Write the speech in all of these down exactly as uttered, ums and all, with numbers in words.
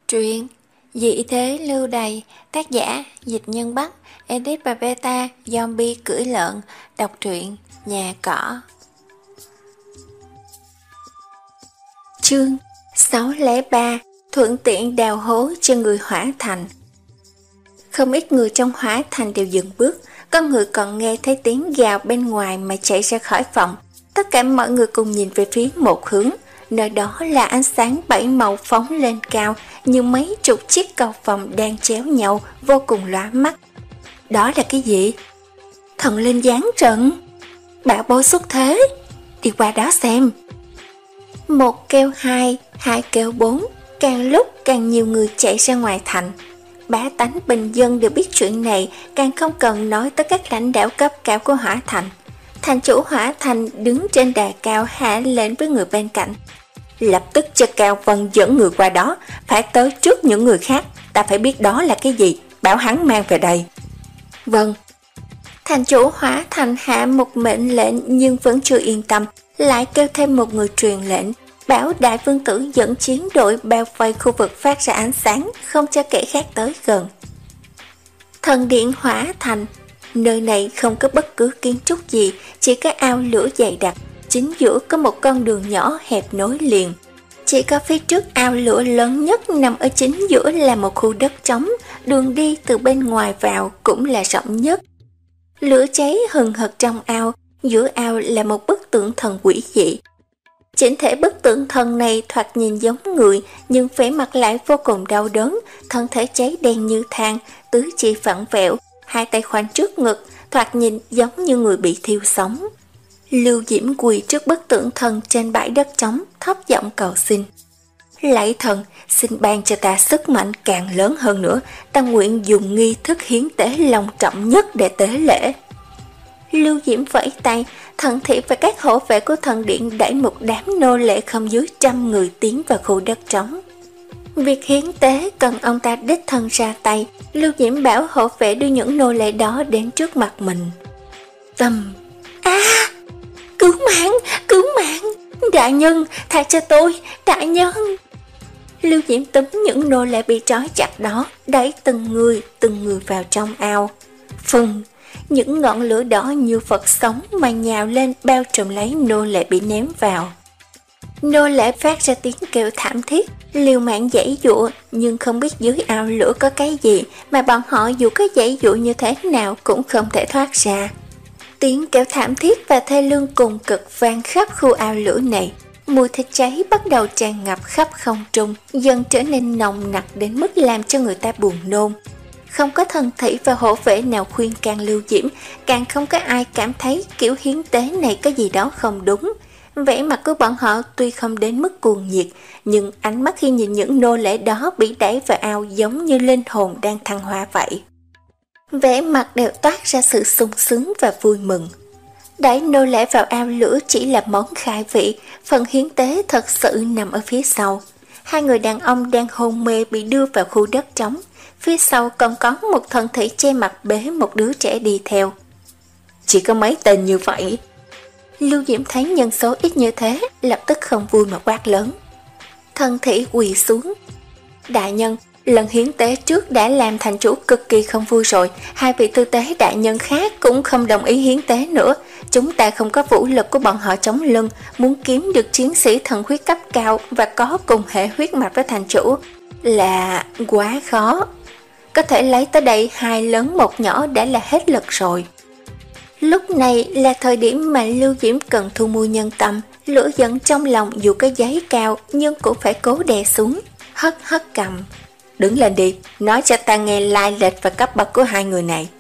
Truyện Dị thế lưu đày, tác giả Dịch Nhân Bắc, edit và beta Zombie cưỡi lợn. Đọc truyện Nhà Cỏ. Chương sáu không ba. Thuận tiện đào hố cho người Hỏa Thành. Không ít người trong Hỏa Thành đều dừng bước, có người còn nghe thấy tiếng gào bên ngoài mà chạy ra khỏi phòng. Tất cả mọi người cùng nhìn về phía một hướng, nơi đó là ánh sáng bảy màu phóng lên cao như mấy chục chiếc cầu vồng đang chéo nhau, vô cùng lóa mắt. Đó là cái gì? Thần linh giáng trận, bảo bối xuất thế, đi qua đó xem. Một kêu hai, hai kêu bốn, càng lúc càng nhiều người chạy ra ngoài thành. Bá tánh bình dân đều biết chuyện này, càng không cần nói tới các lãnh đạo cấp cao của Hỏa Thành. Thành chủ Hỏa Thành đứng trên đài cao hạ lệnh với người bên cạnh: lập tức cho Cao Vân dẫn người qua đó, phải tới trước những người khác, ta phải biết đó là cái gì, bảo hắn mang về đây. Vâng. Thành chủ Hỏa Thành hạ một mệnh lệnh nhưng vẫn chưa yên tâm, lại kêu thêm một người truyền lệnh, bảo Đại Vương Tử dẫn chiến đội bao vây khu vực phát ra ánh sáng, không cho kẻ khác tới gần. Thần điện Hỏa Thành, nơi này không có bất cứ kiến trúc gì, chỉ có ao lửa dày đặc. Chính giữa có một con đường nhỏ hẹp nối liền. Chỉ có phía trước ao lửa lớn nhất nằm ở chính giữa là một khu đất trống, đường đi từ bên ngoài vào cũng là rộng nhất. Lửa cháy hừng hực trong ao, giữa ao là một bức tượng thần quỷ dị. Chỉnh thể bức tượng thần này thoạt nhìn giống người, nhưng vẻ mặt lại vô cùng đau đớn, thân thể cháy đen như than, tứ chi phẳng vẹo, hai tay khoanh trước ngực, thoạt nhìn giống như người bị thiêu sống. Lưu Diễm quỳ trước bức tượng thần trên bãi đất trống, thấp giọng cầu xin: lạy thần, xin ban cho ta sức mạnh càng lớn hơn nữa, ta nguyện dùng nghi thức hiến tế long trọng nhất để tế lễ. Lưu Diễm vẫy tay, thần thị và các hộ vệ của thần điện đẩy một đám nô lệ không dưới trăm người tiến vào khu đất trống. Việc hiến tế cần ông ta đích thân ra tay. Lưu Diễm bảo hộ vệ đưa những nô lệ đó đến trước mặt mình. Tâm a à, cứu mạng, cứu mạng, đại nhân, tha cho tôi, đại nhân. Lưu Diễm túm những nô lệ bị trói chặt đó, đẩy từng người, từng người vào trong ao. Phừng, những ngọn lửa đỏ như Phật sống mà nhào lên bao trùm lấy nô lệ bị ném vào. Nô lệ phát ra tiếng kêu thảm thiết, liều mạng giãy giụa, nhưng không biết dưới ao lửa có cái gì mà bọn họ dù có giãy giụa như thế nào cũng không thể thoát ra. Tiếng kêu thảm thiết và thê lương cùng cực vang khắp khu ao lửa này. Mùi thịt cháy bắt đầu tràn ngập khắp không trung, dần trở nên nồng nặc đến mức làm cho người ta buồn nôn. Không có thần thị và hộ vệ nào khuyên can Lưu Diễm, càng không có ai cảm thấy kiểu hiến tế này có gì đó không đúng. Vẻ mặt của bọn họ tuy không đến mức cuồng nhiệt, nhưng ánh mắt khi nhìn những nô lệ đó bị đẩy vào ao giống như linh hồn đang thăng hoa vậy. Vẻ mặt đều toát ra sự sung sướng và vui mừng. Đẩy nô lệ vào ao lửa chỉ là món khai vị, phần hiến tế thật sự nằm ở phía sau. Hai người đàn ông đang hôn mê bị đưa vào khu đất trống, phía sau còn có một thần thị che mặt bế một đứa trẻ đi theo. Chỉ có mấy tên như vậy. Lưu Diễm thấy nhân số ít như thế, lập tức không vui mà quát lớn. Thần thị quỳ xuống: đại nhân, lần hiến tế trước đã làm thành chủ cực kỳ không vui rồi, hai vị tư tế đại nhân khác cũng không đồng ý hiến tế nữa. Chúng ta không có vũ lực của bọn họ chống lưng, muốn kiếm được chiến sĩ thần huyết cấp cao và có cùng hệ huyết mạch với thành chủ là quá khó. Có thể lấy tới đây hai lớn một nhỏ đã là hết lực rồi. Lúc này là thời điểm mà Lưu Diễm cần thu mua nhân tâm, lửa giận trong lòng dù có giấy cao nhưng cũng phải cố đè xuống, hất hất cầm. Đứng lên đi, nói cho ta nghe lai lịch và cấp bậc của hai người này.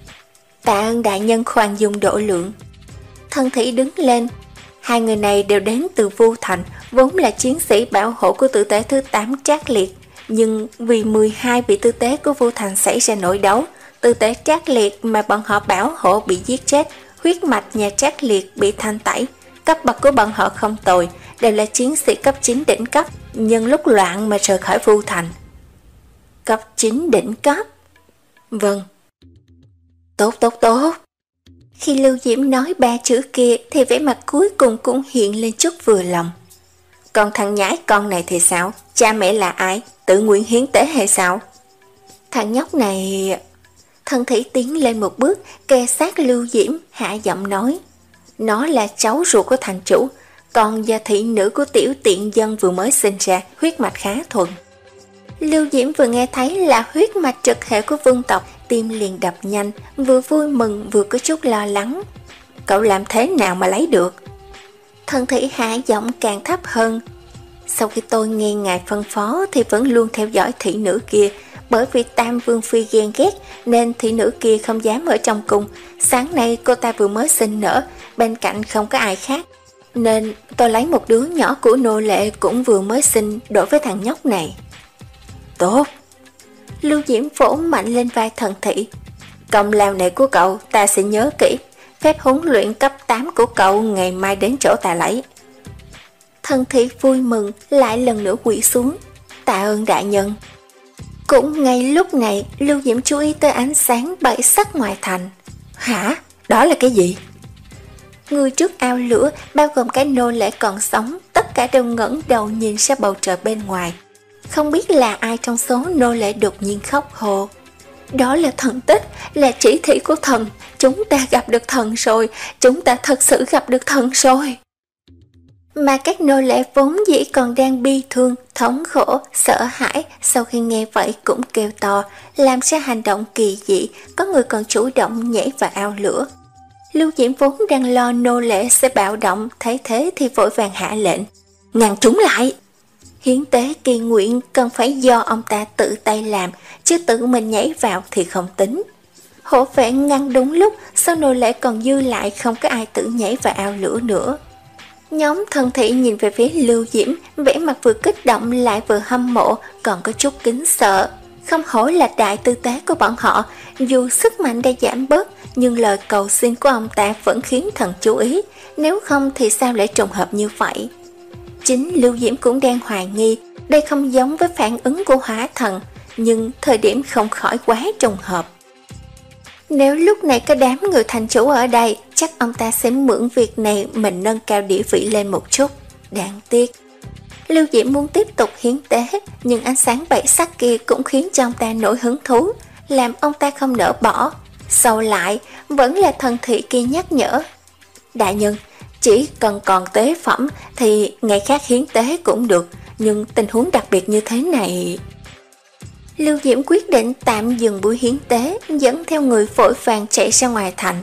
Tạ ơn đại nhân khoan dung độ lượng. Thần thị đứng lên. Hai người này đều đến từ Vu Thành, vốn là chiến sĩ bảo hộ của tử tế thứ tám Trác Liệt. Nhưng vì mười hai vị tư tế của Vu Thành xảy ra nội đấu, tư tế Trác Liệt mà bọn họ bảo hộ bị giết chết, huyết mạch nhà Trác Liệt bị thanh tẩy. Cấp bậc của bọn họ không tồi, đều là chiến sĩ cấp chín đỉnh cấp, nhân lúc loạn mà rời khỏi Vu Thành. Cấp chín đỉnh cấp? Vâng. Tốt tốt tốt. Khi Lưu Diễm nói ba chữ kia thì vẻ mặt cuối cùng cũng hiện lên chút vừa lòng. Còn thằng nhãi con này thì sao? Cha mẹ là ai? Tự nguyện hiến tế hay sao? Thằng nhóc này... Thần Thủy tiến lên một bước, kề sát Lưu Diễm, hạ giọng nói. Nó là cháu ruột của thành chủ, còn gia thị nữ của tiểu tiện dân vừa mới sinh ra, huyết mạch khá thuần. Lưu Diễm vừa nghe thấy là huyết mạch trực hệ của vương tộc, tim liền đập nhanh, vừa vui mừng vừa có chút lo lắng. Cậu làm thế nào mà lấy được? Thần Thủy hạ giọng càng thấp hơn. Sau khi tôi nghe ngài phân phó thì vẫn luôn theo dõi thị nữ kia, bởi vì Tam Vương Phi ghen ghét nên thị nữ kia không dám ở trong cung. Sáng nay cô ta vừa mới sinh nở, bên cạnh không có ai khác, nên tôi lấy một đứa nhỏ của nô lệ cũng vừa mới sinh đổi với thằng nhóc này. Tốt! Lưu Diễm vỗ mạnh lên vai Thần Thị. Công lao này của cậu ta sẽ nhớ kỹ, phép huấn luyện cấp tám của cậu ngày mai đến chỗ ta lấy. Thần Thị vui mừng lại lần nữa quỳ xuống. Tạ ơn đại nhân. Cũng ngay lúc này, Lưu Diễm chú ý tới ánh sáng bảy sắc ngoài thành. Hả? Đó là cái gì? Người trước ao lửa, bao gồm cái nô lệ còn sống, tất cả đều ngẩng đầu nhìn ra bầu trời bên ngoài. Không biết là ai trong số nô lệ đột nhiên khóc hồ. Đó là thần tích, là chỉ thị của thần. Chúng ta gặp được thần rồi, chúng ta thật sự gặp được thần rồi. Mà các nô lệ vốn dĩ còn đang bi thương, thống khổ, sợ hãi, sau khi nghe vậy cũng kêu to, làm ra hành động kỳ dị, có người còn chủ động nhảy vào ao lửa. Lưu Diễm vốn đang lo nô lệ sẽ bạo động, thấy thế thì vội vàng hạ lệnh. Ngăn chúng lại! Hiến tế kỳ nguyện cần phải do ông ta tự tay làm, chứ tự mình nhảy vào thì không tính. Hổ vệ ngăn đúng lúc, sau nô lệ còn dư lại không có ai tự nhảy vào ao lửa nữa. Nhóm Thần Thị nhìn về phía Lưu Diễm, vẻ mặt vừa kích động lại vừa hâm mộ, còn có chút kính sợ. Không hổ là đại tư tế của bọn họ, dù sức mạnh đã giảm bớt, nhưng lời cầu xin của ông ta vẫn khiến thần chú ý, nếu không thì sao lại trùng hợp như vậy. Chính Lưu Diễm cũng đang hoài nghi, đây không giống với phản ứng của hỏa thần, nhưng thời điểm không khỏi quá trùng hợp. Nếu lúc này có đám người thành chủ ở đây, chắc ông ta sẽ mượn việc này mình nâng cao địa vị lên một chút. Đáng tiếc. Lưu Diễm muốn tiếp tục hiến tế, nhưng ánh sáng bảy sắc kia cũng khiến cho ông ta nổi hứng thú, làm ông ta không nỡ bỏ. Sau lại, vẫn là Thần Thị kia nhắc nhở. Đại nhân, chỉ cần còn tế phẩm thì ngày khác hiến tế cũng được, nhưng tình huống đặc biệt như thế này... Lưu Diễm quyết định tạm dừng buổi hiến tế, dẫn theo người vội vàng chạy ra ngoài thành.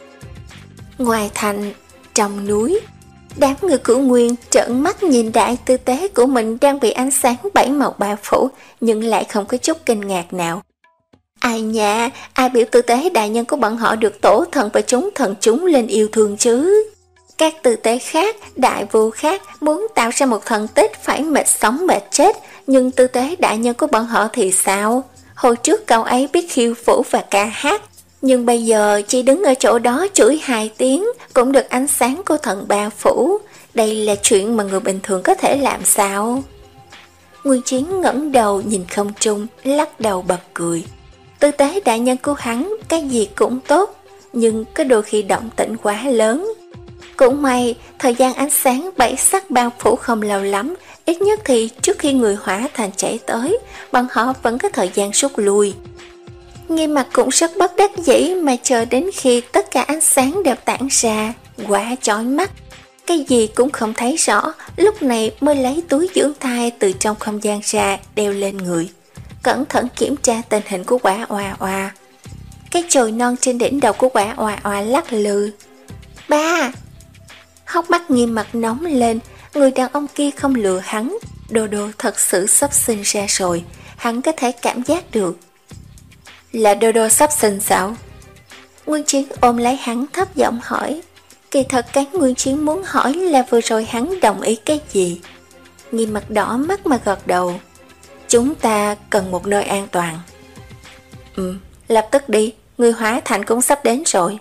Ngoài thành, trong núi, đám người Cửu Nguyên trợn mắt nhìn đại tư tế của mình đang bị ánh sáng bảy màu bao phủ, nhưng lại không có chút kinh ngạc nào. Ai nha, ai biểu tư tế đại nhân của bọn họ được tổ thần và chúng thần chúng lên yêu thương chứ? Các tư tế khác, đại vua khác muốn tạo ra một thần tích phải mệt sống mệt chết, nhưng tư tế đại nhân của bọn họ thì sao? Hồi trước cậu ấy biết khiêu vũ và ca hát, nhưng bây giờ chỉ đứng ở chỗ đó chửi hai tiếng cũng được ánh sáng của thần bao phủ. Đây là chuyện mà người bình thường có thể làm sao? Nguyên Chiến ngẩng đầu nhìn không trung, lắc đầu bật cười. Tư tế đại nhân của hắn cái gì cũng tốt, nhưng có đôi khi động tĩnh quá lớn. Cũng may, thời gian ánh sáng bảy sắc bao phủ không lâu lắm, ít nhất thì trước khi người hỏa thành chạy tới, bọn họ vẫn có thời gian rút lui. Nghiêm Mặt cũng rất bất đắc dĩ mà chờ đến khi tất cả ánh sáng đều tản ra, quá chói mắt. Cái gì cũng không thấy rõ, lúc này mới lấy túi dưỡng thai từ trong không gian ra, đeo lên người. Cẩn thận kiểm tra tình hình của quả oà oà. Cái chồi non trên đỉnh đầu của quả oà oà lắc lư. Ba! Hốc mắt Nghiêm Mặt nóng lên, người đàn ông kia không lừa hắn, Đô Đô thật sự sắp sinh ra rồi, hắn có thể cảm giác được. Là Đô Đô sắp sinh sao? Nguyên Chiến ôm lấy hắn thấp giọng hỏi. Kỳ thật cái Nguyên Chiến muốn hỏi là vừa rồi hắn đồng ý cái gì. Nghiêm Mặt đỏ mắt mà gật đầu. Chúng ta cần một nơi an toàn. Ừ, lập tức đi, người hóa thành cũng sắp đến rồi.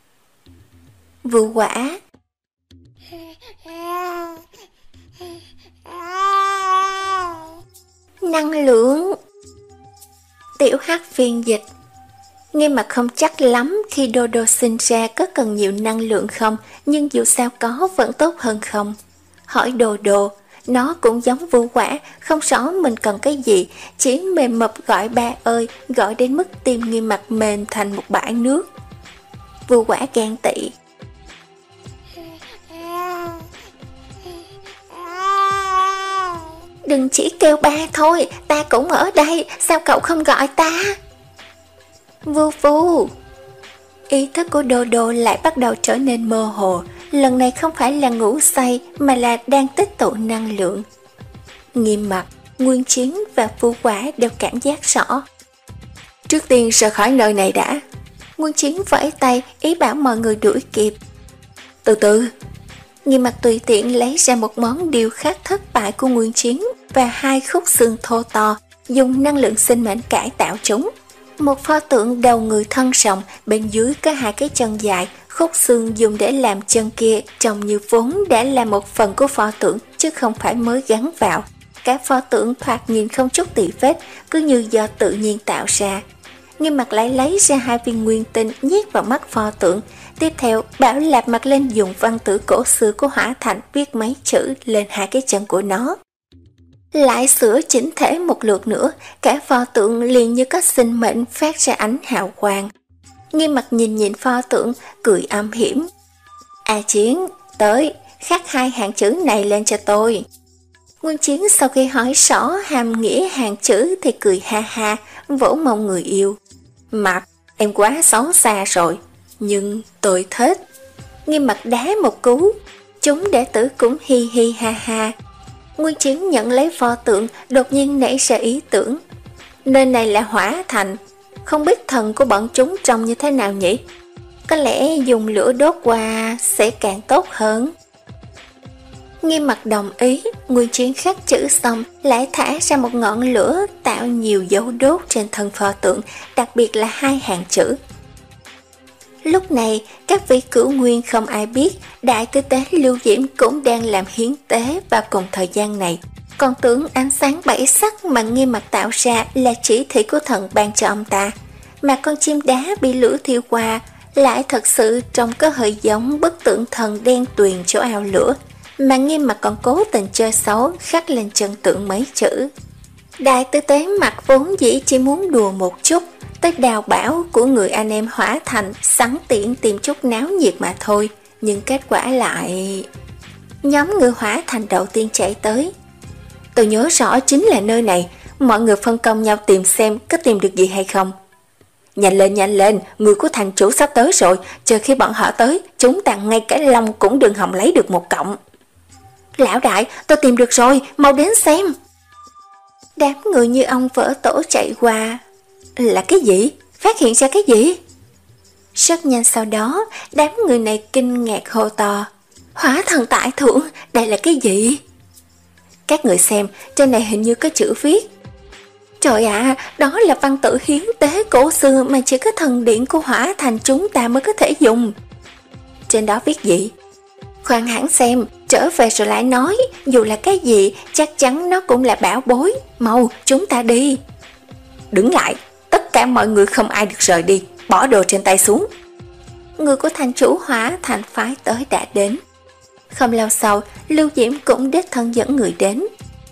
Vụ quả. Năng lượng. Tiểu Hắc phiên dịch. Nghiêm Mặt không chắc lắm khi Đô Đô sinh ra có cần nhiều năng lượng không, nhưng dù sao có vẫn tốt hơn không. Hỏi Đô Đô, nó cũng giống Vu Quả, không rõ mình cần cái gì, chỉ mềm mập gọi ba ơi, gọi đến mức tim Nghiêm Mặc mềm thành một bãi nước. Vu Quả ghen tị. Đừng chỉ kêu ba thôi, ta cũng ở đây, sao cậu không gọi ta? Vu Vu. Ý thức của Đô Đô lại bắt đầu trở nên mơ hồ, lần này không phải là ngủ say mà là đang tích tụ năng lượng. Nghiêm Mặc, Nguyên Chiến và Vu Quả đều cảm giác rõ. Trước tiên rời khỏi nơi này đã. Nguyên Chiến vẫy tay ý bảo mọi người đuổi kịp. Từ từ. Nghiêm Mặc tùy tiện lấy ra một món điêu khắc thất bại của Nguyên Chiến và hai khúc xương thô to, dùng năng lượng sinh mệnh cải tạo chúng. Một pho tượng đầu người thân rồng, bên dưới có hai cái chân dài, khúc xương dùng để làm chân kia trông như vốn đã là một phần của pho tượng chứ không phải mới gắn vào. Cả pho tượng thoạt nhìn không chút tì vết, cứ như do tự nhiên tạo ra. Nghiêm Mặc lại lấy ra hai viên nguyên tinh nhét vào mắt pho tượng. Tiếp theo, bảo Lạp Mặc lên dùng văn tự cổ xưa của Hỏa Thành viết mấy chữ lên hai cái chân của nó. Lại sửa chỉnh thể một lượt nữa, cả pho tượng liền như có sinh mệnh phát ra ánh hào quang. Nghiêm Mặc nhìn nhìn pho tượng, cười âm hiểm. A Chiến, tới, khắc hai hàng chữ này lên cho tôi. Nguyên Chiến sau khi hỏi rõ hàm nghĩa hàng chữ thì cười ha ha, vỗ mông người yêu. Mặc, em quá xấu xa rồi, nhưng tôi thích. Nghiêm Mặc đá một cú, chúng đệ tử cũng hi hi ha ha. Nguyên Chiến nhận lấy pho tượng, đột nhiên nảy ra ý tưởng. Nơi này là Hỏa Thành, không biết thần của bọn chúng trông như thế nào nhỉ? Có lẽ dùng lửa đốt qua sẽ càng tốt hơn. Nghiêm Mặc đồng ý, Nguyên Chiến khắc chữ xong lại thả ra một ngọn lửa tạo nhiều dấu đốt trên thân pho tượng, đặc biệt là hai hàng chữ. Lúc này, các vị cửu nguyên không ai biết Đại Tư Tế Lưu Diễm cũng đang làm hiến tế vào cùng thời gian này. Còn tưởng ánh sáng bảy sắc mà Nghiêm Mặc tạo ra là chỉ thị của thần ban cho ông ta, mà con chim đá bị lửa thiêu qua lại thật sự trông có hơi giống bức tượng thần đen tuyền chỗ ao lửa, mà Nghiêm Mặc còn cố tình chơi xấu khắc lên chân tượng mấy chữ. Đại Tư Tế Mặc vốn dĩ chỉ muốn đùa một chút, tới đào bảo của người anh em Hỏa Thành sẵn tiện tìm chút náo nhiệt mà thôi, nhưng kết quả lại... Nhóm người Hỏa Thành đầu tiên chạy tới. Tôi nhớ rõ chính là nơi này, mọi người phân công nhau tìm xem có tìm được gì hay không. Nhanh lên nhanh lên, người của thành chủ sắp tới rồi, chờ khi bọn họ tới, chúng ta ngay cả lông cũng đừng hòng lấy được một cọng. Lão đại, tôi tìm được rồi, mau đến xem. Đám người như ông vỡ tổ chạy qua. Là cái gì? Phát hiện ra cái gì? Rất nhanh sau đó, đám người này kinh ngạc hô to. Hỏa Thần tại thượng, đây là cái gì? Các người xem, trên này hình như có chữ viết. Trời ạ, à, đó là văn tự hiến tế cổ xưa mà chỉ có thần điện của Hỏa Thành chúng ta mới có thể dùng. Trên đó viết gì? Khoan hẳn xem, trở về rồi lại nói, dù là cái gì, chắc chắn nó cũng là bảo bối. Mau, chúng ta đi. Đứng lại, tất cả mọi người không ai được rời đi, bỏ đồ trên tay xuống. Người của thành chủ Hỏa Thành phái tới đã đến. Không lâu sau, Lưu Diễm cũng đích thân dẫn người đến.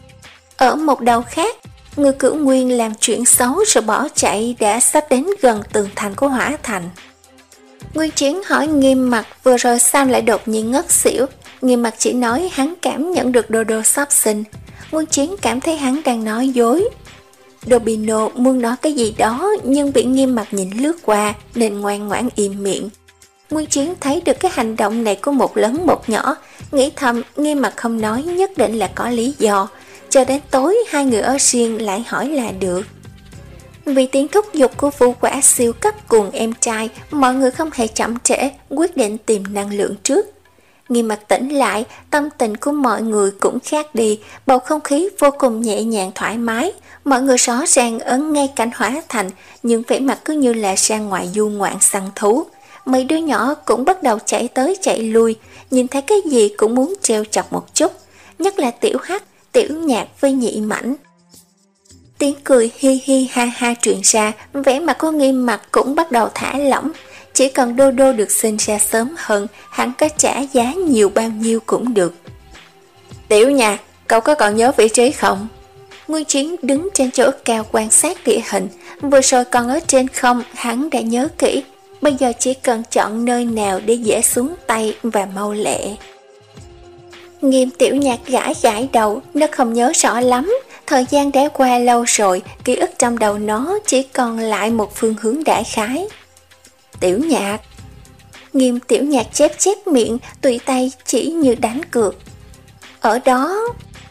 Ở một đầu khác, người cửu nguyên làm chuyện xấu rồi bỏ chạy đã sắp đến gần tường thành của Hỏa Thành. Nguyên Chiến hỏi Nghiêm Mặc vừa rồi sao lại đột nhiên ngất xỉu. Nghiêm Mặc chỉ nói hắn cảm nhận được Đô Đô sắp sinh. Nguyên Chiến cảm thấy hắn đang nói dối. Dobino muốn nói cái gì đó nhưng bị Nghiêm Mặc nhìn lướt qua nên ngoan ngoãn im miệng. Nguyên Chiến thấy được cái hành động này của một lớn một nhỏ, nghĩ thầm Nghiêm Mặc không nói nhất định là có lý do. Cho đến tối hai người ở riêng lại hỏi là được. Vì tiếng thúc giục của Vu Quả siêu cấp cùng em trai, mọi người không hề chậm trễ, quyết định tìm năng lượng trước. Nghiêm Mặc tỉnh lại, tâm tình của mọi người cũng khác đi, bầu không khí vô cùng nhẹ nhàng thoải mái. Mọi người rõ ràng ở ngay cạnh Hỏa Thành, nhưng vẻ mặt cứ như là ra ngoài du ngoạn săn thú. Mấy đứa nhỏ cũng bắt đầu chạy tới chạy lui, nhìn thấy cái gì cũng muốn trêu chọc một chút, nhất là Tiểu Hắc, Tiểu Nhạc với Nhị Mảnh. Tiếng cười hi hi ha ha truyền ra, vẻ mặt của Nghiêm Mặc cũng bắt đầu thả lỏng. Chỉ cần Đô Đô được sinh ra sớm hơn, hắn có trả giá nhiều bao nhiêu cũng được. Tiểu Nhạc, cậu có còn nhớ vị trí không? Nguyên Chiến đứng trên chỗ cao quan sát địa hình, vừa rồi còn ở trên không, hắn đã nhớ kỹ, bây giờ chỉ cần chọn nơi nào để dễ xuống tay và mau lẹ. Nghiêm Tiểu Nhạc gãi gãi đầu, nó không nhớ rõ lắm, thời gian đã qua lâu rồi, ký ức trong đầu nó chỉ còn lại một phương hướng đại khái. Tiểu Nhạc. Nghiêm Tiểu Nhạc chép chép miệng, tùy tay chỉ như đánh cược. Ở đó.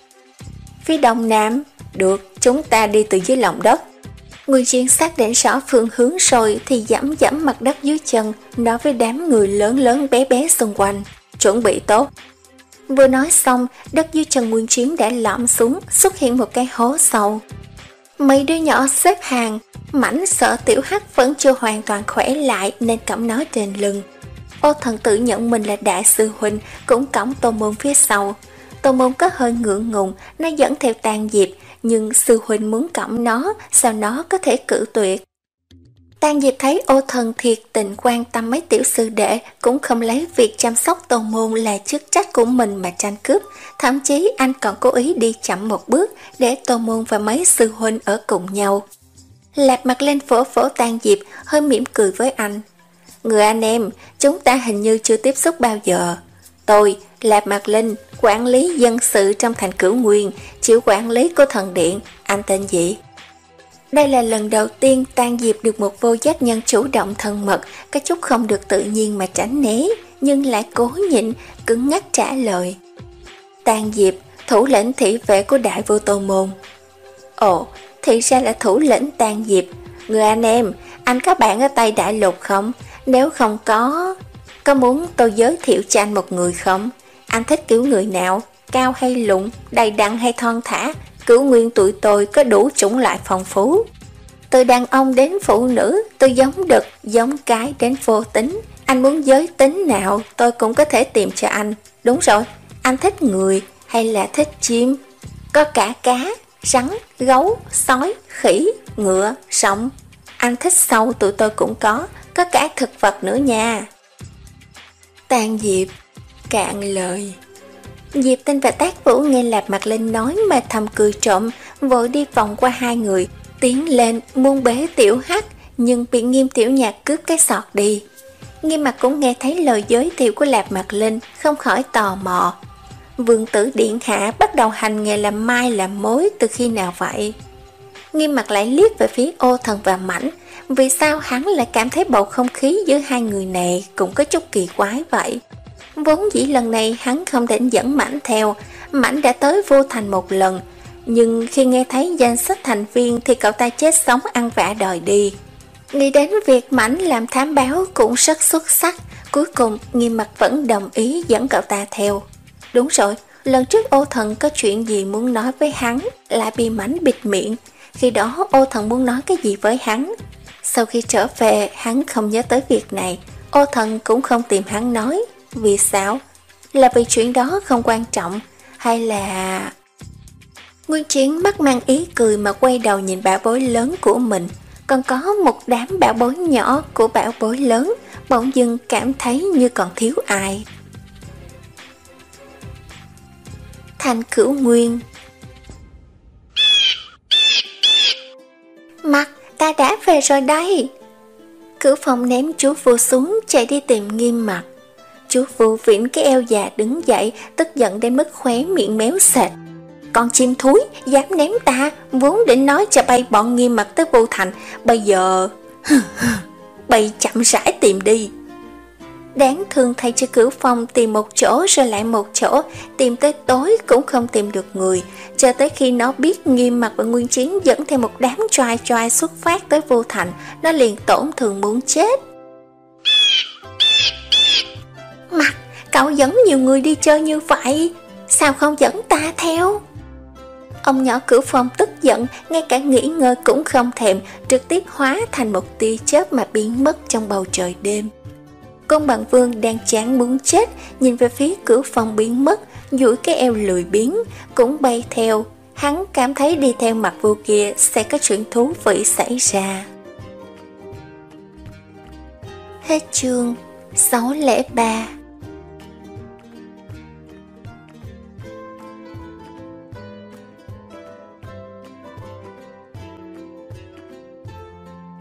Phía đông nam. Được, chúng ta đi từ dưới lòng đất. Nguyên Chiến xác định rõ phương hướng rồi thì dẫm dẫm mặt đất dưới chân, nói với đám người lớn lớn bé bé xung quanh. Chuẩn bị tốt. Vừa nói xong, đất dưới chân Nguyên Chiến đã lõm xuống, xuất hiện một cái hố sâu. Mấy đứa nhỏ xếp hàng, Mảnh sợ Tiểu Hắc vẫn chưa hoàn toàn khỏe lại nên cõng nó trên lưng. Ô Thần tự nhận mình là đại sư huynh, cũng cõng Tô Môn phía sau. Tô Môn có hơi ngượng ngùng, nó dẫn theo Tàn Diệp, nhưng sư huynh muốn cõng nó, sao nó có thể cự tuyệt. Tàn Diệp thấy Ô Thần thiệt tình quan tâm mấy tiểu sư đệ, cũng không lấy việc chăm sóc Tô Môn là chức trách của mình mà tranh cướp, thậm chí anh còn cố ý đi chậm một bước để Tô Môn và mấy sư huynh ở cùng nhau. Lạp mặt lên phổ phổ Tàn Diệp, hơi mỉm cười với anh. Người anh em, chúng ta hình như chưa tiếp xúc bao giờ. Tôi, Lạp Mạc Linh, quản lý dân sự trong thành Cửu Nguyên, chịu quản lý của thần điện, anh tên gì? Đây là lần đầu tiên Tàn Diệp được một vô giác nhân chủ động thân mật, có chút không được tự nhiên mà tránh né, nhưng lại cố nhịn, cứng ngắc trả lời. Tàn Diệp, thủ lĩnh thị vệ của Đại Vô Tô Môn. Ồ, thì ra là thủ lĩnh Tàn Diệp. Người anh em, anh có bạn ở Tây Đại Lục không? Nếu không có, có muốn tôi giới thiệu cho anh một người không? Anh thích kiểu người nào? Cao hay lùn, đầy đặn hay thon thả? Cửu Nguyên tụi tôi có đủ chủng loại phong phú. Từ đàn ông đến phụ nữ, từ giống đực, giống cái đến vô tính. Anh muốn giới tính nào tôi cũng có thể tìm cho anh. Đúng rồi, anh thích người hay là thích chim? Có cả cá, rắn, gấu, sói, khỉ, ngựa, sộng. Anh thích sâu tụi tôi cũng có, có cả thực vật nữa nha. Tàn Diệp cạn lời. Diệp Tinh và Tác Vũ nghe Lạp Mạc Linh nói mà thầm cười trộm, vội đi vòng qua hai người, tiến lên muốn bế Tiểu Hắc, nhưng bị Nghiêm Tiểu Nhạc cướp cái sọt đi. Nghiêm Mặt cũng nghe thấy lời giới thiệu của Lạp Mạc Linh, không khỏi tò mò. Vương tử điện hạ bắt đầu hành nghề làm mai làm mối từ khi nào vậy? Nghiêm Mặt lại liếc về phía Ô Thần và Mảnh, vì sao hắn lại cảm thấy bầu không khí giữa hai người này cũng có chút kỳ quái vậy? Vốn dĩ lần này hắn không định dẫn Mảnh theo, Mảnh đã tới Vô Thành một lần, nhưng khi nghe thấy danh sách thành viên thì cậu ta chết sống ăn vạ đòi đi. Nghĩ đến việc Mảnh làm thám báo cũng rất xuất sắc, cuối cùng Nghiêm Mặt vẫn đồng ý dẫn cậu ta theo. Đúng rồi, lần trước Ô Thần có chuyện gì muốn nói với hắn, lại bị Mảnh bịt miệng. Khi đó Ô Thần muốn nói cái gì với hắn? Sau khi trở về, hắn không nhớ tới việc này. Ô Thần cũng không tìm hắn nói. Vì sao? Là vì chuyện đó không quan trọng, hay là... Nguyên Chiến mắt mang ý cười mà quay đầu nhìn bảo bối lớn của mình. Còn có một đám bảo bối nhỏ của bảo bối lớn, bỗng dưng cảm thấy như còn thiếu ai. Thành Cửu Nguyên. Mặt, ta đã về rồi đây. Cửu Phong ném chú Vu xuống, chạy đi tìm Nghiêm Mặt. Chú Vu vĩnh cái eo già đứng dậy, tức giận đến mức khóe miệng méo sệt. Con chim thúi, dám ném ta, vốn định nói cho bay bọn Nghiêm Mặt tới Vô Thành, bây giờ... bay chậm rãi tìm đi. Đáng thương thay cho Cửu Phong tìm một chỗ rồi lại một chỗ, tìm tới tối cũng không tìm được người, cho tới khi nó biết Nghiêm Mặt và Nguyên Chiến dẫn theo một đám choai choai xuất phát tới Vô Thành, nó liền tổn thương muốn chết. Mặt, cậu dẫn nhiều người đi chơi như vậy, sao không dẫn ta theo? Ông nhỏ Cửu Phong tức giận, ngay cả nghỉ ngơi cũng không thèm, trực tiếp hóa thành một tia chớp mà biến mất trong bầu trời đêm. Con Bằng Vương đang chán muốn chết, nhìn về phía Cửu Phong biến mất, duỗi cái eo lười biếng, cũng bay theo. Hắn cảm thấy đi theo Mặt Vô kia sẽ có chuyện thú vị xảy ra. Hết chương sáu không ba.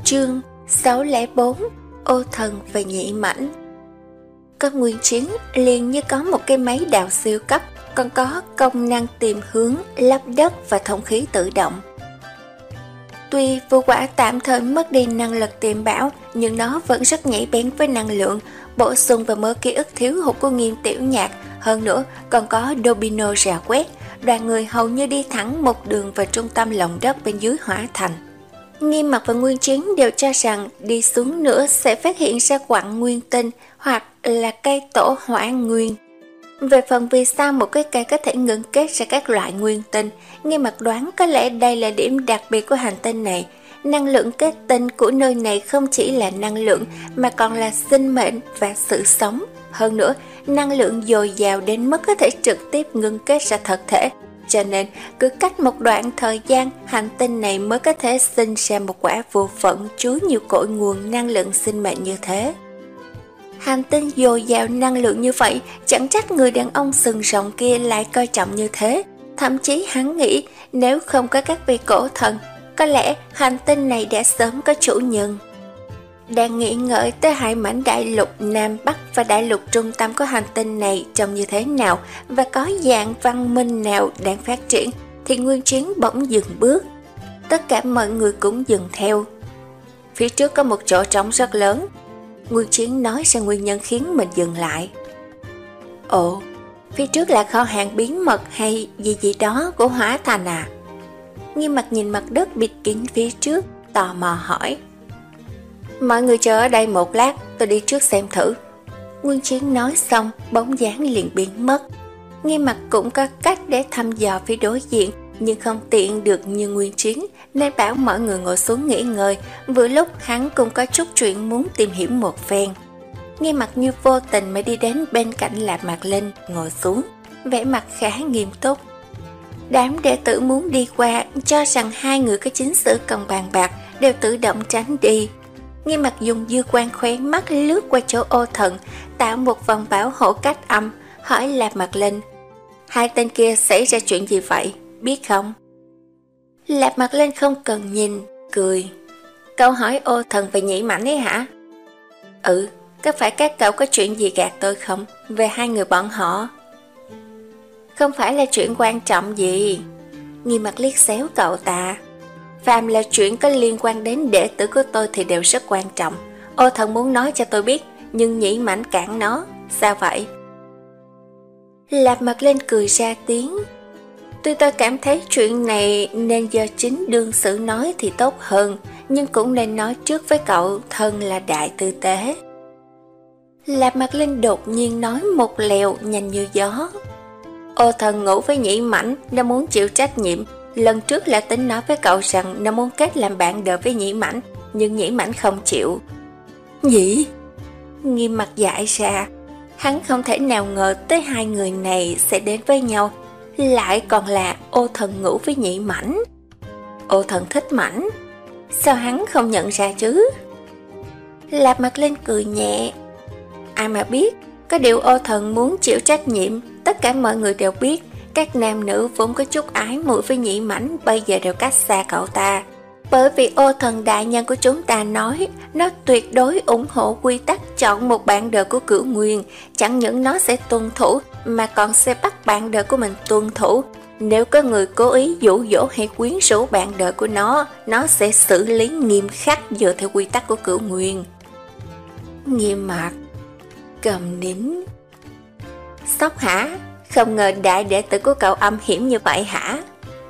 Chương sáu không bốn Ô Thần và Nhị Mãnh. Có Nguyên Chiến liền như có một cái máy đào siêu cấp, còn có công năng tìm hướng, lấp đất và thông khí tự động. Tuy vũ quả tạm thời mất đi năng lực tìm bảo, nhưng nó vẫn rất nhạy bén với năng lượng, bổ sung và mở ký ức thiếu hụt của Nghiêm Tiểu Nhạc. Hơn nữa còn có Dobino rà quét, đoàn người hầu như đi thẳng một đường vào trung tâm lòng đất bên dưới hỏa thành. Nghiêm Mặc và Nguyên Chiến đều cho rằng đi xuống nữa sẽ phát hiện ra quặng nguyên tinh hoặc là cây tổ hỏa nguyên. Về phần vì sao một cái cây có thể ngưng kết ra các loại nguyên tinh, Nghiêm Mặc đoán có lẽ đây là điểm đặc biệt của hành tinh này. Năng lượng kết tinh của nơi này không chỉ là năng lượng mà còn là sinh mệnh và sự sống. Hơn nữa, năng lượng dồi dào đến mức có thể trực tiếp ngưng kết ra thật thể. Cho nên, cứ cách một đoạn thời gian, hành tinh này mới có thể sinh ra một quả vô phận chứa nhiều cội nguồn năng lượng sinh mệnh như thế. Hành tinh dồi dào năng lượng như vậy, chẳng trách người đàn ông sừng rồng kia lại coi trọng như thế. Thậm chí hắn nghĩ, nếu không có các vị cổ thần, có lẽ hành tinh này đã sớm có chủ nhân. Đang nghĩ ngợi tới hai mảnh đại lục Nam Bắc và đại lục trung tâm của hành tinh này trông như thế nào và có dạng văn minh nào đang phát triển, thì Nguyên Chiến bỗng dừng bước. Tất cả mọi người cũng dừng theo. Phía trước có một chỗ trống rất lớn. Nguyên Chiến nói ra nguyên nhân khiến mình dừng lại. Ồ, phía trước là kho hàng bí mật hay gì gì đó của Hỏa Thành à? Nghiêm Mặc nhìn mặt đất bịt kín phía trước, tò mò hỏi. Mọi người chờ ở đây một lát, tôi đi trước xem thử. Nguyên Chiến nói xong, bóng dáng liền biến mất. Nghiêm Mặc cũng có cách để thăm dò phía đối diện, nhưng không tiện được như Nguyên Chiến, nên bảo mọi người ngồi xuống nghỉ ngơi. Vừa lúc hắn cũng có chút chuyện muốn tìm hiểu một phen. Nghiêm Mặc như vô tình mới đi đến bên cạnh Lạc Mạc Linh, ngồi xuống, vẻ mặt khá nghiêm túc. Đám đệ tử muốn đi qua, cho rằng hai người có chính sự cần bàn bạc, đều tự động tránh đi. Nghiêm Mặc dùng dư quan khóe mắt lướt qua chỗ Ô Thần, tạo một vòng bảo hộ cách âm, hỏi Lạc Mạc Linh. Hai tên kia xảy ra chuyện gì vậy, biết không? Lạc Mạc Linh không cần nhìn, cười. Cậu hỏi Ô Thần và Nhị Mãnh ấy hả? Ừ, có phải các cậu có chuyện gì gạt tôi không, về hai người bọn họ? Không phải là chuyện quan trọng gì. Nghiêm Mặc liếc xéo cậu ta. Phàm là chuyện có liên quan đến đệ tử của tôi thì đều rất quan trọng. Ô Thần muốn nói cho tôi biết, nhưng Nhị Mãnh cản nó. Sao vậy? Lạc Mạc Linh cười ra tiếng. Tuy tôi cảm thấy chuyện này nên do chính đương sự nói thì tốt hơn, nhưng cũng nên nói trước với cậu thân là đại tư tế. Lạc Mạc Linh đột nhiên nói một lèo nhanh như gió. Ô Thần ngủ với Nhị Mãnh, nó muốn chịu trách nhiệm. Lần trước là tính nói với cậu rằng nó muốn kết làm bạn đời với Nhị Mãnh, nhưng Nhị Mãnh không chịu. Nhị? Nghiêm Mặc dại ra. Hắn không thể nào ngờ tới hai người này sẽ đến với nhau, lại còn là Ô Thần ngủ với Nhị Mãnh. Ô Thần thích Mãnh, sao hắn không nhận ra chứ? Lạc Mạc Linh cười nhẹ. Ai mà biết, có điều Ô Thần muốn chịu trách nhiệm. Tất cả mọi người đều biết, các nam nữ vốn có chút ái muội với Nhị Mãnh bây giờ đều cách xa cậu ta. Bởi vì Ô Thần đại nhân của chúng ta nói, nó tuyệt đối ủng hộ quy tắc chọn một bạn đời của Cửu Nguyên. Chẳng những nó sẽ tuân thủ, mà còn sẽ bắt bạn đời của mình tuân thủ. Nếu có người cố ý dụ dỗ hay quyến rũ bạn đời của nó, nó sẽ xử lý nghiêm khắc dựa theo quy tắc của Cửu Nguyên. Nghiêm Mặc cầm nín. Sốc hả? Không ngờ đại đệ tử của cậu âm hiểm như vậy hả?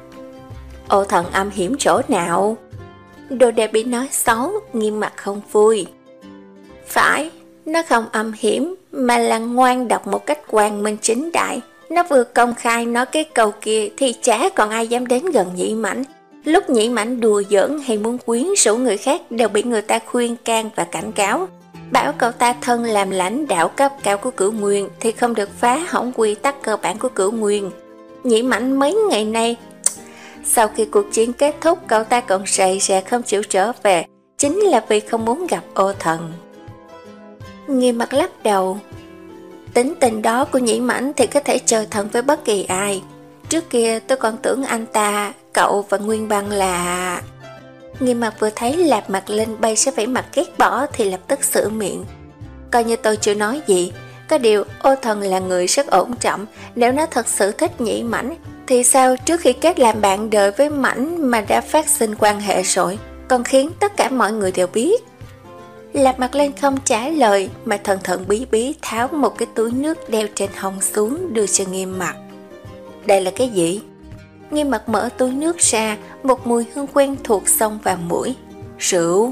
Ô Thần âm hiểm chỗ nào? Đồ đệ bị nói xấu, Nghiêm Mặc không vui. Phải, nó không âm hiểm, mà là ngoan độc một cách quang minh chính đại. Nó vừa công khai nói cái câu kia thì chả còn ai dám đến gần Nhị Mãnh. Lúc Nhị Mãnh đùa giỡn hay muốn quyến rũ người khác đều bị người ta khuyên can và cảnh cáo. Bảo cậu ta thân làm lãnh đạo cấp cao của Cửu Nguyên thì không được phá hỏng quy tắc cơ bản của Cửu Nguyên. Nhị Mãnh mấy ngày nay, sau khi cuộc chiến kết thúc, cậu ta còn rầy rà không chịu trở về, chính là vì không muốn gặp Ô Thần. Nghiêm Mặc lắc đầu. Tính tình đó của Nhị Mãnh thì có thể chơi thân với bất kỳ ai. Trước kia tôi còn tưởng anh ta, cậu và Nguyên Băng là... Nghiêm Mặt vừa thấy Lạp Mặt Linh bay sẽ vẻ mặt ghét bỏ thì lập tức sửa miệng. Coi như tôi chưa nói gì, có điều Ô Thần là người rất ổn trọng, nếu nó thật sự thích Nhĩ Mãnh thì sao trước khi kết làm bạn đời với Mãnh mà đã phát sinh quan hệ rồi, còn khiến tất cả mọi người đều biết. Lạp Mặt Linh không trả lời mà thần thần bí bí tháo một cái túi nước đeo trên hông xuống đưa cho Nghiêm Mặt. Đây là cái gì? Nghiêm Mặt mở túi nước ra, một mùi hương quen thuộc xông vào mũi. Rượu.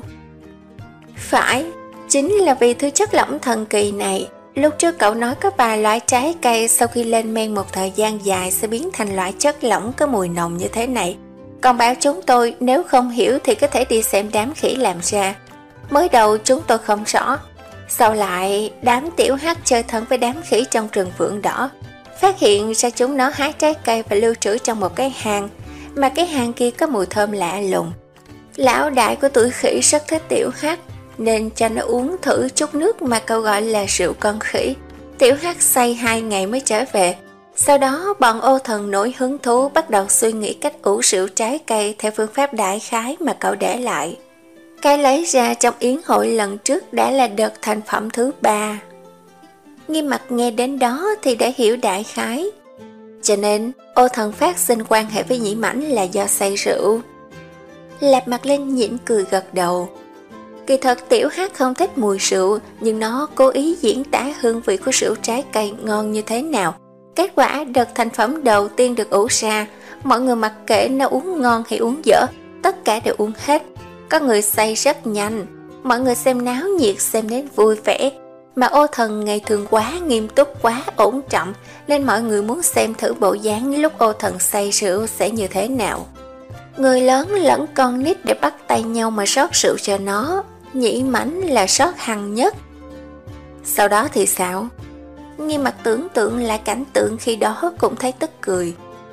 Phải, chính là vì thứ chất lỏng thần kỳ này. Lúc trước cậu nói có vài loại trái cây sau khi lên men một thời gian dài sẽ biến thành loại chất lỏng có mùi nồng như thế này. Còn bảo chúng tôi nếu không hiểu thì có thể đi xem đám khỉ làm ra. Mới đầu chúng tôi không rõ, sau lại đám tiểu hắc chơi thân với đám khỉ trong rừng Phượng Đỏ, phát hiện ra chúng nó hái trái cây và lưu trữ trong một cái hang, mà cái hang kia có mùi thơm lạ lùng. Lão đại của tuổi khỉ rất thích tiểu hắc, nên cho nó uống thử chút nước mà cậu gọi là rượu con khỉ. Tiểu hắc say hai ngày mới trở về. Sau đó bọn Ô Thần nổi hứng thú bắt đầu suy nghĩ cách ủ rượu trái cây theo phương pháp đại khái mà cậu để lại. Cái lấy ra trong yến hội lần trước đã là đợt thành phẩm thứ ba. Nghiêm Mặt nghe đến đó thì đã hiểu đại khái. Cho nên Ô Thần phát sinh quan hệ với Nhĩ Mãnh là do say rượu. Lạp Mặt Linh nhịn cười gật đầu. Kỳ thật tiểu hắc không thích mùi rượu, nhưng nó cố ý diễn tả hương vị của rượu trái cây ngon như thế nào. Kết quả đợt thành phẩm đầu tiên được ủ ra, mọi người mặc kệ nó uống ngon hay uống dở, tất cả đều uống hết. Có người say rất nhanh, mọi người xem náo nhiệt xem đến vui vẻ. Mà Ô Thần ngày thường quá nghiêm túc, quá ổn trọng, nên mọi người muốn xem thử bộ dáng lúc Ô Thần say rượu sẽ như thế nào. Người lớn lẫn con nít để bắt tay nhau mà rót rượu cho nó. Nhĩ Mãnh là rót hăng nhất. Sau đó thì sao? Nghiêm Mặt tưởng tượng lại cảnh tượng khi đó cũng thấy tức cười.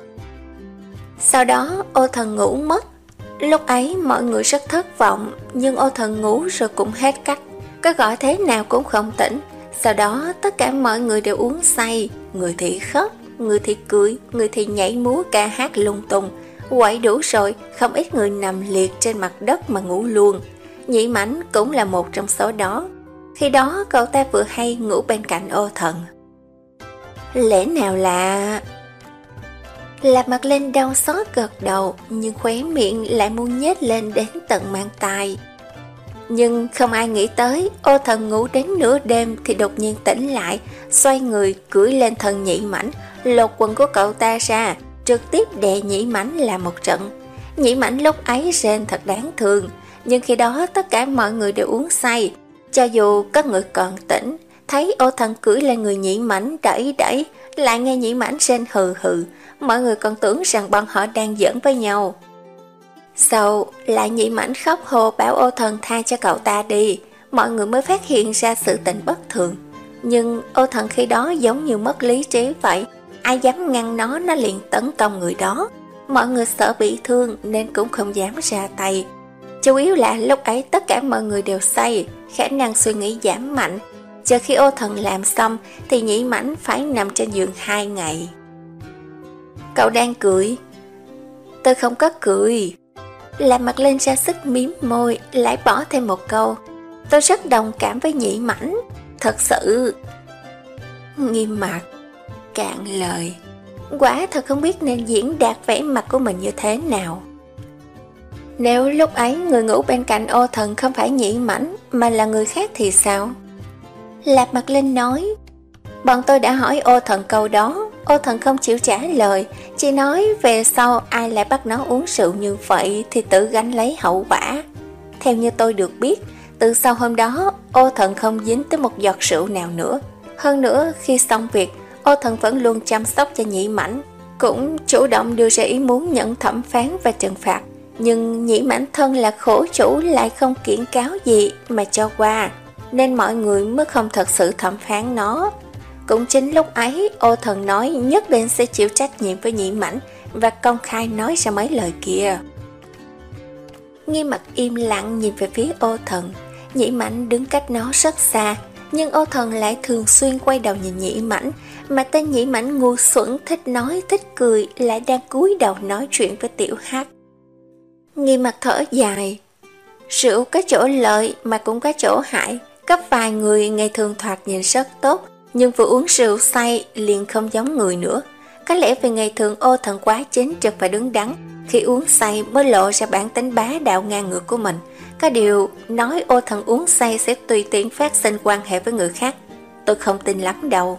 Sau đó Ô Thần ngủ mất. Lúc ấy mọi người rất thất vọng, nhưng Ô Thần ngủ rồi cũng hết cách, có gọi thế nào cũng không tỉnh. Sau đó tất cả mọi người đều uống say, người thì khóc, người thì cười, người thì nhảy múa ca hát lung tung. Quậy đủ rồi, không ít người nằm liệt trên mặt đất mà ngủ luôn. Nhĩ Mãnh cũng là một trong số đó. Khi đó cậu ta vừa hay ngủ bên cạnh Ô Thần. Lẽ nào là... Lạp Mặt Linh đau xót gật đầu, nhưng khóe miệng lại muốn nhếch lên đến tận mang tai. Nhưng không ai nghĩ tới, Ô Thần ngủ đến nửa đêm thì đột nhiên tỉnh lại, xoay người cưỡi lên thân Nhĩ Mãnh, lột quần của cậu ta ra, trực tiếp đè Nhĩ Mãnh là một trận. Nhĩ Mãnh lúc ấy rên thật đáng thương, nhưng khi đó tất cả mọi người đều uống say. Cho dù có người còn tỉnh, thấy Ô Thần cưỡi lên người Nhĩ Mãnh đẩy đẩy, lại nghe Nhĩ Mãnh rên hừ hừ, mọi người còn tưởng rằng bọn họ đang giỡn với nhau. Sau lại Nhĩ Mãnh khóc hô bảo Ô Thần tha cho cậu ta đi, mọi người mới phát hiện ra sự tình bất thường. Nhưng Ô Thần khi đó giống như mất lý trí vậy, ai dám ngăn nó, nó liền tấn công người đó. Mọi người sợ bị thương nên cũng không dám ra tay. Chủ yếu là lúc ấy tất cả mọi người đều say, khả năng suy nghĩ giảm mạnh. Chờ khi Ô Thần làm xong thì Nhĩ Mãnh phải nằm trên giường hai ngày. Cậu đang cười? Tôi không có cười. Lạp Mặt Linh ra sức miếm môi, lại bỏ thêm một câu. Tôi rất đồng cảm với Nhĩ Mãnh, thật sự. Nghiêm Mặt cạn lời. Quả thật không biết nên diễn đạt vẻ mặt của mình như thế nào. Nếu lúc ấy người ngủ bên cạnh Ô Thần không phải Nhĩ Mãnh mà là người khác thì sao? Lạp Mặt Linh nói. Bọn tôi đã hỏi Ô Thần câu đó, Ô Thần không chịu trả lời, chỉ nói về sau ai lại bắt nó uống rượu như vậy thì tự gánh lấy hậu quả. Theo như tôi được biết, từ sau hôm đó Ô Thần không dính tới một giọt rượu nào nữa. Hơn nữa khi xong việc, Ô Thần vẫn luôn chăm sóc cho Nhĩ Mãnh, cũng chủ động đưa ra ý muốn nhận thẩm phán và trừng phạt. Nhưng Nhĩ Mãnh thân là khổ chủ lại không kiện cáo gì mà cho qua, nên mọi người mới không thật sự thẩm phán nó. Cũng chính lúc ấy Ô Thần nói nhất định sẽ chịu trách nhiệm với Nhĩ Mãnh và công khai nói ra mấy lời kia. Nghiêm Mặt im lặng nhìn về phía Ô Thần. Nhĩ Mãnh đứng cách nó rất xa, nhưng Ô Thần lại thường xuyên quay đầu nhìn Nhĩ Mãnh, mà tên Nhĩ Mãnh ngu xuẩn thích nói thích cười lại đang cúi đầu nói chuyện với Tiểu Hắc. Nghiêm Mặt thở dài, Rượu có chỗ lợi mà cũng có chỗ hại. Có vài người ngày thường thoạt nhìn rất tốt, nhưng vừa uống rượu say liền không giống người nữa. Có lẽ vì ngày thường Ô Thần quá chính trực và đứng đắn, khi uống say mới lộ ra bản tính bá đạo ngang ngược của mình. Có điều nói Ô Thần uống say sẽ tùy tiện phát sinh quan hệ với người khác, tôi không tin lắm đâu.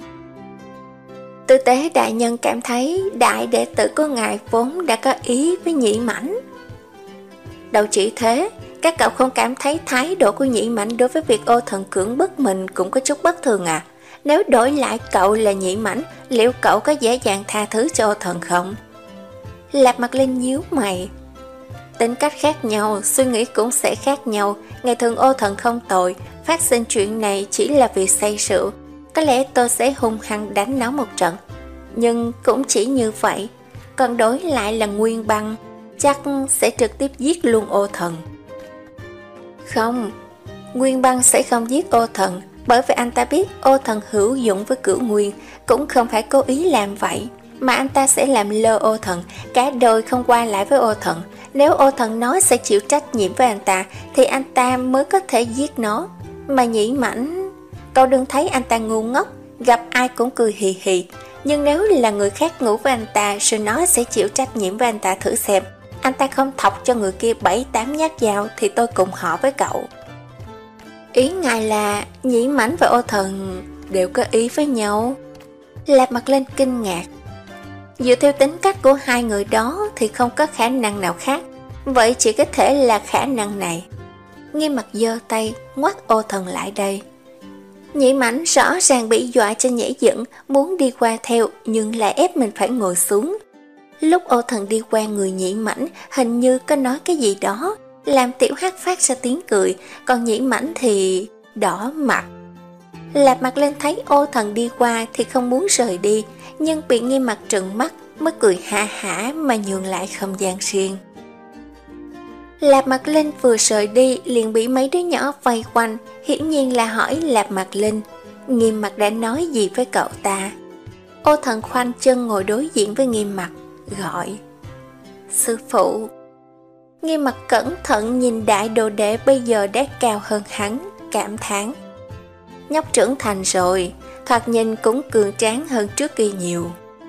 Tư Tế đại nhân cảm thấy đại đệ tử của ngài vốn đã có ý với Nhị Mãnh. Đâu chỉ thế, các cậu không cảm thấy thái độ của Nhị Mãnh đối với việc Ô Thần cưỡng bức mình cũng có chút bất thường à? Nếu đổi lại cậu là Nhị Mãnh, liệu cậu có dễ dàng tha thứ cho Ô Thần không? Lạp Mặt Linh nhíu mày. Tính cách khác nhau, suy nghĩ cũng sẽ khác nhau. Ngày thường Ô Thần không tội, phát sinh chuyện này chỉ là vì say rượu. Có lẽ tôi sẽ hung hăng đánh nó một trận, nhưng cũng chỉ như vậy. Còn đối lại là Nguyên Băng, chắc sẽ trực tiếp giết luôn Ô Thần. Không, Nguyên Băng sẽ không giết Ô Thần, bởi vì anh ta biết Ô Thần hữu dụng với Cửu Nguyên, cũng không phải cố ý làm vậy, mà anh ta sẽ làm lơ Ô Thần, cả đời không qua lại với Ô Thần. Nếu Ô Thần nói sẽ chịu trách nhiệm với anh ta, thì anh ta mới có thể giết nó. Mà Nhị Mãnh, cậu đừng thấy anh ta ngu ngốc, gặp ai cũng cười hì hì. Nhưng nếu là người khác ngủ với anh ta rồi nói sẽ chịu trách nhiệm với anh ta, thử xem anh ta không thọc cho người kia bảy tám nhát dao thì tôi cùng họ với cậu. Ý ngài là Nhị Mãnh và Ô Thần đều có ý với nhau? Lạp Mặt Linh kinh ngạc. Dựa theo tính cách của hai người đó thì không có khả năng nào khác, vậy chỉ có thể là khả năng này. Nghiêm Mặt giơ tay ngoắt Ô Thần lại đây. Nhị Mãnh rõ ràng bị dọa cho nhảy dựng, muốn đi qua theo nhưng lại ép mình phải ngồi xuống. Lúc Ô Thần đi qua người Nhị Mãnh, hình như có nói cái gì đó, làm Tiểu Hắc phát ra tiếng cười, còn Nhị Mãnh thì đỏ mặt. Lạp Mặt Lên thấy Ô Thần đi qua thì không muốn rời đi, nhưng bị Nghiêm Mặt trừng mắt mới cười ha hả mà nhường lại không gian riêng. Lạp Mặt Linh vừa rời đi liền bị mấy đứa nhỏ vây quanh, hiển nhiên là hỏi Lạp Mặt Linh Nghiêm Mặt đã nói gì với cậu ta. Ô Thần khoanh chân ngồi đối diện với Nghiêm Mặt, gọi sư phụ. Nghiêm Mặt cẩn thận nhìn đại đồ đệ bây giờ đã cao hơn hắn, cảm thán: nhóc trưởng thành rồi, thoạt nhìn cũng cường tráng hơn trước kia nhiều.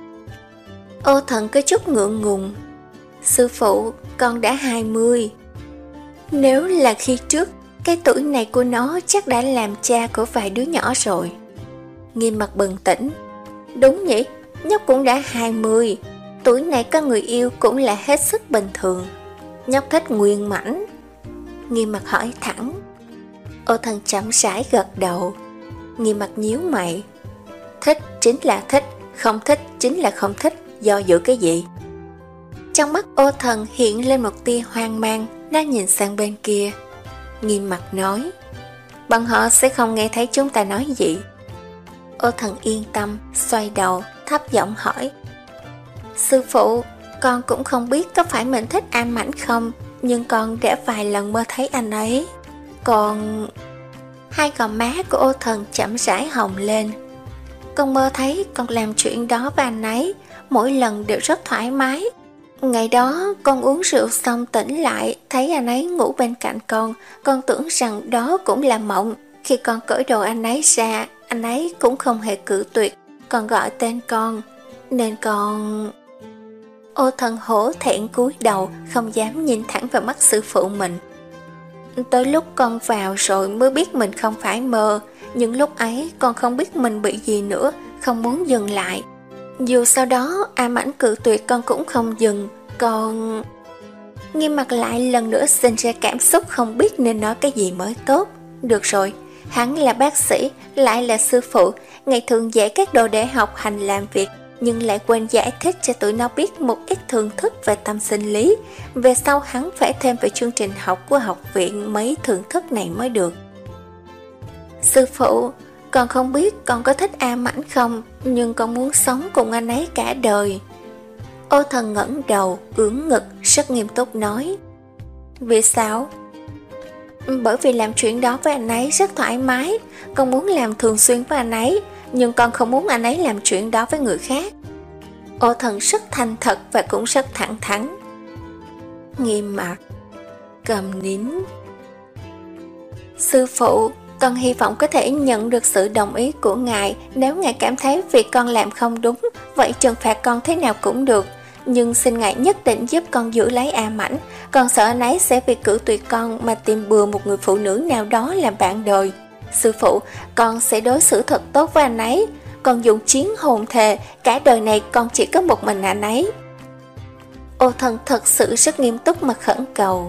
Ô Thần có chút ngượng ngùng: sư phụ, con đã hai mươi. Nếu là khi trước, cái tuổi này của nó chắc đã làm cha của vài đứa nhỏ rồi. Nghiêm Mặt bừng tỉnh: đúng nhỉ, nhóc cũng đã hai mươi, tuổi này có người yêu cũng là hết sức bình thường. Nhóc thích Nguyên Mãnh? Nghiêm Mặt hỏi thẳng. Ô Thần chậm rãi gật đầu. Nghiêm Mặt nhíu mày: thích chính là thích, không thích chính là không thích, do dự cái gì? Trong mắt Ô Thần hiện lên một tia hoang mang, nó nhìn sang bên kia. Nghiêm Mặt nói: bọn họ sẽ không nghe thấy chúng ta nói gì. Ô Thần yên tâm, xoay đầu, thấp giọng hỏi: sư phụ, con cũng không biết có phải mình thích A Mãnh không, nhưng con đã vài lần mơ thấy anh ấy. Còn... Hai gò má của Ô Thần chậm rãi hồng lên. Con mơ thấy con làm chuyện đó với anh ấy, mỗi lần đều rất thoải mái. Ngày đó con uống rượu xong tỉnh lại, thấy anh ấy ngủ bên cạnh con, con tưởng rằng đó cũng là mộng. Khi con cởi đồ anh ấy ra, anh ấy cũng không hề cự tuyệt, còn gọi tên con, nên con... Ô Thần hổ thẹn cúi đầu, không dám nhìn thẳng vào mắt sư phụ mình. Tới lúc con vào rồi mới biết mình không phải mơ, nhưng lúc ấy con không biết mình bị gì nữa, không muốn dừng lại. Dù sau đó A Mãnh cự tuyệt con cũng không dừng, con... Nghiêm Mặt lại lần nữa sinh ra cảm xúc không biết nên nói cái gì mới tốt. Được rồi, hắn là bác sĩ, lại là sư phụ, ngày thường dạy các đồ để học hành làm việc, nhưng lại quên giải thích cho tụi nó biết một ít thưởng thức về tâm sinh lý. Về sau hắn phải thêm về chương trình học của học viện mấy thưởng thức này mới được. Sư phụ, con không biết con có thích A Mãnh không, nhưng con muốn sống cùng anh ấy cả đời. Ô Thần ngẩng đầu, ưỡn ngực, rất nghiêm túc nói. Vì sao? Bởi vì làm chuyện đó với anh ấy rất thoải mái, con muốn làm thường xuyên với anh ấy, nhưng con không muốn anh ấy làm chuyện đó với người khác. Ô Thần rất thành thật và cũng rất thẳng thắn. Nghiêm Mặt cầm nín. Sư phụ, con hy vọng có thể nhận được sự đồng ý của ngài. Nếu ngài cảm thấy việc con làm không đúng, vậy trừng phạt con thế nào cũng được. Nhưng xin ngài nhất định giúp con giữ lấy A Mãnh. Con sợ anh ấy sẽ vì cử tuyệt con mà tìm bừa một người phụ nữ nào đó làm bạn đời. Sư phụ, con sẽ đối xử thật tốt với anh ấy. Con dùng chiến hồn thề, cả đời này con chỉ có một mình anh ấy. Ô Thần thật sự rất nghiêm túc mà khẩn cầu.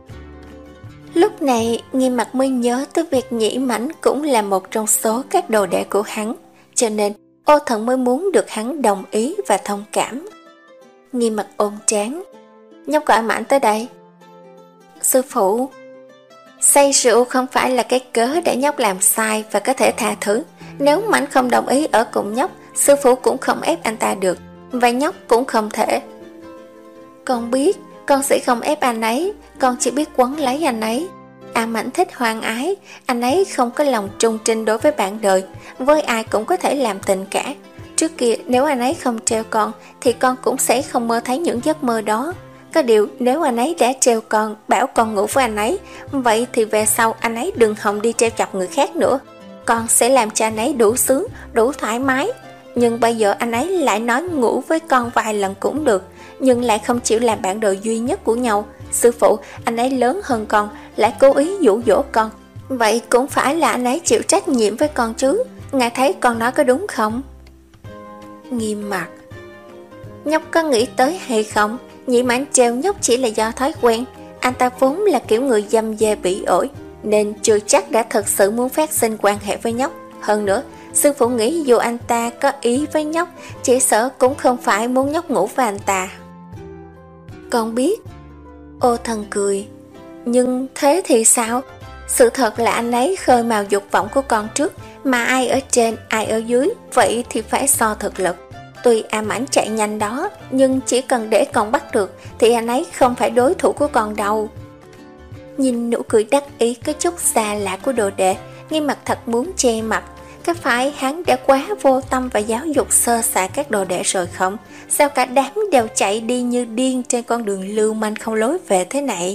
Lúc này, Nghiêm Mặc mới nhớ tới việc Nhĩ Mãnh cũng là một trong số các đồ đệ của hắn, cho nên Ô Thần mới muốn được hắn đồng ý và thông cảm. Nghiêm Mặc ôm trán, nhóc gọi Mãnh tới đây. Sư phụ, say rượu không phải là cái cớ để nhóc làm sai và có thể tha thứ. Nếu Mãnh không đồng ý ở cùng nhóc, sư phụ cũng không ép anh ta được, và nhóc cũng không thể. Con biết, con sẽ không ép anh ấy, con chỉ biết quấn lấy anh ấy. A Mãnh thích hoang ái, anh ấy không có lòng trung trinh đối với bạn đời, với ai cũng có thể làm tình cả. Trước kia nếu anh ấy không treo con thì con cũng sẽ không mơ thấy những giấc mơ đó. Có điều nếu anh ấy đã treo con, bảo con ngủ với anh ấy, vậy thì về sau anh ấy đừng hòng đi treo chọc người khác nữa. Con sẽ làm cho anh ấy đủ sướng, đủ thoải mái. Nhưng bây giờ anh ấy lại nói ngủ với con vài lần cũng được, nhưng lại không chịu làm bạn đời duy nhất của nhau. Sư phụ, anh ấy lớn hơn con, lại cố ý dụ dỗ con, vậy cũng phải là anh ấy chịu trách nhiệm với con chứ. Ngài thấy con nói có đúng không? Nghiêm Mặc, nhóc có nghĩ tới hay không? Nhĩ Mãnh treo nhóc chỉ là do thói quen. Anh ta vốn là kiểu người dâm dê bỉ ổi, nên chưa chắc đã thật sự muốn phát sinh quan hệ với nhóc. Hơn nữa, sư phụ nghĩ dù anh ta có ý với nhóc, chỉ sợ cũng không phải muốn nhóc ngủ với anh ta. Con biết. Ô Thần cười. Nhưng thế thì sao? Sự thật là anh ấy khơi mào dục vọng của con trước, mà ai ở trên, ai ở dưới, vậy thì phải so thực lực. Tuy A Mãnh chạy nhanh đó, nhưng chỉ cần để con bắt được thì anh ấy không phải đối thủ của con đâu. Nhìn nụ cười đắc ý có chút xa lạ của đồ đệ, Nghiêm Mặc thật muốn che mặt. Có phải hắn đã quá vô tâm và giáo dục sơ sài các đồ đệ rồi không? Sao cả đám đều chạy đi như điên trên con đường lưu manh không lối về thế này?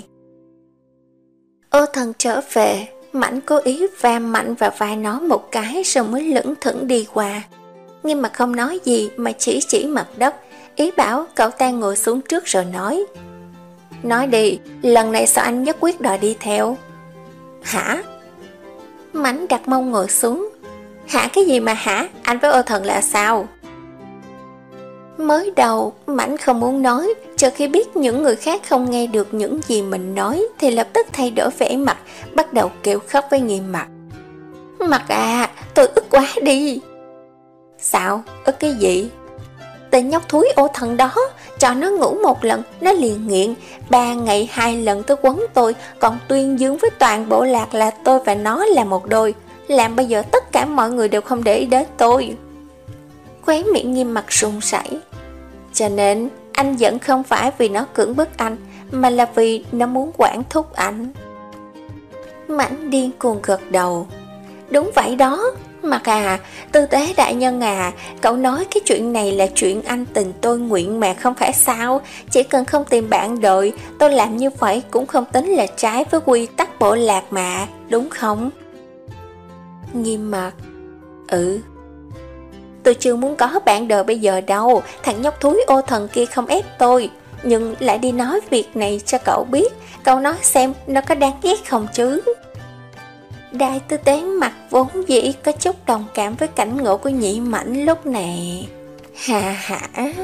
Ô Thần trở về, Mãnh cố ý va mạnh vào vai nó một cái rồi mới lững thững đi qua. Nhưng mà không nói gì mà chỉ chỉ mặt đất, ý bảo cậu ta ngồi xuống trước rồi nói. Nói đi, lần này sao anh nhất quyết đòi đi theo? Hả? Mãnh đặt mông ngồi xuống. Hả cái gì mà hả? Anh với Ô Thần là sao? Mới đầu, Mãnh không muốn nói, chờ khi biết những người khác không nghe được những gì mình nói thì lập tức thay đổi vẻ mặt, bắt đầu kêu khóc với Nghiêm Mặc. Mặc à, tôi ức quá đi. Sao? Ức cái gì? Tên nhóc thúi Ô Thần đó, cho nó ngủ một lần, nó liền nghiện. Ba ngày hai lần tới quấn tôi, còn tuyên dương với toàn bộ lạc là tôi và nó là một đôi. Làm bây giờ tất cả mọi người đều không để ý đến tôi. Khóe miệng Nghiêm Mặc run rẩy. Cho nên anh giận không phải vì nó cưỡng bức anh, mà là vì nó muốn quản thúc anh. Mãnh điên cuồng gật đầu. Đúng vậy đó. Mặc à, tư tế đại nhân à, cậu nói cái chuyện này là chuyện anh tình tôi nguyện mà không phải sao. Chỉ cần không tìm bạn đời, tôi làm như vậy cũng không tính là trái với quy tắc bộ lạc mà, đúng không? Nghiêm Mặc. Ừ. Tôi chưa muốn có bạn đời bây giờ đâu. Thằng nhóc thúi Ô Thần kia không ép tôi, nhưng lại đi nói việc này cho cậu biết. Cậu nói xem nó có đáng ghét không chứ? Đại tư tế mặt vốn dĩ có chút đồng cảm với cảnh ngộ của Nhĩ Mãnh lúc này. Hà hả.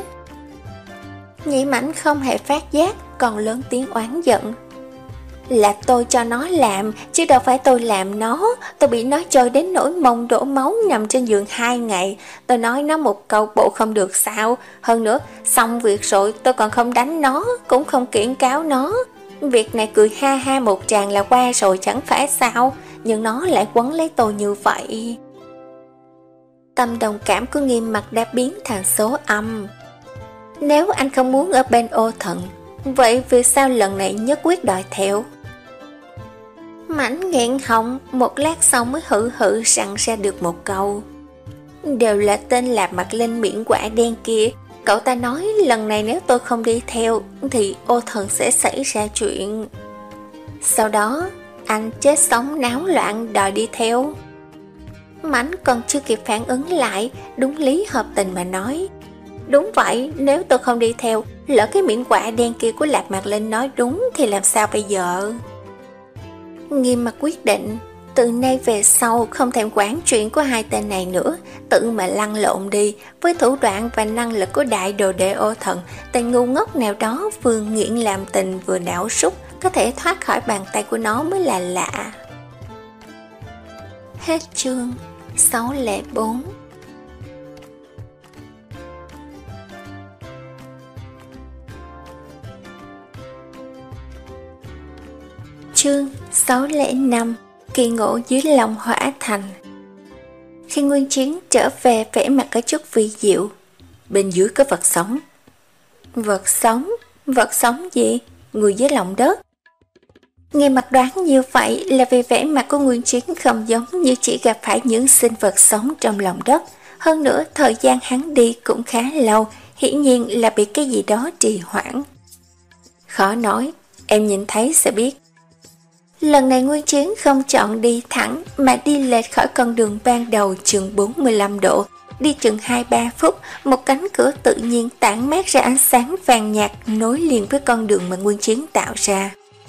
Nhĩ Mãnh không hề phát giác, còn lớn tiếng oán giận. Là tôi cho nó làm, chứ đâu phải tôi làm nó. Tôi bị nó chơi đến nỗi mông đổ máu nằm trên giường hai ngày. Tôi nói nó một câu bộ không được sao. Hơn nữa, xong việc rồi tôi còn không đánh nó, cũng không kiện cáo nó. Việc này cười ha ha một tràng là qua rồi chẳng phải sao. Nhưng nó lại quấn lấy tôi như vậy. Tâm đồng cảm của Nghiêm Mặc đã biến thành số âm. Nếu anh không muốn ở bên Ô Thần, vậy vì sao lần này nhất quyết đòi theo? Mãnh nghẹn họng, một lát sau mới hự hự sẵn ra được một câu. Đều là tên lạp mặt lên miệng quả đen kia. Cậu ta nói lần này nếu tôi không đi theo thì Ô Thần sẽ xảy ra chuyện. Sau đó anh chết sống náo loạn đòi đi theo. Mãnh còn chưa kịp phản ứng lại, đúng lý hợp tình mà nói: đúng vậy, nếu tôi không đi theo, lỡ cái miệng quạ đen kia của Lạc Mạc Linh nói đúng thì làm sao bây giờ? Nghiêm mặt quyết định, từ nay về sau không thèm quản chuyện của hai tên này nữa, tự mà lăn lộn đi. Với thủ đoạn và năng lực của đại đồ đệ ô thần, tên ngu ngốc nào đó vừa nghiện làm tình vừa đảo súc, có thể thoát khỏi bàn tay của nó mới là lạ. Hết chương sáu không bốn. Chương sáu không năm. Kỳ ngộ dưới lòng hỏa thành. Khi Nguyên Chiến trở về, vẻ mặt có chút vi diệu. Bên dưới có vật sống. Vật sống? Vật sống gì? Người dưới lòng đất. Nghe mặt đoán như vậy là vì vẻ mặt của Nguyên Chiến không giống như chỉ gặp phải những sinh vật sống trong lòng đất. Hơn nữa, thời gian hắn đi cũng khá lâu, hiển nhiên là bị cái gì đó trì hoãn. Khó nói, em nhìn thấy sẽ biết. Lần này Nguyên Chiến không chọn đi thẳng mà đi lệch khỏi con đường ban đầu chừng bốn mươi lăm độ. Đi chừng hai ba phút, một cánh cửa tự nhiên tản mát ra ánh sáng vàng nhạt nối liền với con đường mà Nguyên Chiến tạo ra.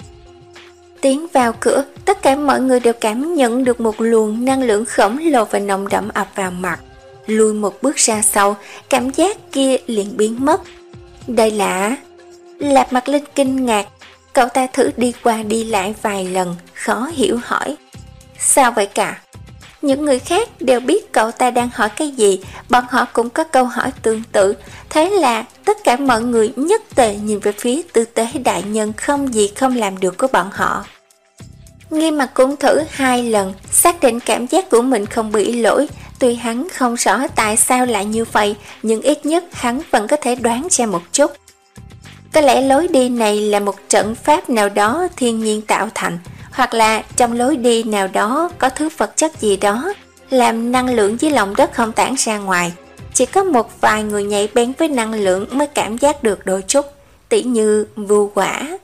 Tiến vào cửa, tất cả mọi người đều cảm nhận được một luồng năng lượng khổng lồ và nồng đậm ập vào mặt. Lùi một bước ra sau, cảm giác kia liền biến mất. Đây là... Lạc Mạc Linh kinh ngạc. Cậu ta thử đi qua đi lại vài lần, khó hiểu hỏi: sao vậy cả? Những người khác đều biết cậu ta đang hỏi cái gì, bọn họ cũng có câu hỏi tương tự. Thế là tất cả mọi người nhất tề nhìn về phía tư tế đại nhân không gì không làm được của bọn họ. Nghiêm Mặt cũng thử hai lần, xác định cảm giác của mình không bị lỗi. Tuy hắn không rõ tại sao lại như vậy, nhưng ít nhất hắn vẫn có thể đoán ra một chút. Có lẽ lối đi này là một trận pháp nào đó thiên nhiên tạo thành, hoặc là trong lối đi nào đó có thứ vật chất gì đó, làm năng lượng dưới lòng đất không tản ra ngoài. Chỉ có một vài người nhạy bén với năng lượng mới cảm giác được đôi chút, tỉ như Vu Quả.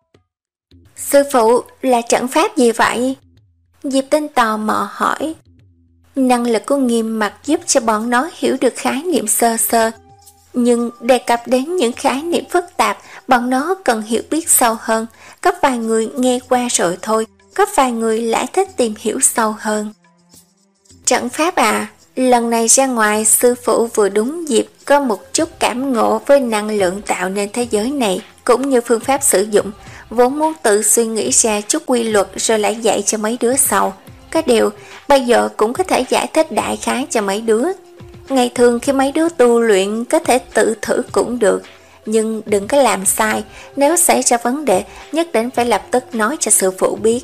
Sư phụ, là trận pháp gì vậy? Diệp Tinh tò mò hỏi. Năng lực của Nghiêm Mặt giúp cho bọn nó hiểu được khái niệm sơ sơ, nhưng đề cập đến những khái niệm phức tạp, bọn nó cần hiểu biết sâu hơn. Có vài người nghe qua rồi thôi, có vài người lại thích tìm hiểu sâu hơn. Trận pháp à? Lần này ra ngoài, sư phụ vừa đúng dịp có một chút cảm ngộ với năng lượng tạo nên thế giới này, cũng như phương pháp sử dụng. Vốn muốn tự suy nghĩ ra chút quy luật rồi lại dạy cho mấy đứa sau. Có điều, bây giờ cũng có thể giải thích đại khái cho mấy đứa. Ngày thường khi mấy đứa tu luyện có thể tự thử cũng được, nhưng đừng có làm sai, nếu xảy ra vấn đề nhất định phải lập tức nói cho sư phụ biết.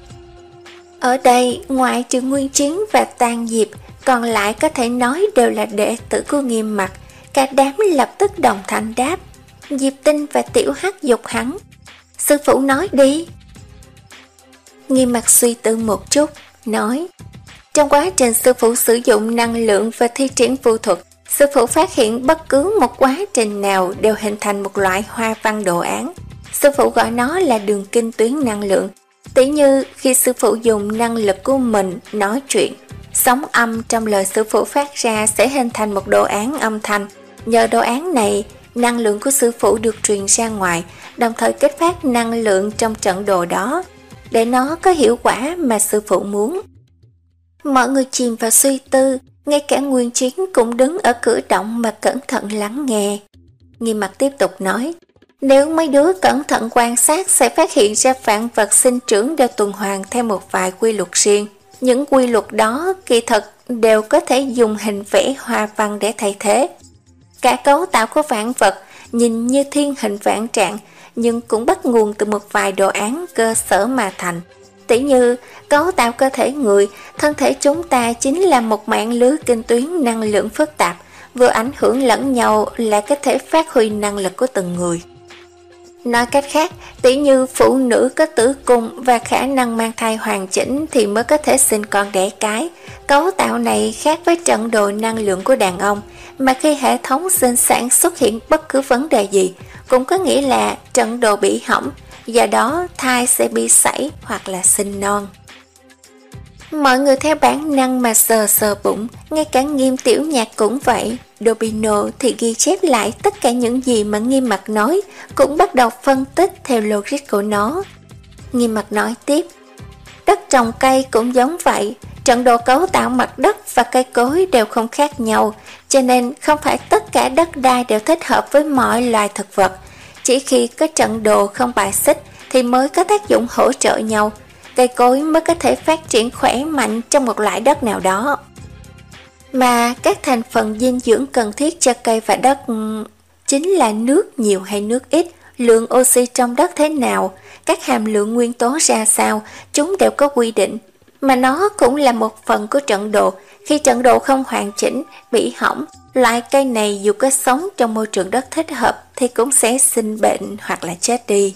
Ở đây, ngoại trừ Nguyên Chiến và Tang Diệp, còn lại có thể nói đều là đệ tử của Nghiêm Mặt. Cả đám lập tức đồng thanh đáp. Diệp Tinh và Tiểu Hắc dục hắn: sư phụ nói đi. Nghiêm Mặt suy tư một chút, nói: trong quá trình sư phụ sử dụng năng lượng và thi triển phù thuật, sư phụ phát hiện bất cứ một quá trình nào đều hình thành một loại hoa văn đồ án. Sư phụ gọi nó là đường kinh tuyến năng lượng. Tỉ như khi sư phụ dùng năng lực của mình nói chuyện, sóng âm trong lời sư phụ phát ra sẽ hình thành một đồ án âm thanh. Nhờ đồ án này, năng lượng của sư phụ được truyền ra ngoài, đồng thời kích phát năng lượng trong trận đồ đó, để nó có hiệu quả mà sư phụ muốn. Mọi người chìm vào suy tư, ngay cả Nguyên Chiến cũng đứng ở cửa động mà cẩn thận lắng nghe. Nghiêm Mặt tiếp tục nói: nếu mấy đứa cẩn thận quan sát sẽ phát hiện ra vạn vật sinh trưởng đều tuần hoàn theo một vài quy luật riêng. Những quy luật đó kỳ thật đều có thể dùng hình vẽ hoa văn để thay thế. Cả cấu tạo của vạn vật nhìn như thiên hình vạn trạng, nhưng cũng bắt nguồn từ một vài đồ án cơ sở mà thành. Tỉ như cấu tạo cơ thể người, thân thể chúng ta chính là một mạng lưới kinh tuyến năng lượng phức tạp, vừa ảnh hưởng lẫn nhau lại có thể phát huy năng lực của từng người. Nói cách khác, tỉ như phụ nữ có tử cung và khả năng mang thai hoàn chỉnh thì mới có thể sinh con đẻ cái. Cấu tạo này khác với trận đồ năng lượng của đàn ông, mà khi hệ thống sinh sản xuất hiện bất cứ vấn đề gì, cũng có nghĩa là trận đồ bị hỏng. do đó thai sẽ bị sảy hoặc là sinh non. Mọi người theo bản năng mà sờ sờ bụng, ngay cả Nghiêm Tiểu Nhạc cũng vậy. Dobino thì ghi chép lại tất cả những gì mà Nghiêm Mặc nói, cũng bắt đầu phân tích theo logic của nó. Nghiêm Mặc nói tiếp, đất trồng cây cũng giống vậy, trận đồ cấu tạo mặt đất và cây cối đều không khác nhau, cho nên không phải tất cả đất đai đều thích hợp với mọi loài thực vật. Chỉ khi có trận đồ không bài xích thì mới có tác dụng hỗ trợ nhau, cây cối mới có thể phát triển khỏe mạnh trong một loại đất nào đó. Mà các thành phần dinh dưỡng cần thiết cho cây và đất chính là nước nhiều hay nước ít, lượng oxy trong đất thế nào, các hàm lượng nguyên tố ra sao, chúng đều có quy định. Mà nó cũng là một phần của trận đồ. Khi trận đồ không hoàn chỉnh, bị hỏng, loại cây này dù có sống trong môi trường đất thích hợp thì cũng sẽ sinh bệnh hoặc là chết đi.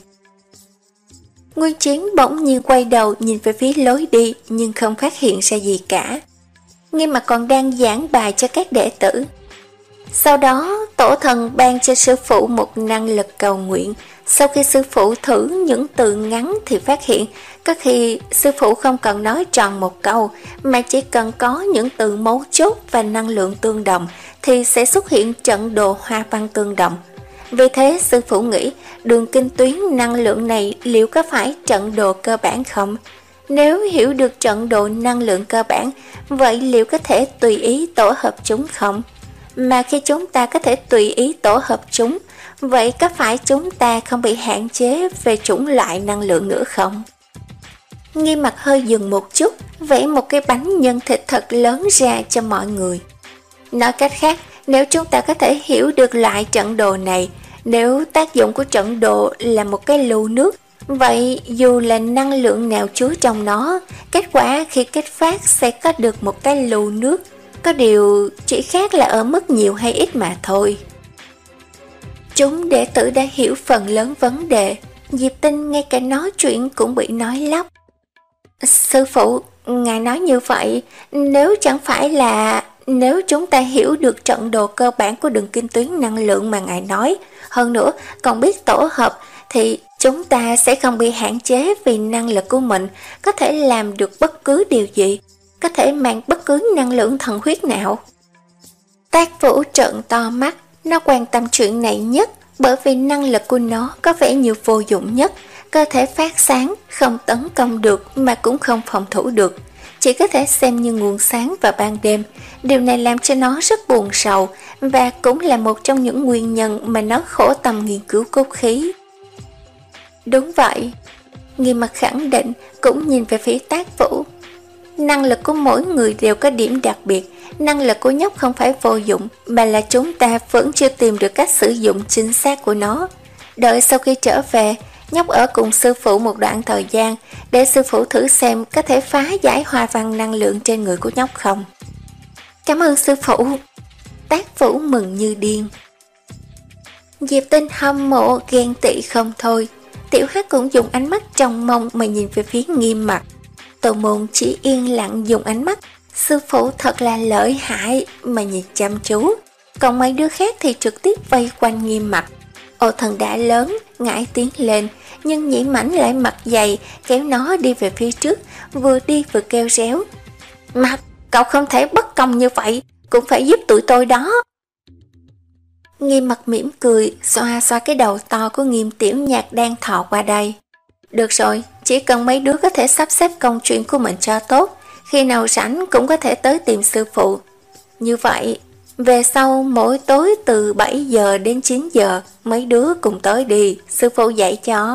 Nguyên Chiến bỗng nhiên quay đầu nhìn về phía lối đi nhưng không phát hiện ra gì cả. Nghiêm Mặc còn đang giảng bài cho các đệ tử. Sau đó, tổ thần ban cho sư phụ một năng lực cầu nguyện. Sau khi sư phụ thử những từ ngắn thì phát hiện có khi sư phụ không cần nói tròn một câu, mà chỉ cần có những từ mấu chốt và năng lượng tương đồng thì sẽ xuất hiện trận đồ hoa văn tương đồng. Vì thế sư phụ nghĩ đường kinh tuyến năng lượng này liệu có phải trận đồ cơ bản không? Nếu hiểu được trận đồ năng lượng cơ bản, vậy liệu có thể tùy ý tổ hợp chúng không? Mà khi chúng ta có thể tùy ý tổ hợp chúng, vậy có phải chúng ta không bị hạn chế về chủng loại năng lượng nữa không? Nghiêm Mặc hơi dừng một chút, vẽ một cái bánh nhân thịt thật lớn ra cho mọi người. Nói cách khác, nếu chúng ta có thể hiểu được loại trận đồ này, nếu tác dụng của trận đồ là một cái lưu nước, vậy dù là năng lượng nào chứa trong nó, kết quả khi kết phát sẽ có được một cái lưu nước. Có điều chỉ khác là ở mức nhiều hay ít mà thôi. Chúng đệ tử đã hiểu phần lớn vấn đề. Diệp Tinh ngay cả nói chuyện cũng bị nói lắp. Sư phụ, ngài nói như vậy, nếu chẳng phải là nếu chúng ta hiểu được trận đồ cơ bản của đường kinh tuyến năng lượng mà ngài nói, hơn nữa còn biết tổ hợp, thì chúng ta sẽ không bị hạn chế vì năng lực của mình có thể làm được bất cứ điều gì, có thể mang bất cứ năng lượng thần huyết nào. Tác Vũ trợn to mắt, nó quan tâm chuyện này nhất bởi vì năng lực của nó có vẻ như vô dụng nhất, cơ thể phát sáng, không tấn công được mà cũng không phòng thủ được, chỉ có thể xem như nguồn sáng vào ban đêm. Điều này làm cho nó rất buồn sầu và cũng là một trong những nguyên nhân mà nó khổ tâm nghiên cứu cốt khí. Đúng vậy, Nghiêm Mặc khẳng định, cũng nhìn về phía Tác Vũ. Năng lực của mỗi người đều có điểm đặc biệt. Năng lực của nhóc không phải vô dụng, mà là chúng ta vẫn chưa tìm được cách sử dụng chính xác của nó. Đợi sau khi trở về, nhóc ở cùng sư phụ một đoạn thời gian, để sư phụ thử xem có thể phá giải hoa văn năng lượng trên người của nhóc không. Cảm ơn sư phụ. Tác Vũ mừng như điên. Diệp Tinh hâm mộ ghen tị không thôi. Tiểu Hắc cũng dùng ánh mắt trông mong mà nhìn về phía Nghiêm Mặc. Tô Môn chỉ yên lặng dùng ánh mắt sư phụ thật là lợi hại mà nhìn chăm chú. Còn mấy đứa khác thì trực tiếp vây quanh Nghiêm Mặc. Ô Thần đã lớn, ngải tiến lên, nhưng Nhĩ Mãnh lại mặt dày kéo nó đi về phía trước, vừa đi vừa kêu réo. Mặc, cậu không thể bất công như vậy, cũng phải giúp tụi tôi đó. Nghiêm Mặc mỉm cười, xoa xoa cái đầu to của Nghiêm Tiểu Nhạc đang thò qua đây. Được rồi, chỉ cần mấy đứa có thể sắp xếp công chuyện của mình cho tốt, khi nào rảnh cũng có thể tới tìm sư phụ. Như vậy, về sau mỗi tối từ bảy giờ đến chín giờ, mấy đứa cùng tới đi, sư phụ dạy cho.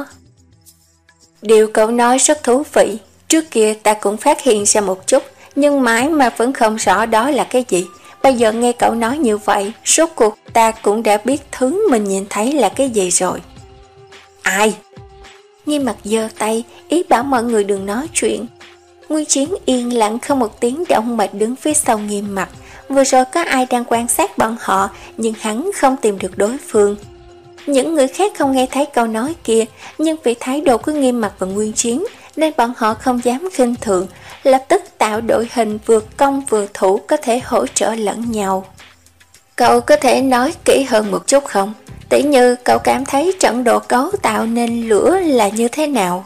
Điều cậu nói rất thú vị, trước kia ta cũng phát hiện ra một chút, nhưng mãi mà vẫn không rõ đó là cái gì. Bây giờ nghe cậu nói như vậy, rốt cuộc ta cũng đã biết thứ mình nhìn thấy là cái gì rồi. Ai? Nghiêm Mặc giơ tay, ý bảo mọi người đừng nói chuyện. Nguyên Chiến yên lặng không một tiếng động mà đứng phía sau Nghiêm Mặc. Vừa rồi có ai đang quan sát bọn họ, nhưng hắn không tìm được đối phương. Những người khác không nghe thấy câu nói kia, nhưng vì thái độ của Nghiêm Mặc và Nguyên Chiến nên bọn họ không dám khinh thường, lập tức tạo đội hình vừa công vừa thủ có thể hỗ trợ lẫn nhau. Cậu có thể nói kỹ hơn một chút không? Tỉ như cậu cảm thấy trận đồ cấu tạo nên lửa là như thế nào?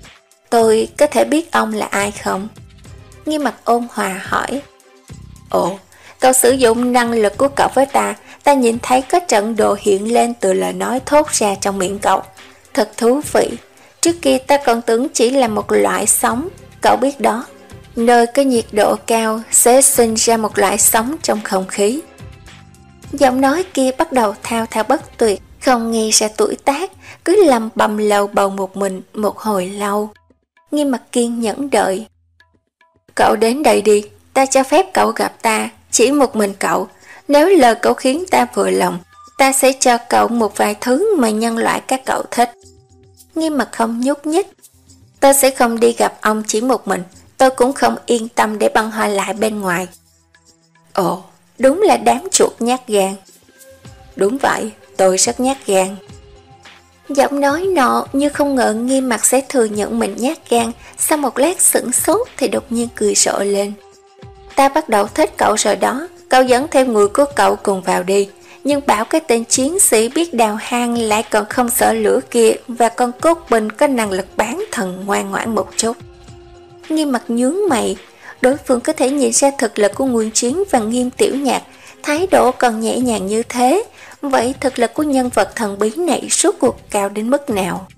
Tôi có thể biết ông là ai không? Nghiêm Mặt ôn hòa hỏi. Ồ, cậu sử dụng năng lực của cậu với ta, ta nhìn thấy có trận đồ hiện lên từ lời nói thốt ra trong miệng cậu. Thật thú vị, trước kia ta còn tưởng chỉ là một loại sóng, cậu biết đó. Nơi có nhiệt độ cao sẽ sinh ra một loại sóng trong không khí. Giọng nói kia bắt đầu thao thao bất tuyệt, không nghe ra tuổi tác, cứ lầm bầm lầu bầu một mình một hồi lâu. Nghiêm Mặt kiên nhẫn đợi. Cậu đến đây đi, ta cho phép cậu gặp ta, chỉ một mình cậu. Nếu lời cậu khiến ta vừa lòng, ta sẽ cho cậu một vài thứ mà nhân loại các cậu thích. Nghiêm Mặt không nhúc nhích. Tôi sẽ không đi gặp ông chỉ một mình, tôi cũng không yên tâm để băng hoa lại bên ngoài. Ồ, đúng là đám chuột nhát gan. Đúng vậy, tôi rất nhát gan. Giọng nói nọ như không ngờ Nghiêm Mặt sẽ thừa nhận mình nhát gan, sau một lát sửng sốt thì đột nhiên cười rộ lên. Ta bắt đầu thích cậu rồi đó, cậu dẫn theo người của cậu cùng vào đi, nhưng bảo cái tên chiến sĩ biết đào hang lại còn không sợ lửa kia và con cốt binh có năng lực bán thần ngoan ngoãn một chút. Nghiêm Mặt nhướng mày, đối phương có thể nhìn ra thực lực của Nguyên Chiến và Nghiêm Tiểu Nhạc, thái độ còn nhẹ nhàng như thế, vậy thực lực của nhân vật thần bí này rốt cuộc cao đến mức nào?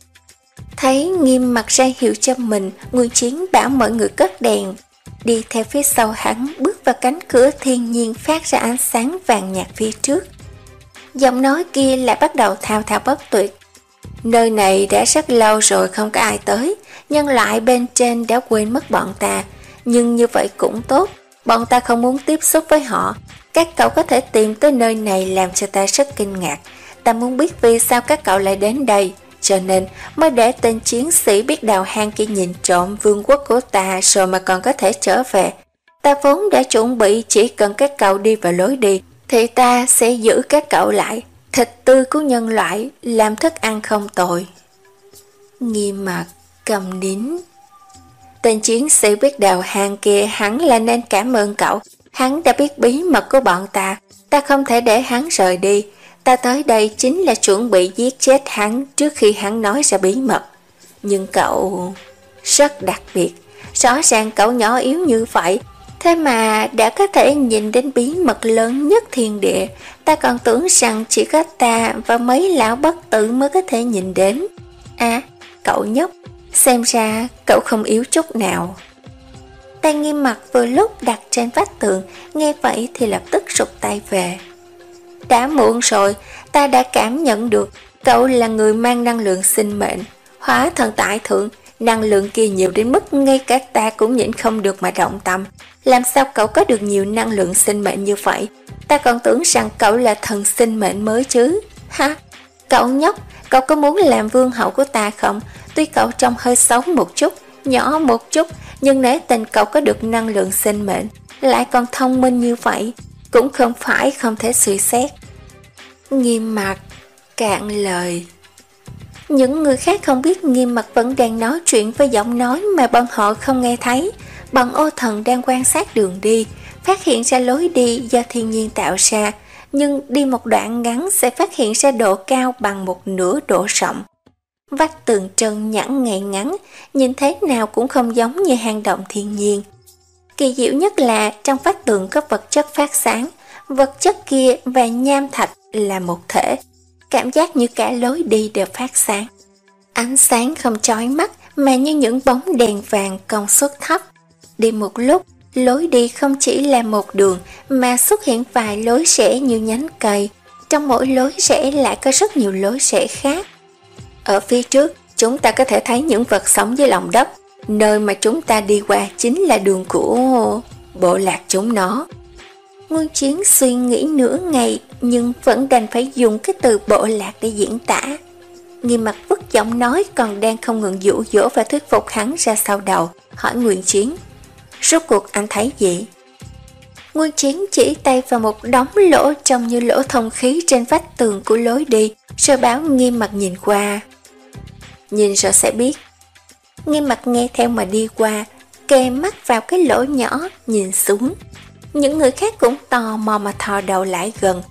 Thấy Nghiêm Mặt ra hiệu cho mình, Nguyên Chiến bảo mọi người cất đèn, đi theo phía sau hắn bước vào cánh cửa thiên nhiên phát ra ánh sáng vàng nhạt phía trước. Giọng nói kia lại bắt đầu thao thao bất tuyệt. Nơi này đã rất lâu rồi không có ai tới, nhân loại bên trên đã quên mất bọn ta, nhưng như vậy cũng tốt, bọn ta không muốn tiếp xúc với họ. Các cậu có thể tìm tới nơi này làm cho ta rất kinh ngạc. Ta muốn biết vì sao các cậu lại đến đây, cho nên mới để tên chiến sĩ biết đào hang kia nhìn trộm vương quốc của ta rồi mà còn có thể trở về. Ta vốn đã chuẩn bị chỉ cần các cậu đi vào lối đi thì ta sẽ giữ các cậu lại. Thịt tươi của nhân loại làm thức ăn không tồi. Nghiêm Mặt cầm nín. Tên chiến sĩ biết đào hang kia hắn là nên cảm ơn cậu. Hắn đã biết bí mật của bọn ta, ta không thể để hắn rời đi. Ta tới đây chính là chuẩn bị giết chết hắn trước khi hắn nói ra bí mật. Nhưng cậu rất đặc biệt, rõ ràng cậu nhỏ yếu như vậy, thế mà đã có thể nhìn đến bí mật lớn nhất thiên địa. Ta còn tưởng rằng chỉ có ta và mấy lão bất tử mới có thể nhìn đến. À, cậu nhóc, xem ra cậu không yếu chút nào. Tay Nghiêm Mặt vừa lúc đặt trên vách tường, nghe vậy thì lập tức rụt tay về. Đã muộn rồi, ta đã cảm nhận được cậu là người mang năng lượng sinh mệnh, hóa thần tại thượng, năng lượng kia nhiều đến mức ngay cả ta cũng nhịn không được mà động tâm. Làm sao cậu có được nhiều năng lượng sinh mệnh như vậy? Ta còn tưởng rằng cậu là thần sinh mệnh mới chứ. Ha, cậu nhóc, cậu có muốn làm vương hậu của ta không? Tuy cậu trông hơi xấu một chút, nhỏ một chút, nhưng nếu tình cậu có được năng lượng sinh mệnh, lại còn thông minh như vậy, cũng không phải không thể suy xét. Nghiêm Mặt cạn lời. Những người khác không biết Nghiêm Mặt vẫn đang nói chuyện với giọng nói mà bọn họ không nghe thấy. Bọn Ô Thần đang quan sát đường đi, phát hiện ra lối đi do thiên nhiên tạo ra, nhưng đi một đoạn ngắn sẽ phát hiện ra độ cao bằng một nửa độ rộng. Vách tường trơn nhẵn ngay ngắn, nhìn thế nào cũng không giống như hang động thiên nhiên. Kỳ diệu nhất là trong vách tường có vật chất phát sáng, vật chất kia và nham thạch là một thể, cảm giác như cả lối đi đều phát sáng. Ánh sáng không chói mắt mà như những bóng đèn vàng công suất thấp. Đi một lúc, lối đi không chỉ là một đường mà xuất hiện vài lối rẽ như nhánh cây. Trong mỗi lối rẽ lại có rất nhiều lối rẽ khác. Ở phía trước, chúng ta có thể thấy những vật sống dưới lòng đất. Nơi mà chúng ta đi qua chính là đường của bộ lạc chúng nó. Nguyên Chiến suy nghĩ nửa ngày nhưng vẫn đành phải dùng cái từ bộ lạc để diễn tả. Nghiêm Mặt vứt giọng nói còn đang không ngừng dụ dỗ và thuyết phục hắn ra sau đầu, hỏi Nguyên Chiến: rốt cuộc anh thấy gì? Nguyên Chiến chỉ tay vào một đống lỗ trông như lỗ thông khí trên vách tường của lối đi, rồi bảo Nghiêm Mặt nhìn qua. Nhìn rồi sẽ biết. Nghiêm Mặt nghe theo mà đi qua, kề mắt vào cái lỗ nhỏ, nhìn xuống. Những người khác cũng tò mò mà thò đầu lại gần.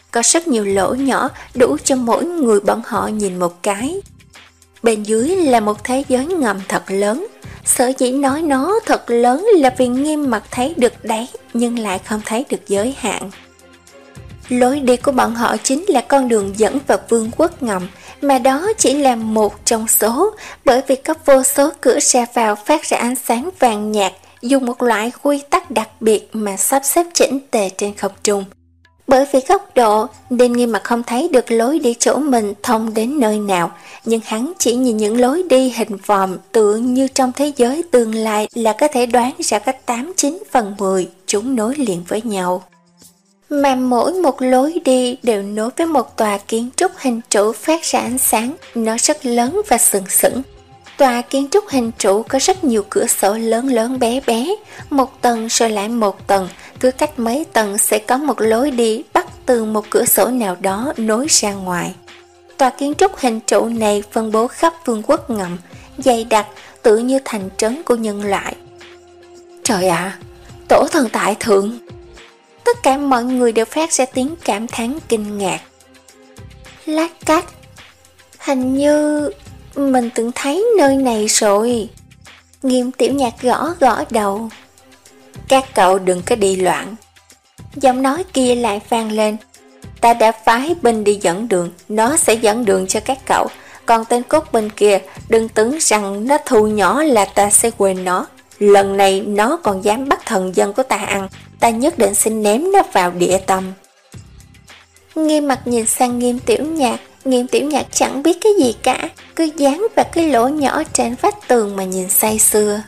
có rất nhiều lỗ nhỏ đủ cho mỗi người bọn họ nhìn một cái. Bên dưới là một thế giới ngầm thật lớn. Sở dĩ nói nó thật lớn là vì Nghiêm Mặc thấy được đáy nhưng lại không thấy được giới hạn. Lối đi của bọn họ chính là con đường dẫn vào vương quốc ngầm, mà đó chỉ là một trong số, bởi vì có vô số cửa ra vào phát ra ánh sáng vàng nhạt, dùng một loại quy tắc đặc biệt mà sắp xếp chỉnh tề trên không trung. Bởi vì góc độ nên Nghiêm Mặc không thấy được lối đi chỗ mình thông đến nơi nào, nhưng hắn chỉ nhìn những lối đi hình vòm tựa như trong thế giới tương lai là có thể đoán ra cách tám chín phần mười chúng nối liền với nhau. Mà mỗi một lối đi đều nối với một tòa kiến trúc hình trụ phát ra ánh sáng, nó rất lớn và sừng sững. Tòa kiến trúc hình trụ có rất nhiều cửa sổ lớn lớn bé bé, một tầng rồi lại một tầng, cứ cách mấy tầng sẽ có một lối đi bắt từ một cửa sổ nào đó nối ra ngoài. Tòa kiến trúc hình trụ này phân bố khắp vương quốc ngầm, dày đặc tự như thành trấn của nhân loại. Trời ạ, à, tổ thần tại thượng! Tất cả mọi người đều phát ra tiếng cảm thán kinh ngạc. Lát cách, hình như mình từng thấy nơi này rồi. Nghiêm Tiểu Nhạc gõ gõ đầu. Các cậu đừng có đi loạn. Giọng nói kia lại vang lên. Ta đã phái binh đi dẫn đường, nó sẽ dẫn đường cho các cậu. Còn tên cốt binh kia, đừng tưởng rằng nó thu nhỏ là ta sẽ quên nó. Lần này nó còn dám bắt thần dân của ta ăn, ta nhất định sẽ ném nó vào địa tâm. Nghiêm Mặc nhìn sang Nghiêm Tiểu Nhạc, Nghiêm Tiểu Nhạc chẳng biết cái gì cả, cứ dán vào cái lỗ nhỏ trên vách tường mà nhìn say sưa.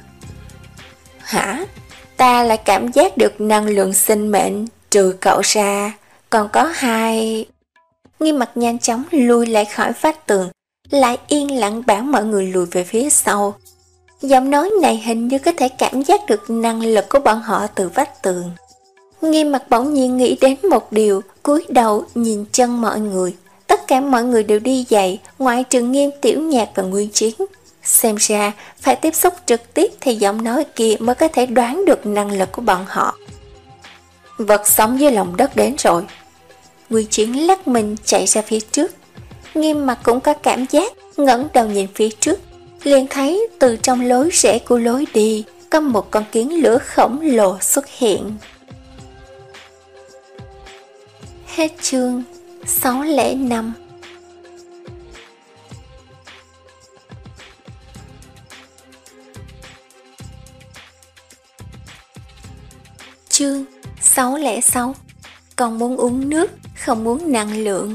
Hả? Ta lại cảm giác được năng lượng sinh mệnh, trừ cậu ra, còn có hai... Nghiêm Mặc nhanh chóng lui lại khỏi vách tường, lại yên lặng bảo mọi người lùi về phía sau. Giọng nói này hình như có thể cảm giác được năng lực của bọn họ từ vách tường. Nghiêm Mặc bỗng nhiên nghĩ đến một điều, cúi đầu nhìn chân mọi người. Tất cả mọi người đều đi giày, ngoại trừ Nghiêm Tiểu Nhạc và Nguyên Chiến. Xem ra, phải tiếp xúc trực tiếp thì giọng nói kia mới có thể đoán được năng lực của bọn họ. Vật sống dưới lòng đất đến rồi. Nguyên Chiến lắc mình chạy ra phía trước. Nghiêm Mặc cũng có cảm giác, ngẩng đầu nhìn phía trước. Liền thấy từ trong lối rẽ của lối đi có một con kiến lửa khổng lồ xuất hiện. Hết chương sáu không năm. Chương sáu không sáu. Còn muốn uống nước, không muốn năng lượng.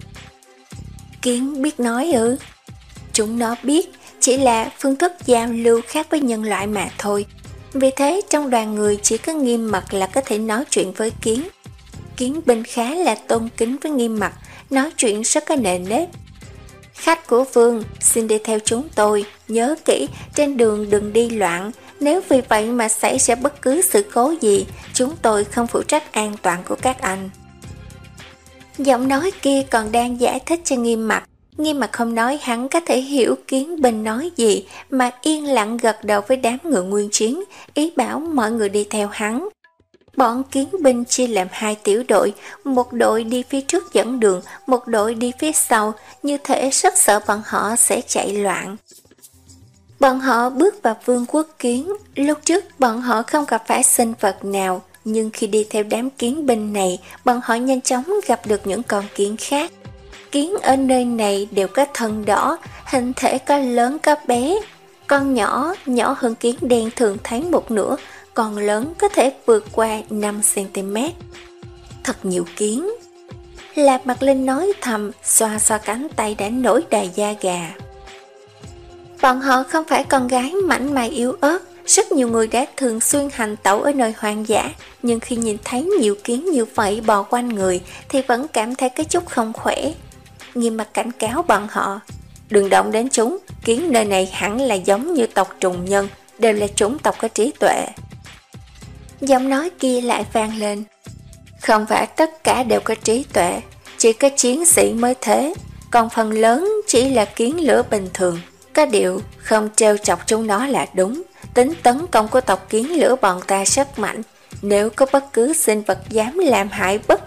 Kiến biết nói ư? Chúng nó biết, chỉ là phương thức giao lưu khác với nhân loại mà thôi. Vì thế trong đoàn người chỉ có Nghiêm Mặc là có thể nói chuyện với kiến. Kiến binh khá là tôn kính với Nghiêm Mặc, nói chuyện rất có nề nếp. Khách của vương, xin đi theo chúng tôi, nhớ kỹ, trên đường đừng đi loạn. Nếu vì vậy mà xảy ra bất cứ sự cố gì, chúng tôi không phụ trách an toàn của các anh. Giọng nói kia còn đang giải thích cho Nghiêm Mặc. Nghiêm Mặc không nói hắn có thể hiểu kiến binh nói gì, mà yên lặng gật đầu với đám người Nguyên Chiến, ý bảo mọi người đi theo hắn. Bọn kiến binh chia làm hai tiểu đội, một đội đi phía trước dẫn đường, một đội đi phía sau, như thể rất sợ bọn họ sẽ chạy loạn. Bọn họ bước vào vương quốc kiến, lúc trước bọn họ không gặp phải sinh vật nào, nhưng khi đi theo đám kiến binh này, bọn họ nhanh chóng gặp được những con kiến khác. Kiến ở nơi này đều có thân đỏ, hình thể có lớn có bé. Con nhỏ, nhỏ hơn kiến đen thường thấy một nửa, còn lớn có thể vượt qua năm xăng-ti-mét. Thật nhiều kiến. Lạp Mặt Linh nói thầm, xoa xoa cánh tay đã nổi đầy da gà. Bọn họ không phải con gái mảnh mai yếu ớt, rất nhiều người đã thường xuyên hành tẩu ở nơi hoang dã, nhưng khi nhìn thấy nhiều kiến như vậy bò quanh người thì vẫn cảm thấy cái chút không khỏe. Nghiêm Mặc cảnh cáo bọn họ, đừng động đến chúng, kiến nơi này hẳn là giống như tộc trùng nhân, đều là chủng tộc có trí tuệ. Giọng nói kia lại vang lên, không phải tất cả đều có trí tuệ, chỉ có chiến sĩ mới thế, còn phần lớn chỉ là kiến lửa bình thường. Có điều không trêu chọc chúng nó là đúng, tính tấn công của tộc kiến lửa bọn ta rất mạnh, nếu có bất cứ sinh vật dám làm hại bất kỳ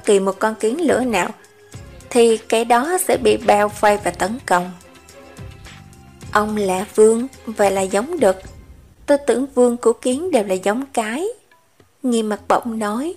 kỳ một con kiến lửa nào, thì cái đó sẽ bị bao vây và tấn công. Ông là vương và là giống đực. Tôi tưởng vương của kiến đều là giống cái. Nghiêm Mặt bỗng nói.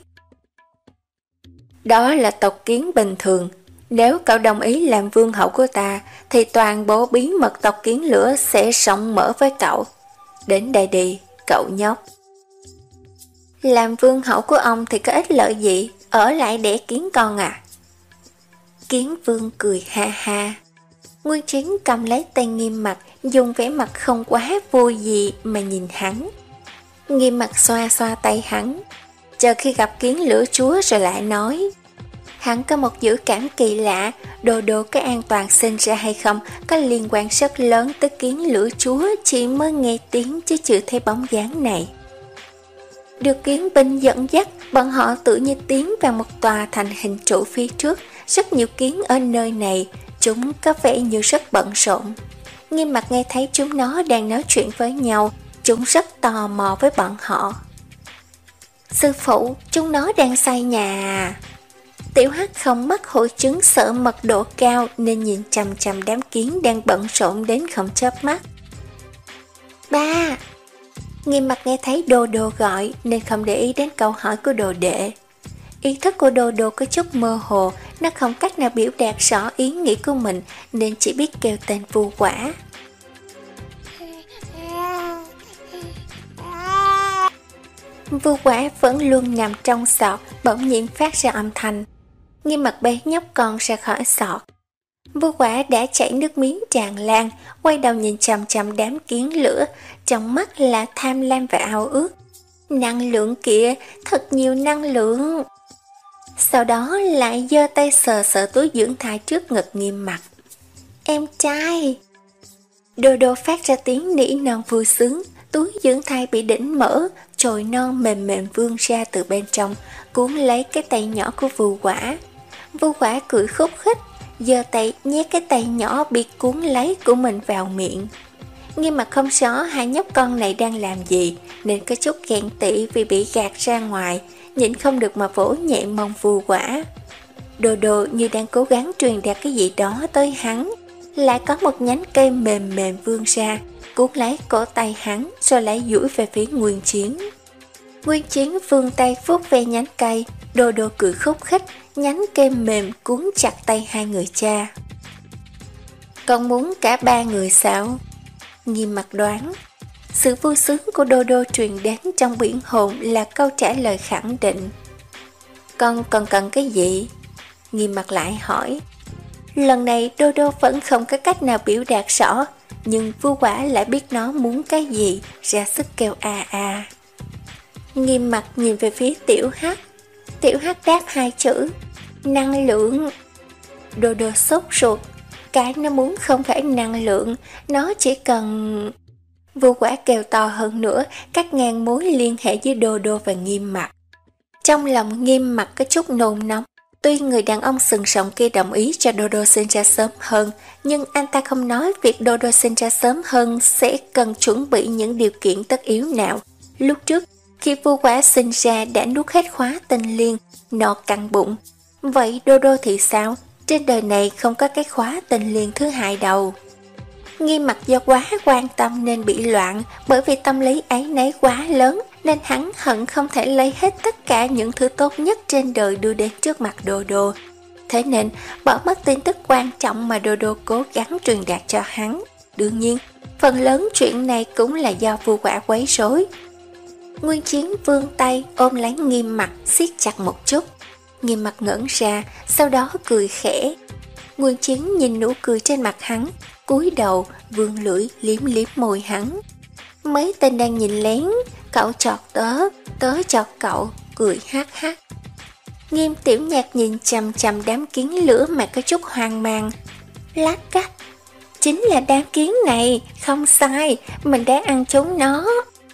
Đó là tộc kiến bình thường. Nếu cậu đồng ý làm vương hậu của ta, thì toàn bộ bí mật tộc kiến lửa sẽ rộng mở với cậu. Đến đây đi, cậu nhóc. Làm vương hậu của ông thì có ích lợi gì, ở lại đẻ kiến con à? Kiến vương cười ha ha. Nguyên Chiến cầm lấy tay Nghiêm Mặt, dùng vẻ mặt không quá vui gì mà nhìn hắn. Nghiêm Mặt xoa xoa tay hắn, chờ khi gặp kiến lửa chúa rồi lại nói. Hắn có một dự cảm kỳ lạ, đồ đồ cái an toàn sinh ra hay không có liên quan rất lớn tới kiến lửa chúa, chỉ mới nghe tiếng chứ chưa thấy bóng dáng này. Được kiến binh dẫn dắt, bọn họ tự như tiến vào một tòa thành hình trụ phía trước. Rất nhiều kiến ở nơi này, chúng có vẻ như rất bận rộn. Nghiêm Mặt nghe thấy chúng nó đang nói chuyện với nhau, chúng rất tò mò với bọn họ. Sư phụ, chúng nó đang xây nhà. Tiểu Hắc không mắc hội chứng sợ mật độ cao nên nhìn chằm chằm đám kiến đang bận rộn đến không chớp mắt. Ba! Nghiêm Mặt nghe thấy Đô Đô gọi nên không để ý đến câu hỏi của đồ đệ. Ý thức của Đô Đô có chút mơ hồ, nó không cách nào biểu đạt rõ ý nghĩ của mình nên chỉ biết kêu tên Vu Quả. Vu Quả vẫn luôn nằm trong sọt, bỗng nhiên phát ra âm thanh. Nghiêm Mặt bế nhóc con ra khỏi sọt. Vu Quả đã chảy nước miếng tràn lan, quay đầu nhìn chằm chằm đám kiến lửa, trong mắt là tham lam và ao ước. Năng lượng kìa, thật nhiều năng lượng. Sau đó lại giơ tay sờ sờ túi dưỡng thai trước ngực Nghiêm Mặt. Em trai! Đô Đô phát ra tiếng nỉ non vui sướng, túi dưỡng thai bị đỉnh mở, chồi non mềm mềm vươn ra từ bên trong, cuốn lấy cái tay nhỏ của Vu Quả. Vu Quả cười khúc khích, giơ tay nhét cái tay nhỏ bị cuốn lấy của mình vào miệng. Nghiêm Mặt không rõ hai nhóc con này đang làm gì, nên có chút ghen tị vì bị gạt ra ngoài, nhịn không được mà vỗ nhẹ mông Vu Quả. Đồ Đồ như đang cố gắng truyền đạt cái gì đó tới hắn, lại có một nhánh cây mềm mềm vươn ra, cuốn lấy cổ tay hắn rồi lại duỗi về phía Nguyên Chiến. Nguyên Chiến vươn tay vuốt ve nhánh cây, Đồ Đồ cười khúc khích, nhánh cây mềm cuốn chặt tay hai người cha. Con muốn cả ba người sao? Nghiêm Mặt đoán. Sự vui sướng của Đô Đô truyền đến trong biển hồn là câu trả lời khẳng định. Con còn cần cái gì? Nghiêm Mặt lại hỏi. Lần này Đô Đô vẫn không có cách nào biểu đạt rõ, nhưng Vu Quả lại biết nó muốn cái gì, ra sức kêu a a. Nghiêm Mặt nhìn về phía Tiểu Hắc. Tiểu Hắc đáp hai chữ, năng lượng. Đô Đô sốt ruột, cái nó muốn không phải năng lượng, nó chỉ cần... Vu Quả kêu to hơn nữa, cắt ngang mối liên hệ với Đô Đô và Nghiêm Mặt. Trong lòng Nghiêm Mặt có chút nôn nóng. Tuy người đàn ông sừng sọng kia đồng ý cho Đô Đô sinh ra sớm hơn, nhưng anh ta không nói việc Đô Đô sinh ra sớm hơn sẽ cần chuẩn bị những điều kiện tất yếu nào. Lúc trước, khi Vu Quả sinh ra đã nuốt hết khóa tinh liên, no căng bụng. Vậy Đô Đô thì sao? Trên đời này không có cái khóa tinh liên thứ hai đâu. Nghiêm Mặt do quá quan tâm nên bị loạn, bởi vì tâm lý ấy nấy quá lớn nên hắn hận không thể lấy hết tất cả những thứ tốt nhất trên đời đưa đến trước mặt Đô Đô. Thế nên bỏ mất tin tức quan trọng mà Đô Đô cố gắng truyền đạt cho hắn. Đương nhiên, phần lớn chuyện này cũng là do Vu Quả quấy rối. Nguyên Chiến vươn tay ôm lấy Nghiêm Mặt siết chặt một chút. Nghiêm Mặt ngẩn ra, sau đó cười khẽ. Nguyên Chiến nhìn nụ cười trên mặt hắn, cúi đầu vươn lưỡi liếm liếm môi hắn. Mấy tên đang nhìn lén, cậu chọt tớ, tớ chọt cậu, cười hát hát. Nghiêm Tiểu Nhạc nhìn chằm chằm đám kiến lửa mà có chút hoang mang. Lát cách, chính là đám kiến này, không sai, mình đã ăn chúng nó.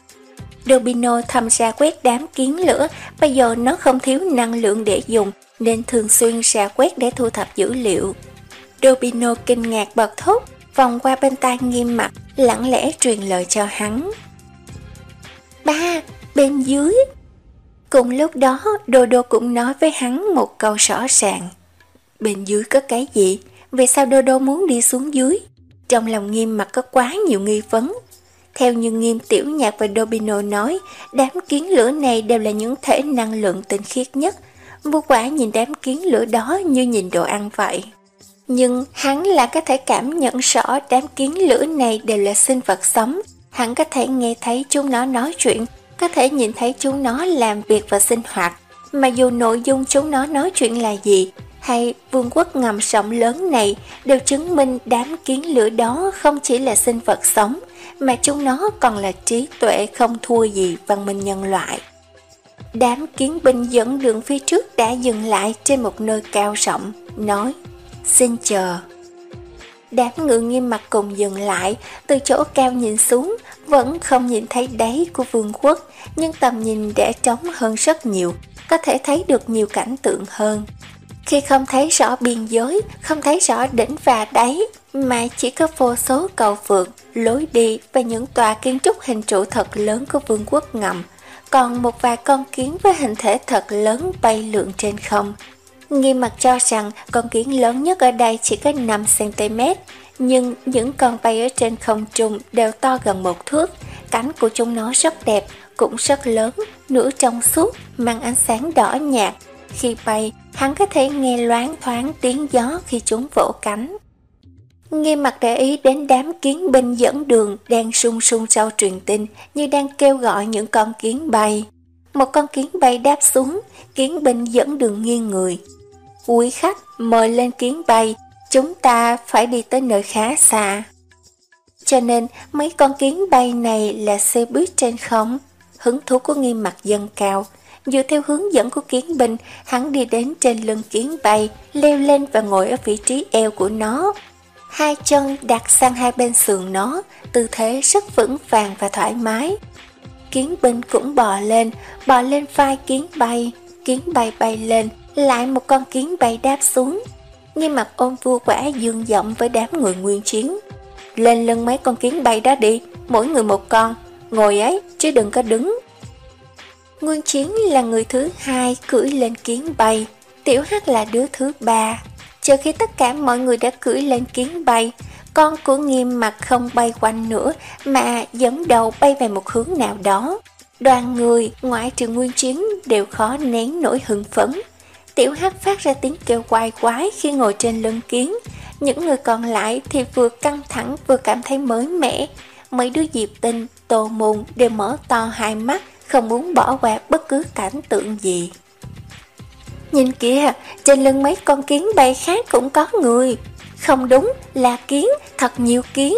Dobino thầm ra quét đám kiến lửa, bây giờ nó không thiếu năng lượng để dùng, nên thường xuyên ra quét để thu thập dữ liệu. Dobino kinh ngạc bật thốt, vòng qua bên tai Nghiêm Mặt, lặng lẽ truyền lời cho hắn. Ba, bên dưới. Cùng lúc đó, Đô Đô cũng nói với hắn một câu rõ ràng. Bên dưới có cái gì? Vì sao Đô Đô muốn đi xuống dưới? Trong lòng Nghiêm Mặc có quá nhiều nghi vấn. Theo như Nghiêm Tiểu Nhạc và Dobino nói, đám kiến lửa này đều là những thể năng lượng tinh khiết nhất. Vô quả nhìn đám kiến lửa đó như nhìn đồ ăn vậy. Nhưng hắn là có thể cảm nhận rõ đám kiến lửa này đều là sinh vật sống. Hắn có thể nghe thấy chúng nó nói chuyện, có thể nhìn thấy chúng nó làm việc và sinh hoạt. Mà dù nội dung chúng nó nói chuyện là gì, hay vương quốc ngầm rộng lớn này đều chứng minh đám kiến lửa đó không chỉ là sinh vật sống, mà chúng nó còn là trí tuệ không thua gì văn minh nhân loại. Đám kiến binh dẫn đường phía trước đã dừng lại trên một nơi cao rộng, nói: "Xin chờ." Đám người Nghiêm Mặc cùng dừng lại, từ chỗ cao nhìn xuống, vẫn không nhìn thấy đáy của vương quốc, nhưng tầm nhìn đã trống hơn rất nhiều, có thể thấy được nhiều cảnh tượng hơn. Khi không thấy rõ biên giới, không thấy rõ đỉnh và đáy, mà chỉ có vô số cầu vượt, lối đi và những tòa kiến trúc hình trụ thật lớn của vương quốc ngầm, còn một vài con kiến với hình thể thật lớn bay lượn trên không. Nghiêm Mặc cho rằng con kiến lớn nhất ở đây chỉ có năm xăng-ti-mét, nhưng những con bay ở trên không trung đều to gần một thước, cánh của chúng nó rất đẹp, cũng rất lớn, nửa trong suốt, mang ánh sáng đỏ nhạt. Khi bay, hắn có thể nghe loáng thoáng tiếng gió khi chúng vỗ cánh. Nghiêm Mặc để ý đến đám kiến binh dẫn đường đang sung sung sau truyền tin, như đang kêu gọi những con kiến bay. Một con kiến bay đáp xuống, kiến binh dẫn đường nghiêng người. "Quý khách, mời lên kiến bay, chúng ta phải đi tới nơi khá xa." Cho nên mấy con kiến bay này là xe buýt trên không. Hứng thú của Nghiêm Mặc dâng cao. Dựa theo hướng dẫn của kiến binh, hắn đi đến trên lưng kiến bay, leo lên và ngồi ở vị trí eo của nó. Hai chân đặt sang hai bên sườn nó, tư thế rất vững vàng và thoải mái. Kiến binh cũng bò lên, bò lên vai kiến bay. Kiến bay bay lên, lại một con kiến bay đáp xuống. Nghiêm Mặc ôm vua quả dương giọng với đám người nguyên chiến: "Lên lưng mấy con kiến bay đó đi, mỗi người một con, ngồi ấy chứ đừng có đứng." Nguyên chiến là người thứ hai cưỡi lên kiến bay, Tiểu Hắc là đứa thứ ba. Chờ khi tất cả mọi người đã cưỡi lên kiến bay, con của Nghiêm Mặc không bay quanh nữa mà dẫn đầu bay về một hướng nào đó. Đoàn người ngoại trừ Nguyên chiến đều khó nén nỗi hưng phấn. Tiểu Hắc phát ra tiếng kêu quái quái khi ngồi trên lưng kiến. Những người còn lại thì vừa căng thẳng vừa cảm thấy mới mẻ. Mấy đứa Diệp Tinh, Tô Môn đều mở to hai mắt, không muốn bỏ qua bất cứ cảnh tượng gì. "Nhìn kìa, trên lưng mấy con kiến bay khác cũng có người." "Không đúng, là kiến, thật nhiều kiến."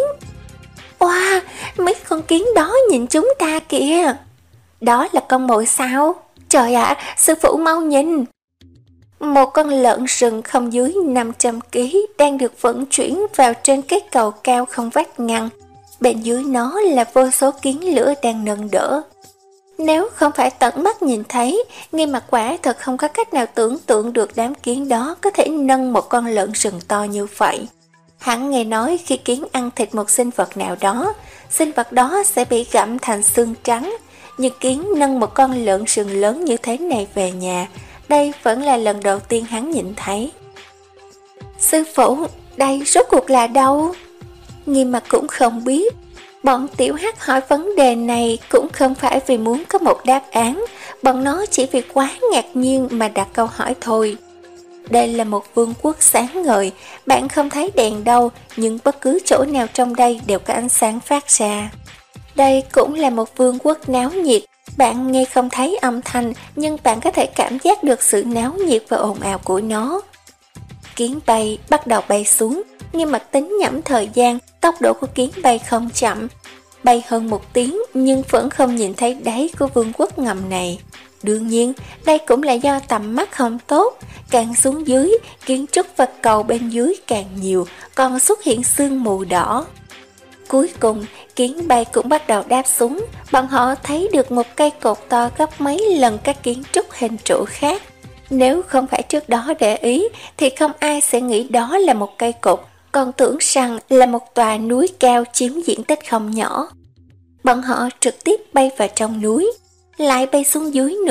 "Wow, mấy con kiến đó nhìn chúng ta kìa." "Đó là con mồi sao? Trời ạ, sư phụ mau nhìn." Một con lợn rừng không dưới năm trăm ki lô gam đang được vận chuyển vào trên cái cầu cao không vách ngăn. Bên dưới nó là vô số kiến lửa đang nâng đỡ. Nếu không phải tận mắt nhìn thấy, Nghiêm Mặc quả thật không có cách nào tưởng tượng được đám kiến đó có thể nâng một con lợn rừng to như vậy. Hắn nghe nói khi kiến ăn thịt một sinh vật nào đó, sinh vật đó sẽ bị gặm thành xương trắng, nhưng kiến nâng một con lợn rừng lớn như thế này về nhà, đây vẫn là lần đầu tiên hắn nhìn thấy. "Sư phụ, đây rốt cuộc là đâu?" Nghiêm Mặc cũng không biết. Bọn Tiểu Hắc hỏi vấn đề này cũng không phải vì muốn có một đáp án, bọn nó chỉ vì quá ngạc nhiên mà đặt câu hỏi thôi. Đây là một vương quốc sáng ngời, bạn không thấy đèn đâu, nhưng bất cứ chỗ nào trong đây đều có ánh sáng phát ra. Đây cũng là một vương quốc náo nhiệt, bạn nghe không thấy âm thanh, nhưng bạn có thể cảm giác được sự náo nhiệt và ồn ào của nó. Kiến bay bắt đầu bay xuống, Nghiêm Mặc tính nhẩm thời gian, tốc độ của kiến bay không chậm. Bay hơn một tiếng nhưng vẫn không nhìn thấy đáy của vương quốc ngầm này. Đương nhiên, đây cũng là do tầm mắt không tốt. Càng xuống dưới, kiến trúc và cầu bên dưới càng nhiều, còn xuất hiện sương mù đỏ. Cuối cùng, kiến bay cũng bắt đầu đáp xuống. Bọn họ thấy được một cây cột to gấp mấy lần các kiến trúc hình trụ khác. Nếu không phải trước đó để ý, thì không ai sẽ nghĩ đó là một cây cột, còn tưởng rằng là một tòa núi cao chiếm diện tích không nhỏ. Bọn họ trực tiếp bay vào trong núi, lại bay xuống dưới nữa,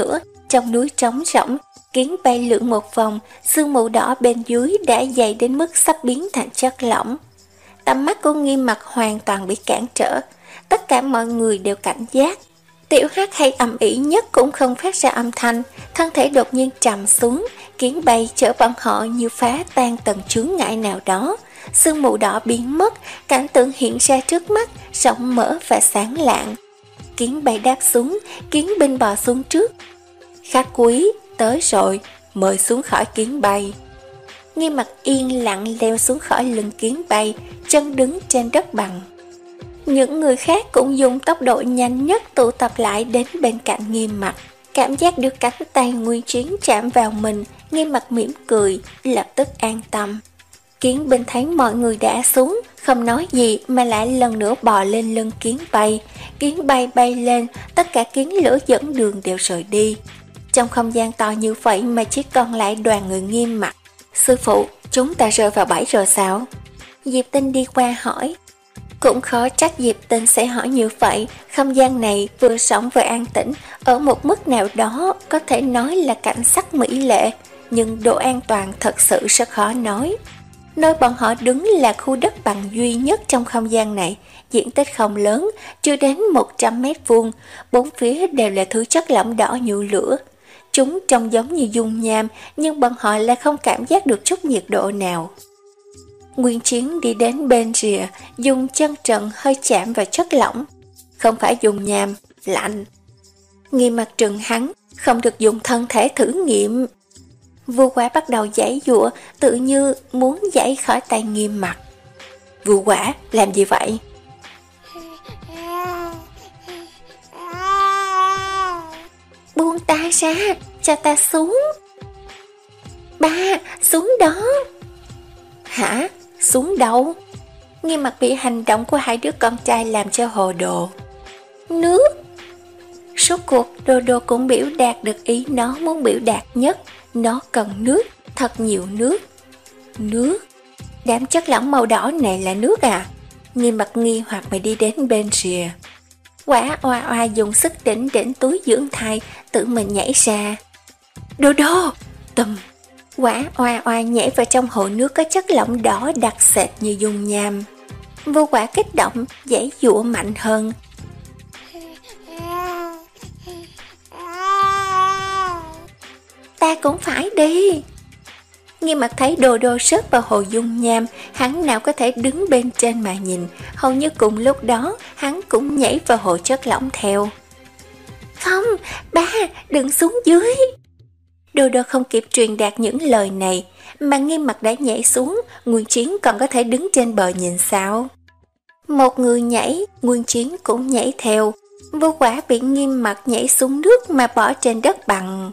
Trong núi trống rỗng, kiến bay lượn một vòng, sương mù đỏ bên dưới đã dày đến mức sắp biến thành chất lỏng. Tầm mắt của Nghiêm Mặc hoàn toàn bị cản trở, tất cả mọi người đều cảnh giác. Tiểu Hắc hay ầm ĩ nhất cũng không phát ra âm thanh, thân thể đột nhiên trầm xuống, kiến bay chở bọn họ như phá tan tầng chướng ngại nào đó. Sương mù đỏ biến mất, cảnh tượng hiện ra trước mắt, rộng mở và sáng lạng. Kiến bay đáp xuống, kiến binh bò xuống trước. Khách quý, tới rồi, mời xuống khỏi kiến bay. Nghiêm Mặc yên lặng leo xuống khỏi lưng kiến bay, chân đứng trên đất bằng. Những người khác cũng dùng tốc độ nhanh nhất tụ tập lại đến bên cạnh Nghiêm Mặc. Cảm giác được cánh tay Nguyên Chiến chạm vào mình, Nghiêm Mặc mỉm cười, lập tức an tâm. Kiến binh thấy mọi người đã xuống, không nói gì mà lại lần nữa bò lên lưng kiến bay. Kiến bay bay lên, tất cả kiến lửa dẫn đường đều rời đi. Trong không gian to như vậy mà chỉ còn lại đoàn người Nghiêm Mặc. Sư phụ, chúng ta rơi vào bẫy rồi sao? Diệp Tinh đi qua hỏi. Cũng khó trách Diệp Tinh sẽ hỏi như vậy, không gian này vừa rộng vừa an tĩnh, ở một mức nào đó có thể nói là cảnh sắc mỹ lệ, nhưng độ an toàn thật sự rất khó nói. Nơi bọn họ đứng là khu đất bằng duy nhất trong không gian này, diện tích không lớn, chưa đến một trăm mét vuông, bốn phía đều là thứ chất lỏng đỏ như lửa. Chúng trông giống như dung nham, nhưng bọn họ lại không cảm giác được chút nhiệt độ nào. Nguyên Chiến đi đến bên rìa, dùng chân trần hơi chạm vào chất lỏng. Không phải dùng nham, lạnh. Nghiêm Mặc trừng hắn, không được dùng thân thể thử nghiệm. Vua Quả bắt đầu giãy giụa, tự như muốn giãy khỏi tay Nghiêm Mặc. Vua Quả, làm gì vậy? Buông ta ra, cho ta xuống. Ba, xuống đó. Hả? Xuống đâu? Nghiêm Mặc bị hành động của hai đứa con trai làm cho hồ đồ. Nước. Rốt cuộc Đô Đô cũng biểu đạt được ý nó muốn biểu đạt nhất. Nó cần nước, thật nhiều nước. Nước? Đám chất lỏng màu đỏ này là nước à? Nghiêm Mặc nghi hoặc mà đi đến bên rìa. Quả oa oa dùng sức đỉnh đỉnh túi dưỡng thai, tự mình nhảy ra. Đô Đô! Tùm! Quả oa oa nhảy vào trong hồ nước có chất lỏng đỏ đặc sệt như dung nham. Vô Quả kích động, giãy giụa mạnh hơn. Ta cũng phải đi. Nghiêm Mặc thấy Đô Đô rớt vào hồ dung nham, hắn nào có thể đứng bên trên mà nhìn. Hầu như cùng lúc đó, hắn cũng nhảy vào hồ chất lỏng theo. Không, ba, đừng xuống dưới. Đô Đô không kịp truyền đạt những lời này, mà Nghiêm Mặc đã nhảy xuống, Nguyên Chiến còn có thể đứng trên bờ nhìn sao. Một người nhảy, Nguyên Chiến cũng nhảy theo. Vô Quả bị Nghiêm Mặc nhảy xuống nước mà bỏ trên đất bằng.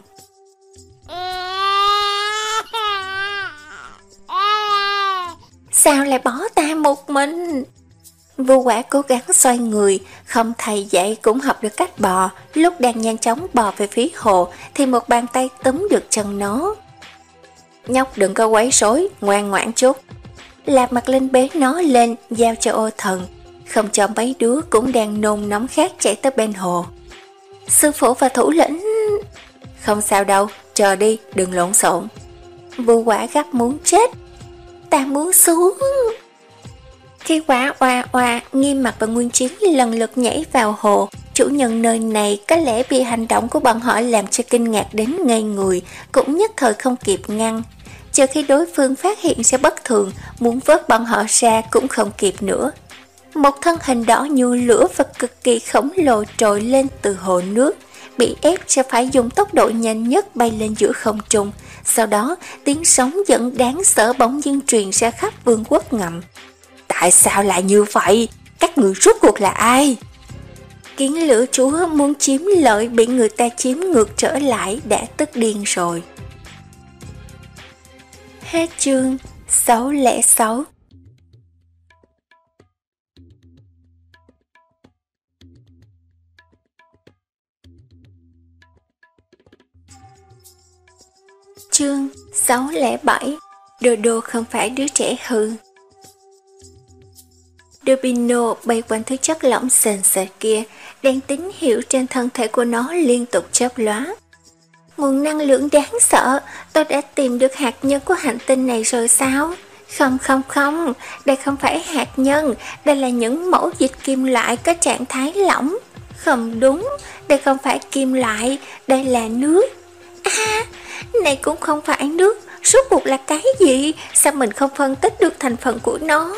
Sao lại bỏ ta một mình? Vô Quả cố gắng xoay người, không thầy dạy cũng học được cách bò. Lúc đang nhanh chóng bò về phía hồ thì một bàn tay túm được chân nó. Nhóc đừng có quấy rối, ngoan ngoãn chút. Lạp Mặt Linh bế nó lên, giao cho Ô Thần, không cho mấy đứa cũng đang nôn nóng khác chạy tới bên hồ. Sư phụ và thủ lĩnh... Không sao đâu, chờ đi, đừng lộn xộn. Vô Quả gấp muốn chết. Ta muốn xuống. Khi Quả oa oa, Nghiêm Mặc và Nguyên Chiến lần lượt nhảy vào hồ, chủ nhân nơi này có lẽ bị hành động của bọn họ làm cho kinh ngạc đến ngây người, cũng nhất thời không kịp ngăn. Chờ khi đối phương phát hiện ra bất thường, muốn vớt bọn họ ra cũng không kịp nữa. Một thân hình đỏ như lửa và cực kỳ khổng lồ trồi lên từ hồ nước, bị ép sẽ phải dùng tốc độ nhanh nhất bay lên giữa không trung. Sau đó, tiếng sóng giận đáng sợ bỗng dưng truyền ra khắp vương quốc ngầm. Tại sao lại như vậy? Các người rốt cuộc là ai? Kiến lửa chúa muốn chiếm lợi bị người ta chiếm ngược trở lại đã tức điên rồi. Hết chương sáu không sáu. Chương sáu không bảy. Đô Đô không phải đứa trẻ hư. Dobino bay quanh thứ chất lỏng sền sệt kia, đèn tín hiệu trên thân thể của nó liên tục chớp lóa. Nguồn năng lượng đáng sợ, tôi đã tìm được hạt nhân của hành tinh này rồi sao? Không không không, đây không phải hạt nhân, đây là những mẫu dịch kim loại có trạng thái lỏng. Không đúng, đây không phải kim loại, đây là nước. À, này cũng không phải nước, rốt cuộc là cái gì? Sao mình không phân tích được thành phần của nó?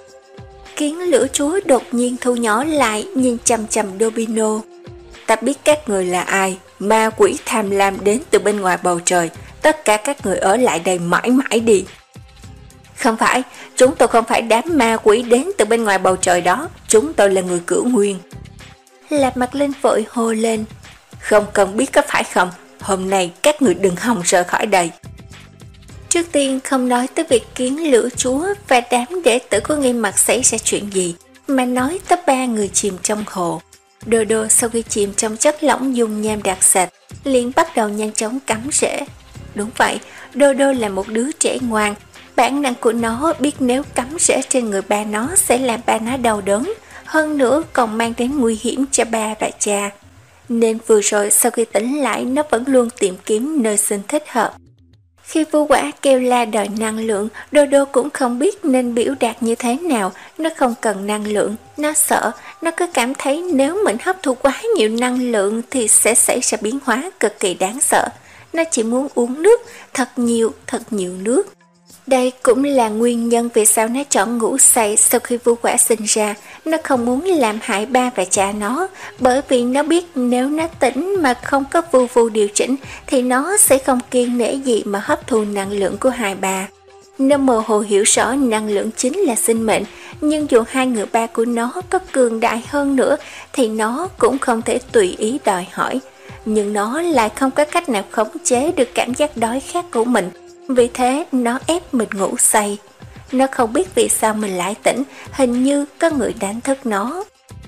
Kiến lửa chúa đột nhiên thu nhỏ lại, nhìn chằm chằm Dobino. Ta biết các người là ai, ma quỷ tham lam đến từ bên ngoài bầu trời, tất cả các người ở lại đây mãi mãi đi. Không phải, chúng tôi không phải đám ma quỷ đến từ bên ngoài bầu trời đó, chúng tôi là người Cửu Nguyên. Lạp Mặt Linh vội hô lên. Không cần biết có phải không, hôm nay các người đừng hòng rời khỏi đây. Trước tiên không nói tới việc kiến lửa chúa và đám đệ tử của Nghiêm Mặt xảy ra chuyện gì, mà nói tới ba người chìm trong hồ. Đô đô sau khi chìm trong chất lỏng dung nham đặc sệt, liền bắt đầu nhanh chóng cắm rễ. Đúng vậy, Đô đô là một đứa trẻ ngoan. Bản năng của nó biết nếu cắm rễ trên người ba nó sẽ làm ba nó đau đớn, hơn nữa còn mang đến nguy hiểm cho ba và cha. Nên vừa rồi sau khi tỉnh lại nó vẫn luôn tìm kiếm nơi sinh thích hợp. Khi Vu Quả kêu la đòi năng lượng, Đô đô cũng không biết nên biểu đạt như thế nào. Nó không cần năng lượng, nó sợ, nó cứ cảm thấy nếu mình hấp thu quá nhiều năng lượng thì sẽ xảy ra biến hóa cực kỳ đáng sợ. Nó chỉ muốn uống nước, thật nhiều, thật nhiều nước. Đây cũng là nguyên nhân vì sao nó chọn ngủ say sau khi Vu Quả sinh ra. Nó không muốn làm hại ba và cha nó, bởi vì nó biết nếu nó tỉnh mà không có Vu Vu điều chỉnh thì nó sẽ không kiên nể gì mà hấp thu năng lượng của hai bà. Nó mơ hồ hiểu rõ năng lượng chính là sinh mệnh, nhưng dù hai người ba của nó có cường đại hơn nữa thì nó cũng không thể tùy ý đòi hỏi. Nhưng nó lại không có cách nào khống chế được cảm giác đói khát của mình. Vì thế nó ép mình ngủ say. Nó không biết vì sao mình lại tỉnh, hình như có người đánh thức nó.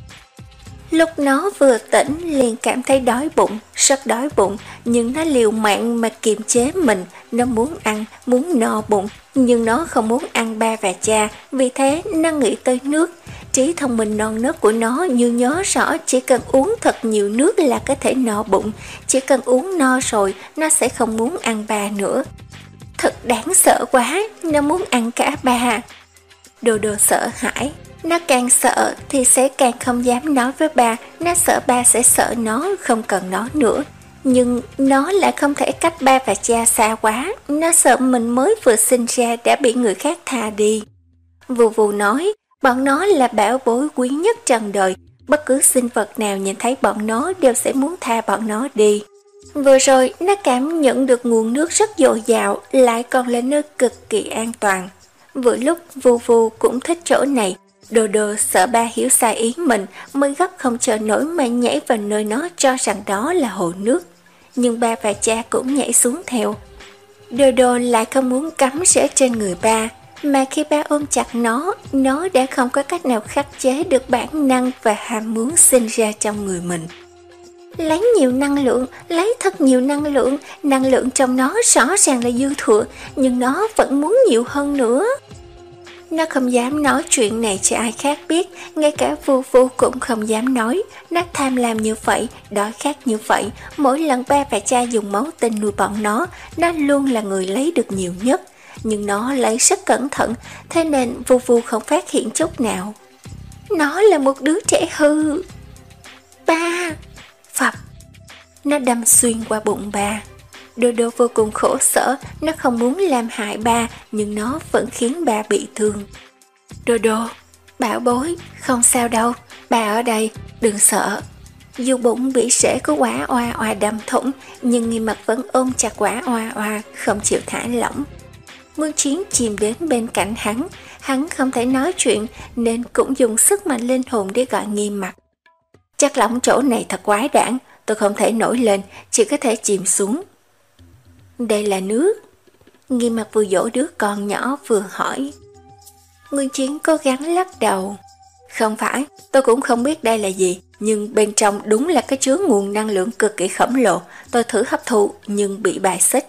Lúc nó vừa tỉnh liền cảm thấy đói bụng, rất đói bụng, nhưng nó liều mạng mà kiềm chế mình. Nó muốn ăn, muốn no bụng, nhưng nó không muốn ăn ba và cha, vì thế nó nghĩ tới nước. Trí thông minh non nớt của nó như nhớ rõ chỉ cần uống thật nhiều nước là có thể no bụng. Chỉ cần uống no rồi, nó sẽ không muốn ăn ba nữa. Thật đáng sợ quá, nó muốn ăn cả ba. Đô đô sợ hãi, nó càng sợ thì sẽ càng không dám nói với ba, nó sợ ba sẽ sợ nó, không cần nó nữa. Nhưng nó lại không thể cách ba và cha xa quá, nó sợ mình mới vừa sinh ra đã bị người khác tha đi. Vù vù nói, bọn nó là bảo bối quý nhất trần đời, bất cứ sinh vật nào nhìn thấy bọn nó đều sẽ muốn tha bọn nó đi. Vừa rồi, nó cảm nhận được nguồn nước rất dồi dào, lại còn là nơi cực kỳ an toàn. Vừa lúc Vu Vu cũng thích chỗ này, Đô đô sợ ba hiểu sai ý mình, mới gấp không chờ nổi mà nhảy vào nơi nó cho rằng đó là hồ nước. Nhưng ba và cha cũng nhảy xuống theo. Đô đô lại không muốn cắm rễ trên người ba, mà khi ba ôm chặt nó, nó đã không có cách nào khắc chế được bản năng và ham muốn sinh ra trong người mình. Lấy nhiều năng lượng, lấy thật nhiều năng lượng, năng lượng trong nó rõ ràng là dư thừa, nhưng nó vẫn muốn nhiều hơn nữa. Nó không dám nói chuyện này cho ai khác biết, ngay cả Vu Vu cũng không dám nói. Nó tham lam như vậy, đói khát như vậy, mỗi lần ba và cha dùng máu tinh nuôi bọn nó, nó luôn là người lấy được nhiều nhất. Nhưng nó lấy rất cẩn thận, thế nên Vu Vu không phát hiện chút nào. Nó là một đứa trẻ hư. Ba! Phập! Nó đâm xuyên qua bụng ba. Đô đô vô cùng khổ sở, nó không muốn làm hại ba, nhưng nó vẫn khiến ba bị thương. Đô đô, bảo bối, không sao đâu, ba ở đây, đừng sợ. Dù bụng bị rễ của quả oa oa đâm thủng, nhưng Nghiêm Mặt vẫn ôm chặt quả oa oa, không chịu thả lỏng. Mương Chiến chìm đến bên cạnh hắn, hắn không thể nói chuyện nên cũng dùng sức mạnh linh hồn để gọi Nghiêm Mặt. Chắc lỏng chỗ này thật quái đản, tôi không thể nổi lên, chỉ có thể chìm xuống. Đây là nước. Nghiêm Mặt vừa dỗ đứa con nhỏ vừa hỏi. Nguyên Chiến cố gắng lắc đầu. Không phải, tôi cũng không biết đây là gì, nhưng bên trong đúng là cái chứa nguồn năng lượng cực kỳ khổng lồ. Tôi thử hấp thụ nhưng bị bài xích.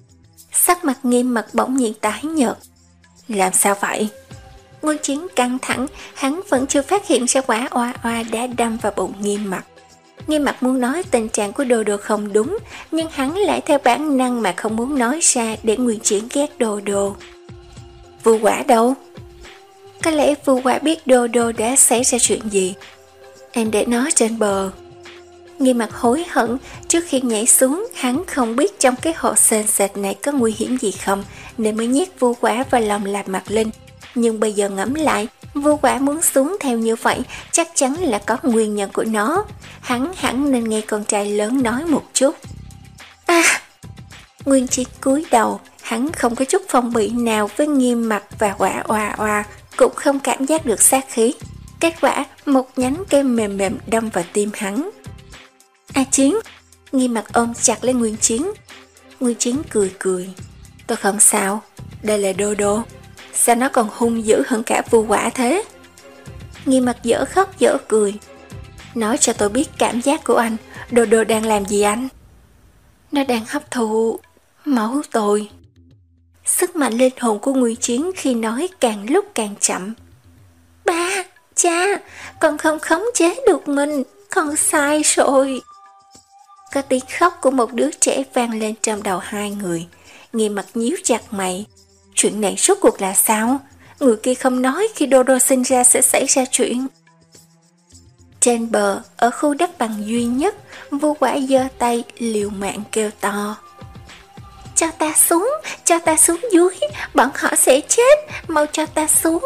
Sắc mặt Nghiêm Mặt bỗng nhiên tái nhợt. Làm sao vậy? Nguyên Chiến căng thẳng, hắn vẫn chưa phát hiện ra quả oa oa đã đâm vào bụng Nghiêm Mặt. Nghiêm mặt muốn nói tình trạng của Đô Đô không đúng, nhưng hắn lại theo bản năng mà không muốn nói ra để Nguyên Chiến ghét Đô Đô. Vu Quả đâu? Có lẽ Vu Quả biết Đô Đô đã xảy ra chuyện gì. Em để nó trên bờ. Nghiêm mặt hối hận, trước khi nhảy xuống, hắn không biết trong cái hồ sền sệt này có nguy hiểm gì không, nên mới nhét Vu Quả vào lòng làm Mặt Linh. Nhưng bây giờ ngẫm lại, Vu Quả muốn xuống theo như vậy chắc chắn là có nguyên nhân của nó. Hắn hẳn nên nghe con trai lớn nói một chút. À! Nguyên Chiến cúi đầu, hắn không có chút phong bị nào với Nghiêm mặt và Quả oà oà, cũng không cảm giác được sát khí. Kết quả, một nhánh cây mềm mềm đâm vào tim hắn. A Chiến! Nghiêm mặt ôm chặt lấy Nguyên Chiến. Nguyên Chiến cười cười. Tôi không sao, đây là Đô Đô. Sao nó còn hung dữ hơn cả Vu Quả thế? Nghiêm mặt dở khóc dở cười. Nói cho tôi biết cảm giác của anh. Đô Đô đang làm gì anh? Nó đang hấp thụ máu tôi. Sức mạnh linh hồn của Nguyên Chiến khi nói càng lúc càng chậm. Ba, cha, con không khống chế được mình, con sai rồi. Có tiếng khóc của một đứa trẻ vang lên trong đầu hai người. Nghiêm mặt nhíu chặt mày. Chuyện này rốt cuộc là sao? Người kia không nói khi Đô Đô sinh ra sẽ xảy ra chuyện. Trên bờ, ở khu đất bằng duy nhất, Vu Quả giơ tay liều mạng kêu to. Cho ta xuống, cho ta xuống dưới, bọn họ sẽ chết, mau cho ta xuống.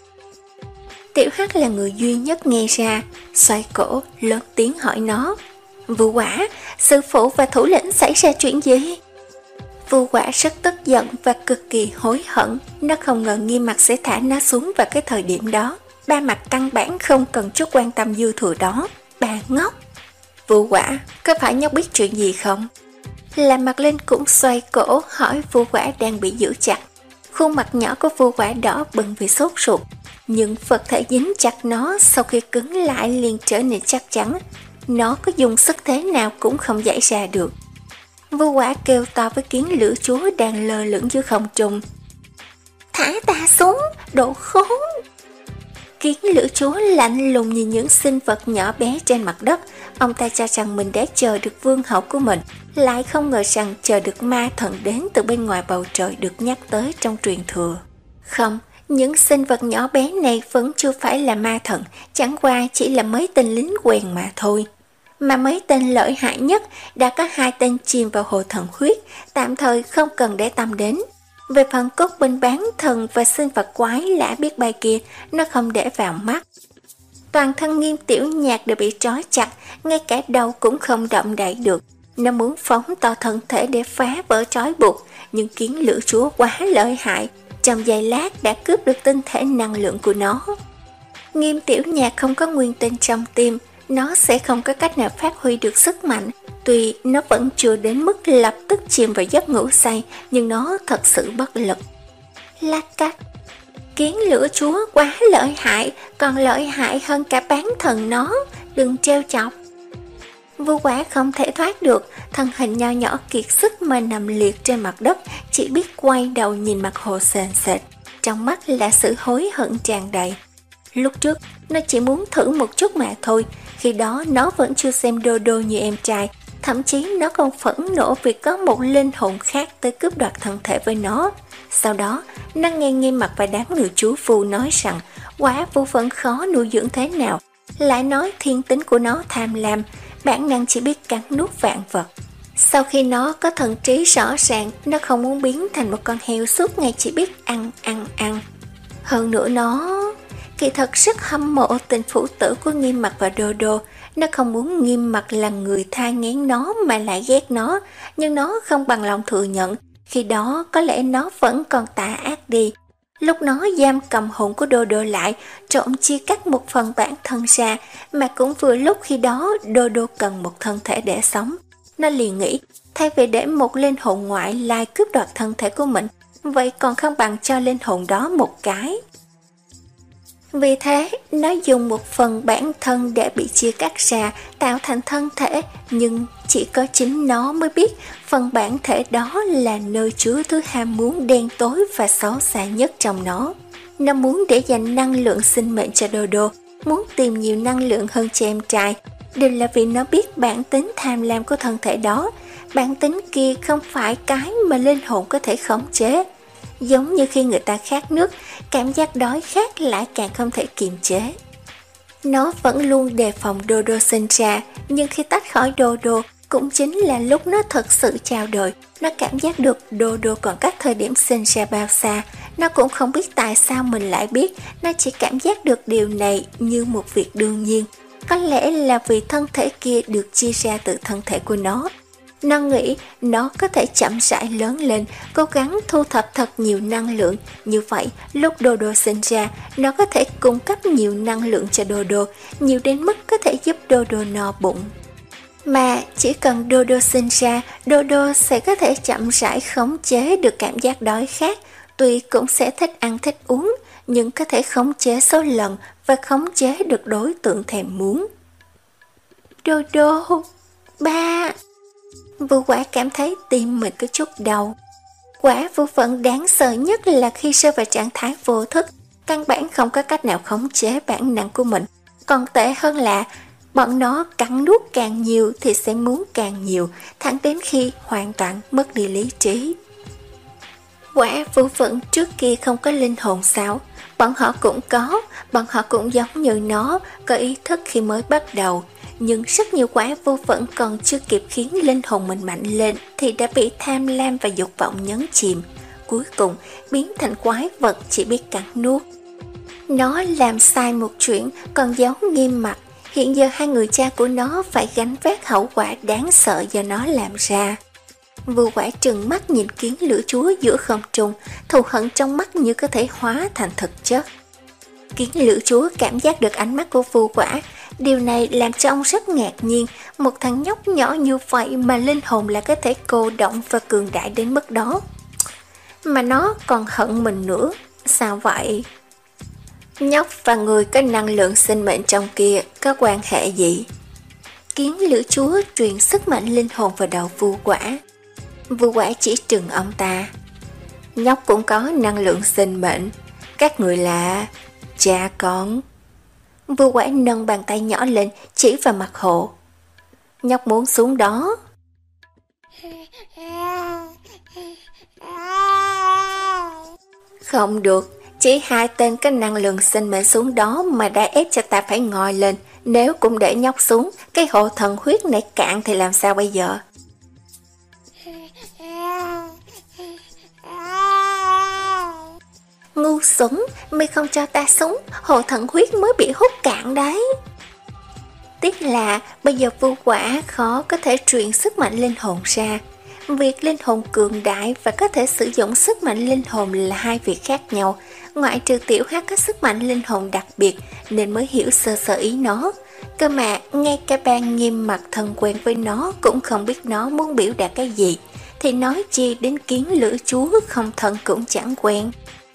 Tiểu Hắc là người duy nhất nghe ra, xoay cổ, lớn tiếng hỏi nó. Vu Quả, sư phụ và thủ lĩnh xảy ra chuyện gì? Vu Quả rất tức giận và cực kỳ hối hận. Nó không ngờ Nghiêm mặt sẽ thả nó xuống vào cái thời điểm đó. Ba Mặt căn bản không cần chút quan tâm dư thừa đó. Bà ngốc. Vu Quả, có phải nhóc biết chuyện gì không? Làm Mặt Linh cũng xoay cổ hỏi Vu Quả đang bị giữ chặt. Khuôn mặt nhỏ của Vu Quả đỏ bừng vì sốt ruột. Nhưng vật thể dính chặt nó sau khi cứng lại liền trở nên chắc chắn. Nó có dùng sức thế nào cũng không giải ra được. Vu Quả kêu to với kiến lửa chúa đang lơ lửng giữa không trung. Thả ta xuống, đồ khốn! Kiến lửa chúa lạnh lùng nhìn những sinh vật nhỏ bé trên mặt đất. Ông ta cho rằng mình đã chờ được vương hậu của mình, lại không ngờ rằng chờ được ma thần đến từ bên ngoài bầu trời được nhắc tới trong truyền thừa. Không, những sinh vật nhỏ bé này vẫn chưa phải là ma thần, chẳng qua chỉ là mấy tên lính quèn mà thôi. Mà mấy tên lợi hại nhất đã có hai tên chìm vào hồ thần huyết, tạm thời không cần để tâm đến. Về phần cốt binh bán thần và sinh vật quái lạ biết bay kia, nó không để vào mắt. Toàn thân Nghiêm Tiểu Nhạc đều bị trói chặt, ngay cả đầu cũng không động đậy được. Nó muốn phóng to thân thể để phá vỡ trói buộc, nhưng kiến lửa chúa quá lợi hại, trong giây lát đã cướp được tinh thể năng lượng của nó. Nghiêm Tiểu Nhạc không có nguyên tinh trong tim, nó sẽ không có cách nào phát huy được sức mạnh. Tuy nó vẫn chưa đến mức lập tức chìm vào giấc ngủ say, nhưng nó thật sự bất lực. Lát cách, kiến lửa chúa quá lợi hại, còn lợi hại hơn cả bán thần nó, đừng trêu chọc. Vu Quả không thể thoát được, thân hình nho nhỏ kiệt sức mà nằm liệt trên mặt đất, chỉ biết quay đầu nhìn mặt hồ sền sệt, trong mắt là sự hối hận tràn đầy. Lúc trước, nó chỉ muốn thử một chút mà thôi, khi đó nó vẫn chưa xem Đô Đô như em trai, thậm chí nó còn phẫn nộ vì có một linh hồn khác tới cướp đoạt thân thể với nó. Sau đó, nó nghe Nghiêm Mặt và đám người chú Phu nói rằng quả Vu vẫn khó nuôi dưỡng thế nào, lại nói thiên tính của nó tham lam, bản năng chỉ biết cắn nuốt vạn vật. Sau khi nó có thần trí rõ ràng, nó không muốn biến thành một con heo suốt ngày chỉ biết ăn, ăn, ăn. Hơn nữa nó... Kỳ thật rất hâm mộ tình phụ tử của Nghiêm Mặt và Đô Đô. Nó không muốn Nghiêm Mặt là người thai nghén nó mà lại ghét nó, nhưng nó không bằng lòng thừa nhận. Khi đó có lẽ nó vẫn còn tà ác đi. Lúc nó giam cầm hồn của Đô Đô lại, trộm chia cắt một phần bản thân ra, mà cũng vừa lúc khi đó Đô Đô cần một thân thể để sống. Nó liền nghĩ, thay vì để một linh hồn ngoại lai cướp đoạt thân thể của mình, vậy còn không bằng cho linh hồn đó một cái. Vì thế, nó dùng một phần bản thân để bị chia cắt ra, tạo thành thân thể, nhưng chỉ có chính nó mới biết phần bản thể đó là nơi chứa thứ ham muốn đen tối và xấu xa nhất trong nó. Nó muốn để dành năng lượng sinh mệnh cho Đô Đô, muốn tìm nhiều năng lượng hơn cho em trai, đều là vì nó biết bản tính tham lam của thân thể đó. Bản tính kia không phải cái mà linh hồn có thể khống chế. Giống như khi người ta khát nước, cảm giác đói khát lại càng không thể kiềm chế. Nó vẫn luôn đề phòng Dodo sinh ra, nhưng khi tách khỏi Dodo cũng chính là lúc nó thật sự chào đời. Nó cảm giác được Dodo còn cách thời điểm sinh ra bao xa. Nó cũng không biết tại sao mình lại biết, nó chỉ cảm giác được điều này như một việc đương nhiên. Có lẽ là vì thân thể kia được chia ra từ thân thể của nó. Nó nghĩ nó có thể chậm rãi lớn lên, cố gắng thu thập thật nhiều năng lượng. Như vậy, lúc Dodo sinh ra, nó có thể cung cấp nhiều năng lượng cho Dodo, nhiều đến mức có thể giúp Dodo no bụng. Mà chỉ cần Dodo sinh ra, Dodo sẽ có thể chậm rãi khống chế được cảm giác đói khát. Tuy cũng sẽ thích ăn thích uống, nhưng có thể khống chế số lần và khống chế được đối tượng thèm muốn. Dodo, ba... Vu Quả cảm thấy tim mình có chút đau. Quả vô phận đáng sợ nhất là khi rơi vào trạng thái vô thức, căn bản không có cách nào khống chế bản năng của mình. Còn tệ hơn là bọn nó cắn nuốt càng nhiều thì sẽ muốn càng nhiều, thẳng đến khi hoàn toàn mất đi lý trí. Quả vô phận trước kia không có linh hồn sao? Bọn họ cũng có, bọn họ cũng giống như nó, có ý thức khi mới bắt đầu. Nhưng rất nhiều quả vô phận còn chưa kịp khiến linh hồn mình mạnh lên thì đã bị tham lam và dục vọng nhấn chìm. Cuối cùng biến thành quái vật chỉ biết cắn nuốt. Nó làm sai một chuyện còn giấu nghiêm mặt. Hiện giờ hai người cha của nó phải gánh vác hậu quả đáng sợ do nó làm ra. Vu Quả trừng mắt nhìn kiến lửa chúa giữa không trung, thù hận trong mắt như có thể hóa thành thực chất. Kiến lửa chúa cảm giác được ánh mắt của Vu Quả. Điều này làm cho ông rất ngạc nhiên, một thằng nhóc nhỏ như vậy mà linh hồn lại có thể cô động và cường đại đến mức đó. Mà nó còn hận mình nữa, sao vậy? Nhóc và người có năng lượng sinh mệnh trong kia có quan hệ gì? Kiến lửa chúa truyền sức mạnh linh hồn vào đầu Vu Quả. Vu Quả chỉ trừng ông ta. Nhóc cũng có năng lượng sinh mệnh, các người là cha con. Vu Quả nâng bàn tay nhỏ lên chỉ vào mặt Hộ. Nhóc muốn xuống đó. Không được, chỉ hai tên có năng lượng sinh mệnh xuống đó mà đã ép cho ta phải ngồi lên. Nếu cũng để nhóc xuống, cái hộ thần huyết này cạn thì làm sao bây giờ? Ngu xuẩn, mày không cho ta xuống, hồ thần huyết mới bị hút cạn đấy. Tiếc là bây giờ Vu Quả khó có thể truyền sức mạnh linh hồn ra. Việc linh hồn cường đại và có thể sử dụng sức mạnh linh hồn là hai việc khác nhau. Ngoại trừ Tiểu Hắc có sức mạnh linh hồn đặc biệt nên mới hiểu sơ sơ ý nó. Cơ mà ngay cả ban nghiêm mặt thân quen với nó cũng không biết nó muốn biểu đạt cái gì, thì nói chi đến kiến lửa chúa không thân cũng chẳng quen.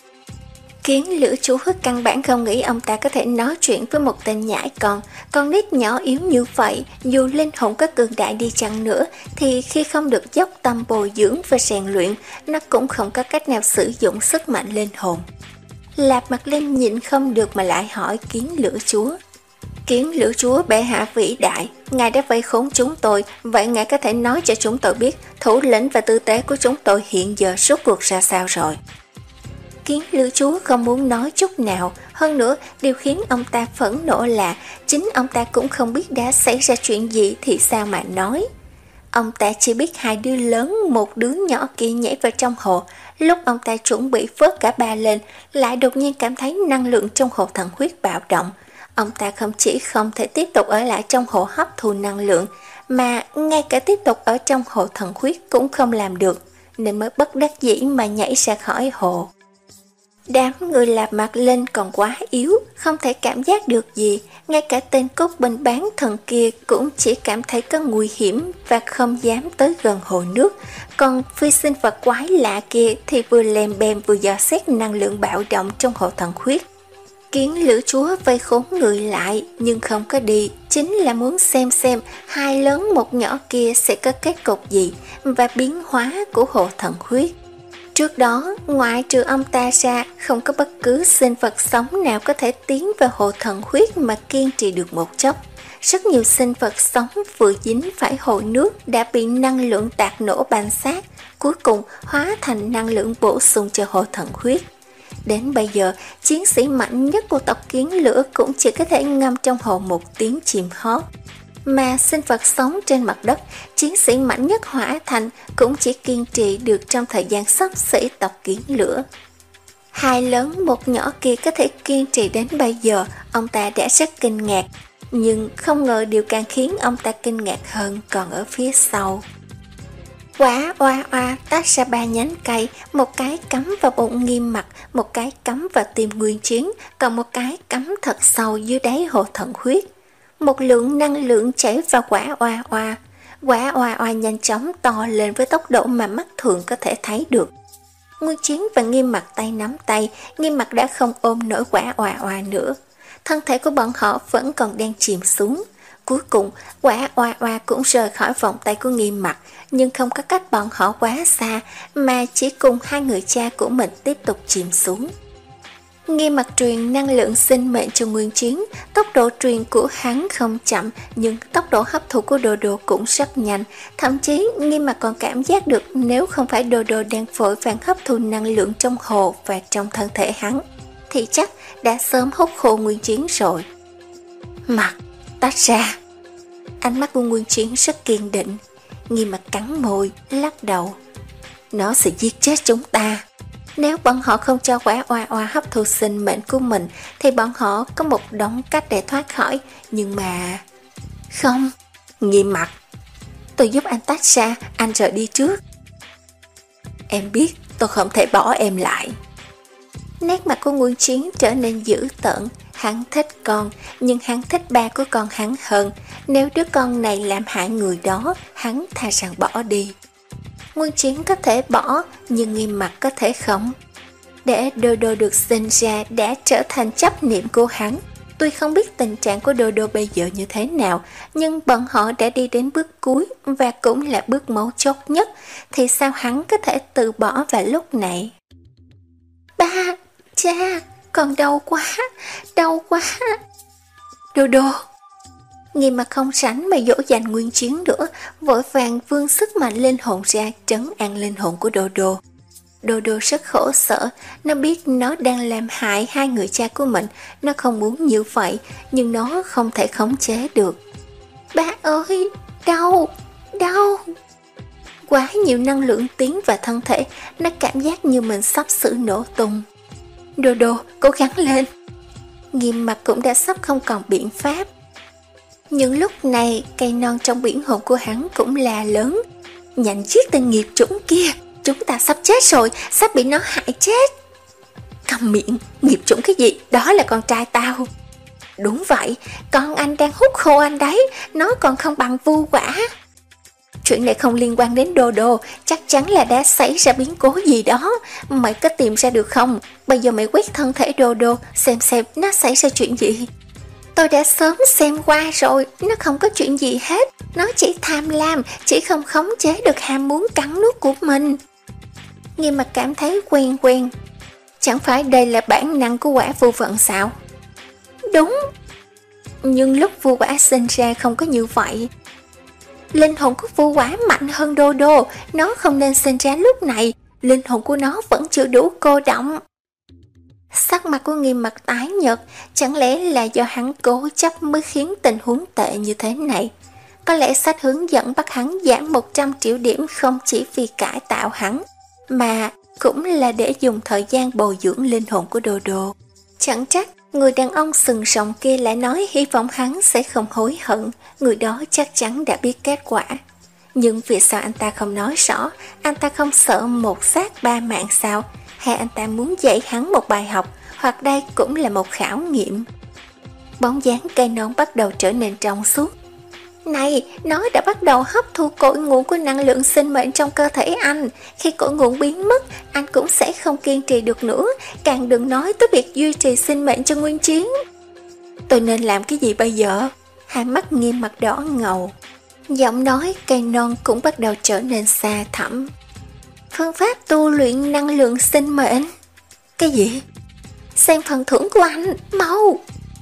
Kiến lửa chúa căn bản không nghĩ ông ta có thể nói chuyện với một tên nhãi con. Con nít nhỏ yếu như vậy, dù linh hồn có cường đại đi chăng nữa, thì khi không được dốc tâm bồi dưỡng và rèn luyện, nó cũng không có cách nào sử dụng sức mạnh linh hồn. Lạp Mặt Linh nhịn không được mà lại hỏi kiến lửa chúa. Kiến lửa chúa bệ hạ vĩ đại, ngài đã vây khốn chúng tôi, vậy ngài có thể nói cho chúng tôi biết thủ lĩnh và tư tế của chúng tôi hiện giờ rốt cuộc ra sao rồi? Kiến lửa chúa không muốn nói chút nào, hơn nữa điều khiến ông ta phẫn nộ là chính ông ta cũng không biết đã xảy ra chuyện gì thì sao mà nói. Ông ta chỉ biết hai đứa lớn, một đứa nhỏ kia nhảy vào trong hồ. Lúc ông ta chuẩn bị vớt cả ba lên, lại đột nhiên cảm thấy năng lượng trong hồ thần huyết bạo động. Ông ta không chỉ không thể tiếp tục ở lại trong hồ hấp thu năng lượng, mà ngay cả tiếp tục ở trong hồ thần huyết cũng không làm được, nên mới bất đắc dĩ mà nhảy ra khỏi hồ. Đám người Lạp Mặt Linh còn quá yếu, không thể cảm giác được gì, ngay cả tên cốt binh bán thần kia cũng chỉ cảm thấy có nguy hiểm và không dám tới gần hồ nước. Còn phi sinh vật quái lạ kia thì vừa lèm bèm vừa dò xét năng lượng bạo động trong hồ thần huyết. Kiến lửa chúa vây khốn người lại nhưng không có đi, chính là muốn xem xem hai lớn một nhỏ kia sẽ có kết cục gì và biến hóa của hồ thần huyết. Trước đó, ngoại trừ ông ta ra, không có bất cứ sinh vật sống nào có thể tiến vào hồ thần huyết mà kiên trì được một chốc. Rất nhiều sinh vật sống vừa dính phải hồ nước đã bị năng lượng tạc nổ bành xác, cuối cùng hóa thành năng lượng bổ sung cho hồ thần huyết. Đến bây giờ, chiến sĩ mạnh nhất của tộc kiến lửa cũng chỉ có thể ngâm trong hồ một tiếng chìm hót. Mà sinh vật sống trên mặt đất, chiến sĩ mạnh nhất hỏa thành cũng chỉ kiên trì được trong thời gian xấp xỉ tộc kiến lửa. Hai lớn một nhỏ kia có thể kiên trì đến bây giờ, ông ta đã rất kinh ngạc. Nhưng không ngờ điều càng khiến ông ta kinh ngạc hơn còn ở phía sau. Quả oa oa tách ra ba nhánh cây, một cái cắm vào bụng Nghiêm Mặc, một cái cắm vào tim Nguyên Chiến, còn một cái cắm thật sâu dưới đáy hồ thần huyết. Một lượng năng lượng chảy vào quả oa oa. Quả oa oa nhanh chóng to lên với tốc độ mà mắt thường có thể thấy được. Nguyên Chiến và Nghiêm Mặc tay nắm tay, Nghiêm Mặc đã không ôm nổi quả oa oa nữa. Thân thể của bọn họ vẫn còn đang chìm xuống. Cuối cùng, quả oa oa cũng rời khỏi vòng tay của Nghiêm Mặc, nhưng không có cách bọn họ quá xa, mà chỉ cùng hai người cha của mình tiếp tục chìm xuống. Nghiêm Mặc truyền năng lượng sinh mệnh cho Nguyên Chiến, tốc độ truyền của hắn không chậm, nhưng tốc độ hấp thụ của Đồ Đồ cũng rất nhanh. Thậm chí, Nghiêm Mặc còn cảm giác được nếu không phải Đồ Đồ đang vội vàng hấp thụ năng lượng trong hồ và trong thân thể hắn, thì chắc đã sớm hút khô Nguyên Chiến rồi. Mặt tách ra. Ánh mắt của Nguyên Chiến rất kiên định. Nghiêm Mặc cắn môi, lắc đầu. Nó sẽ giết chết chúng ta. Nếu bọn họ không cho quả oa oa hấp thu sinh mệnh của mình, thì bọn họ có một đống cách để thoát khỏi. Nhưng mà... Không. Nghiêm Mặc, tôi giúp anh tách ra, anh rời đi trước. Em biết tôi không thể bỏ em lại. Nét mặt của Nguyên Chiến trở nên dữ tợn. Hắn thích con, nhưng hắn thích ba của con hắn hơn. Nếu đứa con này làm hại người đó, hắn thà rằng bỏ đi. Nguyên Chiến có thể bỏ, nhưng Nghiêm Mặc có thể không. Để Đồ Đồ được sinh ra đã trở thành chấp niệm của hắn. Tuy không biết tình trạng của Đồ Đồ bây giờ như thế nào, nhưng bọn họ đã đi đến bước cuối và cũng là bước mấu chốt nhất, thì sao hắn có thể từ bỏ vào lúc này? Ba, cha, con đau quá, đau quá. Đồ Đồ. Nghiêm Mặc không sánh mà dỗ dành Nguyên Chiến nữa, vội vàng vươn sức mạnh linh hồn ra trấn an linh hồn của Đồ Đồ. Đồ Đồ rất khổ sở, nó biết nó đang làm hại hai người cha của mình, nó không muốn như vậy, nhưng nó không thể khống chế được. Ba ơi, đau, đau. Quá nhiều năng lượng tiến vào thân thể, nó cảm giác như mình sắp sửa nổ tung. Đồ Đồ, cố gắng lên. Nghiêm Mặc cũng đã sắp không còn biện pháp. Nhưng lúc này, cây non trong biển hồn của hắn cũng là lớn. Nhanh giết tên nghiệp chủng kia, chúng ta sắp chết rồi, sắp bị nó hại chết. Câm miệng, nghiệp chủng cái gì, đó là con trai tao. Đúng vậy, con anh đang hút khô anh đấy, nó còn không bằng vu quả. Chuyện này không liên quan đến Đồ Đồ, chắc chắn là đã xảy ra biến cố gì đó. Mày có tìm ra được không? Bây giờ mày quét thân thể Đồ Đồ, xem xem nó xảy ra chuyện gì. Tôi đã sớm xem qua rồi, nó không có chuyện gì hết. Nó chỉ tham lam, chỉ không khống chế được ham muốn cắn nuốt của mình. Nghiêm Mặc cảm thấy quen quen. Chẳng phải đây là bản năng của quả vô vận sao? Đúng. Nhưng lúc vô quả sinh ra không có như vậy. Linh hồn của vô quả mạnh hơn Đồ Đồ, nó không nên sinh ra lúc này. Linh hồn của nó vẫn chưa đủ cô đọng. Sắc mặt của Nghiêm Mặc tái nhợt, chẳng lẽ là do hắn cố chấp mới khiến tình huống tệ như thế này? Có lẽ sách hướng dẫn bắt hắn giảm một trăm triệu điểm không chỉ vì cải tạo hắn, mà cũng là để dùng thời gian bồi dưỡng linh hồn của Đồ Đồ. Chẳng trách người đàn ông sừng sọng kia lại nói hy vọng hắn sẽ không hối hận, người đó chắc chắn đã biết kết quả. Nhưng vì sao anh ta không nói rõ? Anh ta không sợ một xác ba mạng sao? Hay anh ta muốn dạy hắn một bài học, hoặc đây cũng là một khảo nghiệm? Bóng dáng cây non bắt đầu trở nên trong suốt. Này, nó đã bắt đầu hấp thu cội nguồn của năng lượng sinh mệnh trong cơ thể anh. Khi cội nguồn biến mất, anh cũng sẽ không kiên trì được nữa, càng đừng nói tới việc duy trì sinh mệnh cho Nguyên Chiến. Tôi nên làm cái gì bây giờ? Hai mắt Nghiêm Mặc đỏ ngầu. Giọng nói cây non cũng bắt đầu trở nên xa thẳm. Phương pháp tu luyện năng lượng sinh mệnh. Cái gì? Xem phần thưởng của anh, mau.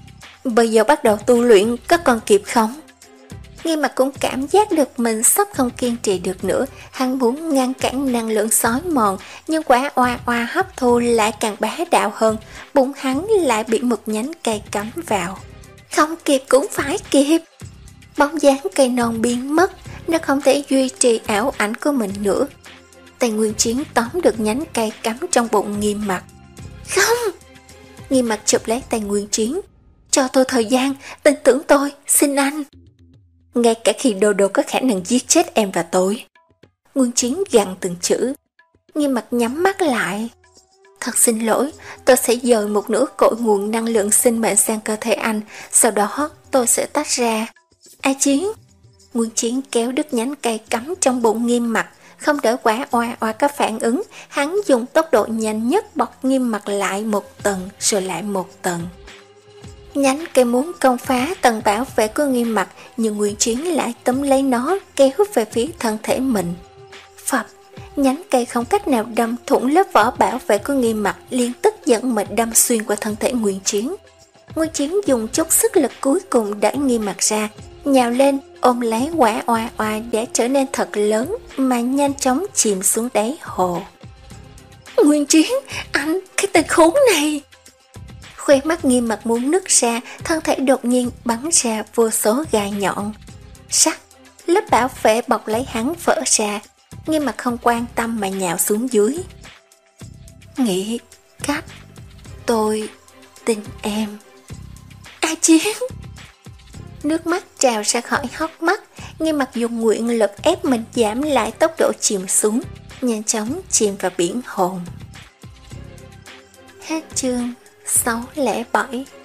Bây giờ bắt đầu tu luyện có còn kịp không? Nghiêm Mặt cũng cảm giác được mình sắp không kiên trì được nữa. Hắn muốn ngăn cản năng lượng xói mòn, nhưng quả oa oa hấp thu lại càng bá đạo hơn. Bụng hắn lại bị một nhánh cây cắm vào. Không kịp cũng phải kịp. Bóng dáng cây non biến mất, nó không thể duy trì ảo ảnh của mình nữa. Tây Nguyên Chiến tóm được nhánh cây cắm trong bụng Nghiêm Mặt. Không! Nghiêm Mặt chụp lấy Tây Nguyên Chiến. Cho tôi thời gian, tin tưởng tôi, xin anh. Ngay cả khi Đô Đô có khả năng giết chết em và tôi. Nguyên Chiến gằn từng chữ. Nghiêm Mặt nhắm mắt lại. Thật xin lỗi, tôi sẽ dời một nửa cội nguồn năng lượng sinh mệnh sang cơ thể anh, sau đó tôi sẽ tách ra. A Chiến! Nguyên Chiến kéo đứt nhánh cây cắm trong bụng Nghiêm Mặt, không đợi quả oa oa có phản ứng, hắn dùng tốc độ nhanh nhất bọc Nghiêm Mặt lại một tầng rồi lại một tầng. Nhánh cây muốn công phá tầng bảo vệ của Nghiêm Mặt, nhưng Nguyên Chiến lại túm lấy nó kéo về phía thân thể mình. Phập! Nhánh cây không cách nào đâm thủng lớp vỏ bảo vệ của Nghiêm Mặt, liền tức giận mà đâm xuyên qua thân thể Nguyên Chiến. Nguyên Chiến dùng chút sức lực cuối cùng đẩy Nghiêm Mặt ra, nhào lên ôm lấy quả oa oa để trở nên thật lớn mà nhanh chóng chìm xuống đáy hồ. Nguyên Chiến, anh, cái tên khốn này! Khoe mắt Nghiêm Mặt muốn nứt ra, thân thể đột nhiên bắn ra vô số gai nhọn. Sắc, lớp bảo vệ bọc lấy hắn vỡ ra. Nghiêm Mặt không quan tâm mà nhào xuống dưới. Nghĩ cách, tôi tin em. A Chiến! Nước mắt trào ra khỏi hốc mắt. Nghiêm Mặt dùng nguyện lực ép mình giảm lại tốc độ chìm xuống, nhanh chóng chìm vào biển hồn. Hết chương sáu không bảy.